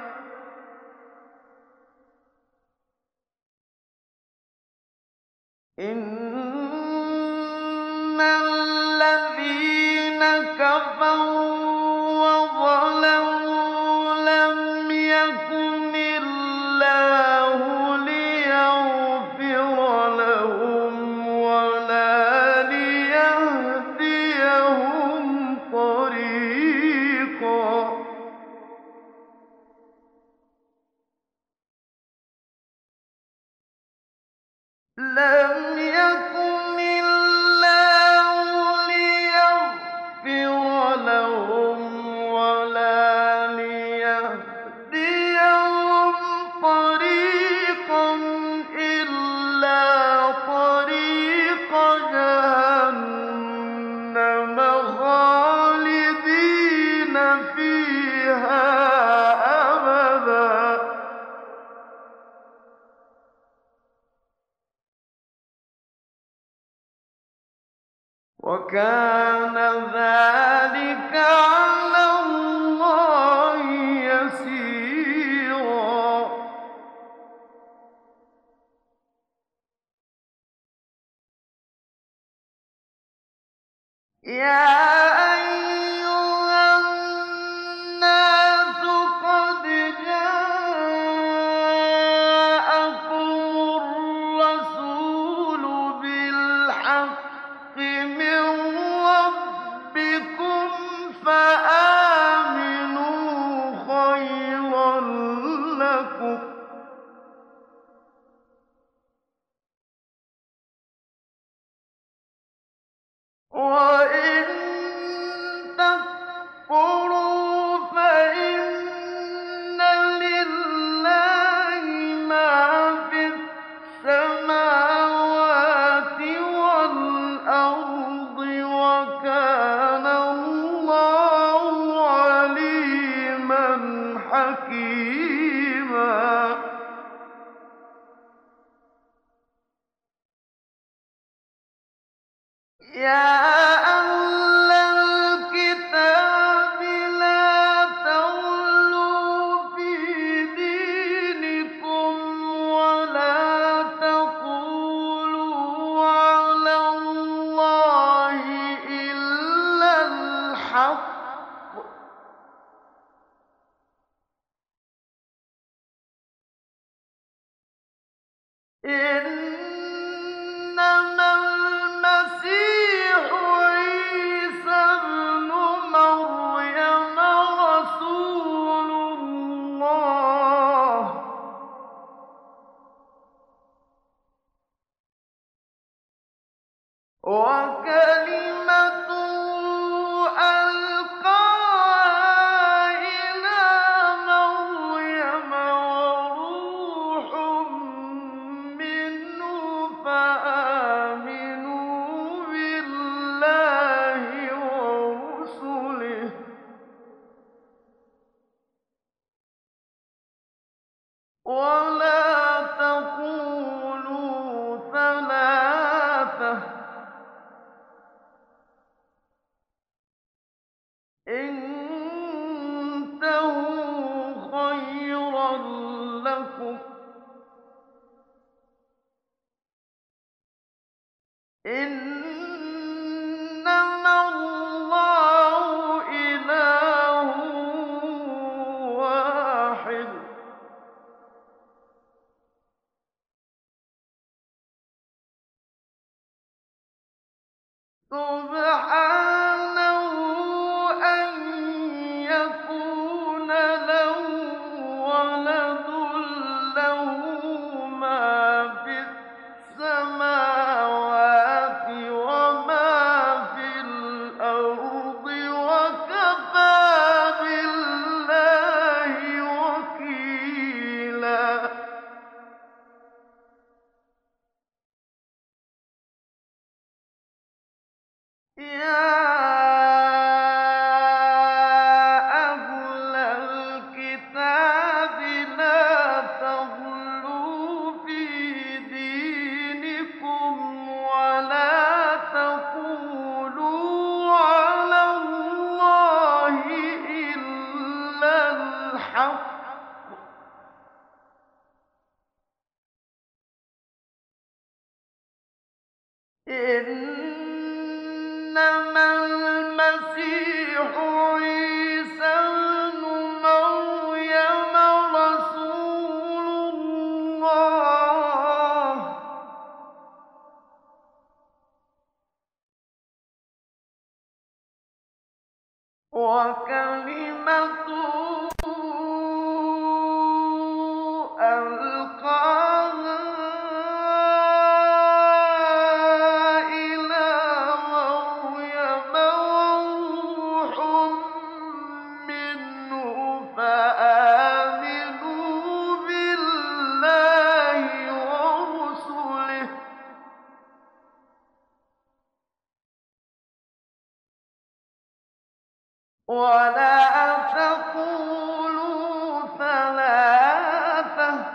إِنَّ الَّذِينَ كَفَروا وَظَلَمُوا لَمْ يَكُنِ اللَّهُ لِيَغْفِرَ لَهُمْ وَلَا لِيَهْدِيَهُمْ طَرِيقًا. لَمْ يَكُنِ اللَّهُ لِيَغْفِرَ لَهُمْ وَلَا لِيَهْدِيَهُمْ طَرِيقًا إِلَّا طَرِيقَ جَهَنَّمَ خَالِدِينَ فِيهَا أَبَدًا ۚ وَكَانَ ذَٰلِكَ عَلَى اللَّهِ يَسِيرًا. يَا أَيُّهَا النَّاسُ قَدْ جَاءَكُمُ الرَّسُولُ بِالْحَقِّ مِن رَّبِّكُمْ فَآمِنُوا خَيْرًا لَّكُمْ ۚ وَإِن تَكْفُرُوا فَإِنَّ لِلَّهِ مَا فِي السَّمَاوَاتِ وَالْأَرْضِ ۚ وَكَانَ اللَّهُ عَلِيمًا حَكِيمًا. يَا أَهْلَ الْكِتَابِ لَا تَغْلُوا فِي دِينِكُمْ وَلَا تَقُولُوا عَلَى اللَّهِ إِلَّا الْحَقَّ ۚ إِنَّمَا الْمَسِيحُ عِيسَى ابْنُ مَرْيَمَ رَسُولُ اللَّهِ وَكَلِمَتُهُ أَلْقَاهَا إِلَىٰ مَرْيَمَ وَرُوحٌ مِّنْهُ ۖ فَآمِنُوا بِاللَّهِ وَرُسُلِهِ ۖ وَلَا تَقُولُوا ثَلَاثَةٌ ۚ انتهوا خَيْرًا لَّكُمْ ۚ إِنَّمَا اللَّهُ إِلَٰهٌ وَاحِدٌ ۖ سُبْحَانَهُ أَن يَكُونَ لَهُ يَا أَهْلَ الْكِتَابِ لَا تَغْلُوا فِي دِينِكُمْ وَلَا تَقُولُوا عَلَى اللَّهِ إِلَّا الْحَقَّ ۚ إِنَّمَا الْمَسِيحُ عِيسَى ابْنُ مَرْيَمَ رَسُولُ اللَّهِ وَكَلِمَتُهُ أَلْقَاهَا إِلَىٰ مَرْيَمَ وَرُوحٌ مِّنْهُ ۖ فَآمِنُوا بِاللَّهِ وَرُسُلِهِ ۖ وَلَا تَقُولُوا ثَلَاثَةٌ ۚ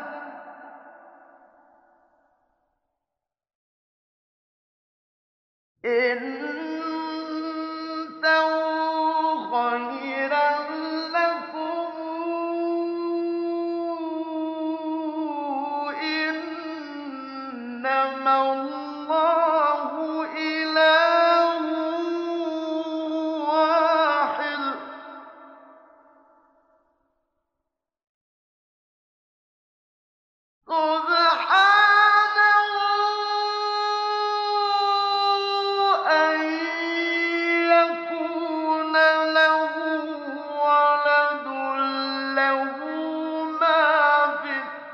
انتهوا خيرا لكم ۚ إنما الله إله واحد ۖ سبحانه أن يكون له ولد ۖ لَّهُ مَا فِي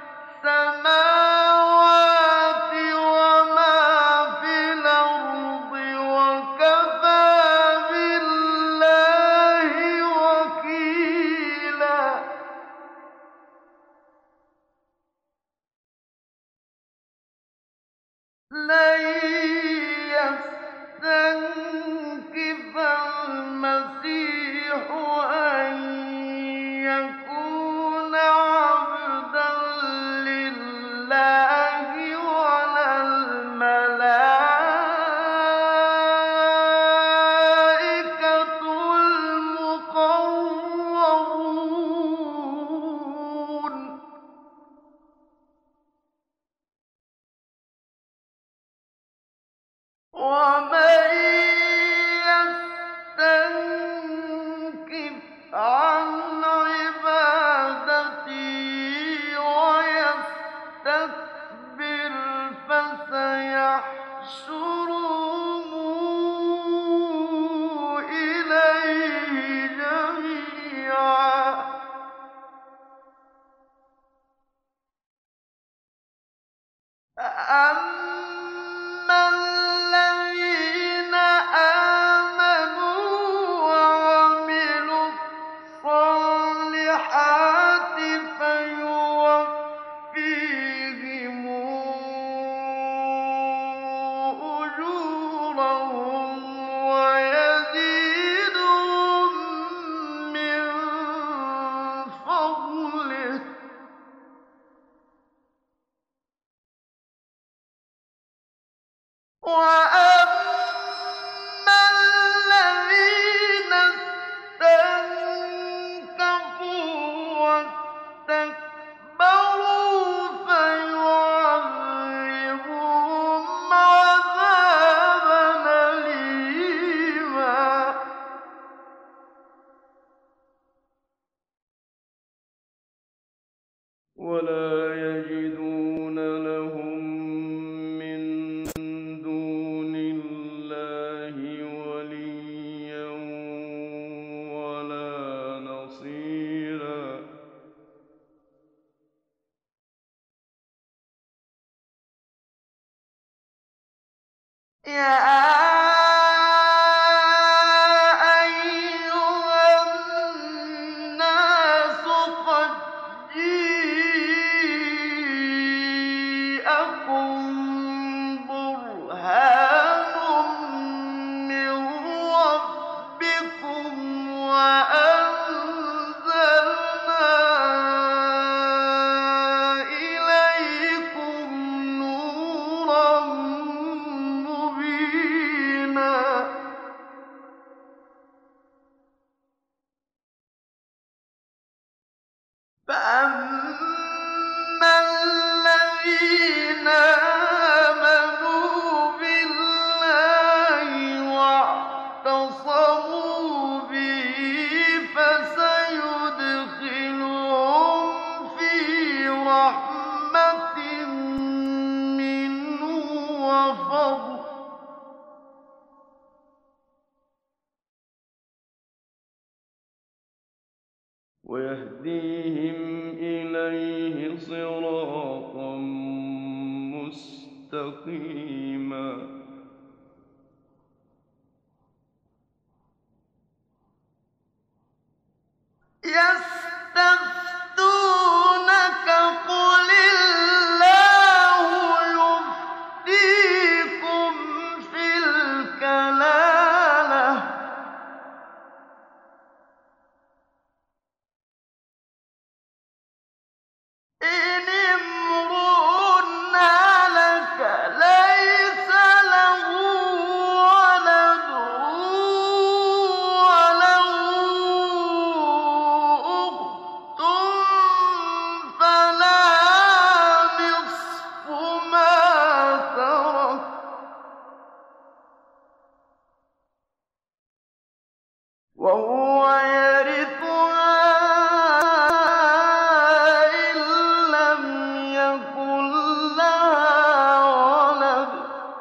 السَّمَاوَاتِ وَمَا فِي الْأَرْضِ ۚ وَكَفَىٰ بِاللَّهِ وَكِيلًا لَّن يَسْتَنكِفَ الْمَسِيحُ أَن يَكُونَ عَبْدًا لِّلَّهِ وَلَا الْمَلَائِكَةُ الْمُقَرَّبُونَ ۚ وَمَن يَسْتَنكِفْ عَنْ عِبَادَتِي وَيَسْتَكْبِرْ فَسَيَحْشُرُهُمْ إِلَيْهِ جَمِيعًا ۚ فَأَمَّا الَّذِينَ آمَنُوا وَعَمِلُوا الصَّالِحَاتِ فَيُوَفِّيهِمْ أُجُورَهُمْ وَيَزِيدُهُم مِّن فَضْلِهِ ۖ وَأَمَّا الَّذِينَ اسْتَنكَفُوا وَاسْتَكْبَرُوا فَيُعَذِّبُهُمْ عَذَابًا أَلِيمًا وَلَا يَجِدُونَ لَهُم مِّن دُونِ اللَّهِ وَلِيًّا وَلَا نَصِيرًا يَا أَيُّهَا النَّاسُ قَدْ جِيءَكُم بُرْهَانٌ مِّن ويهديهم إليه صراطا مستقيما. يستفتونك قل الله يفتيكم في الكلالة إن امرؤ هلك ليس له ولد وله أخت فلها نصف ما ترك وهو يرثها إن لم يكن لها ولد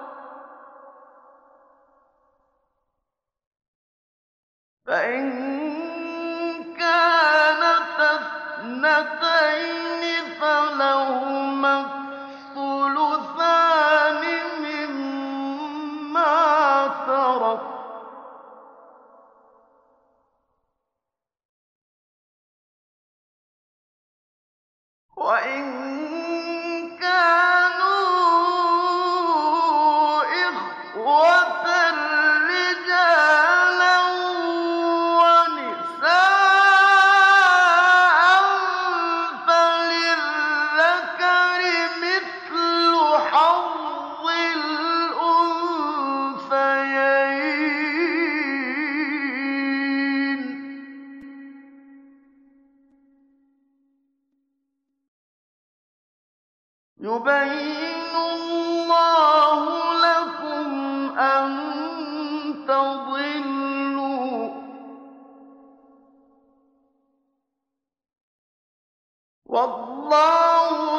فإن كانت اثنتين فلهما الثلثان مما ترك وإن كانوا إخوة رجالا ونساء فللذكر مثل حظ الأنثيين يبين الله لكم أن تضلوا والله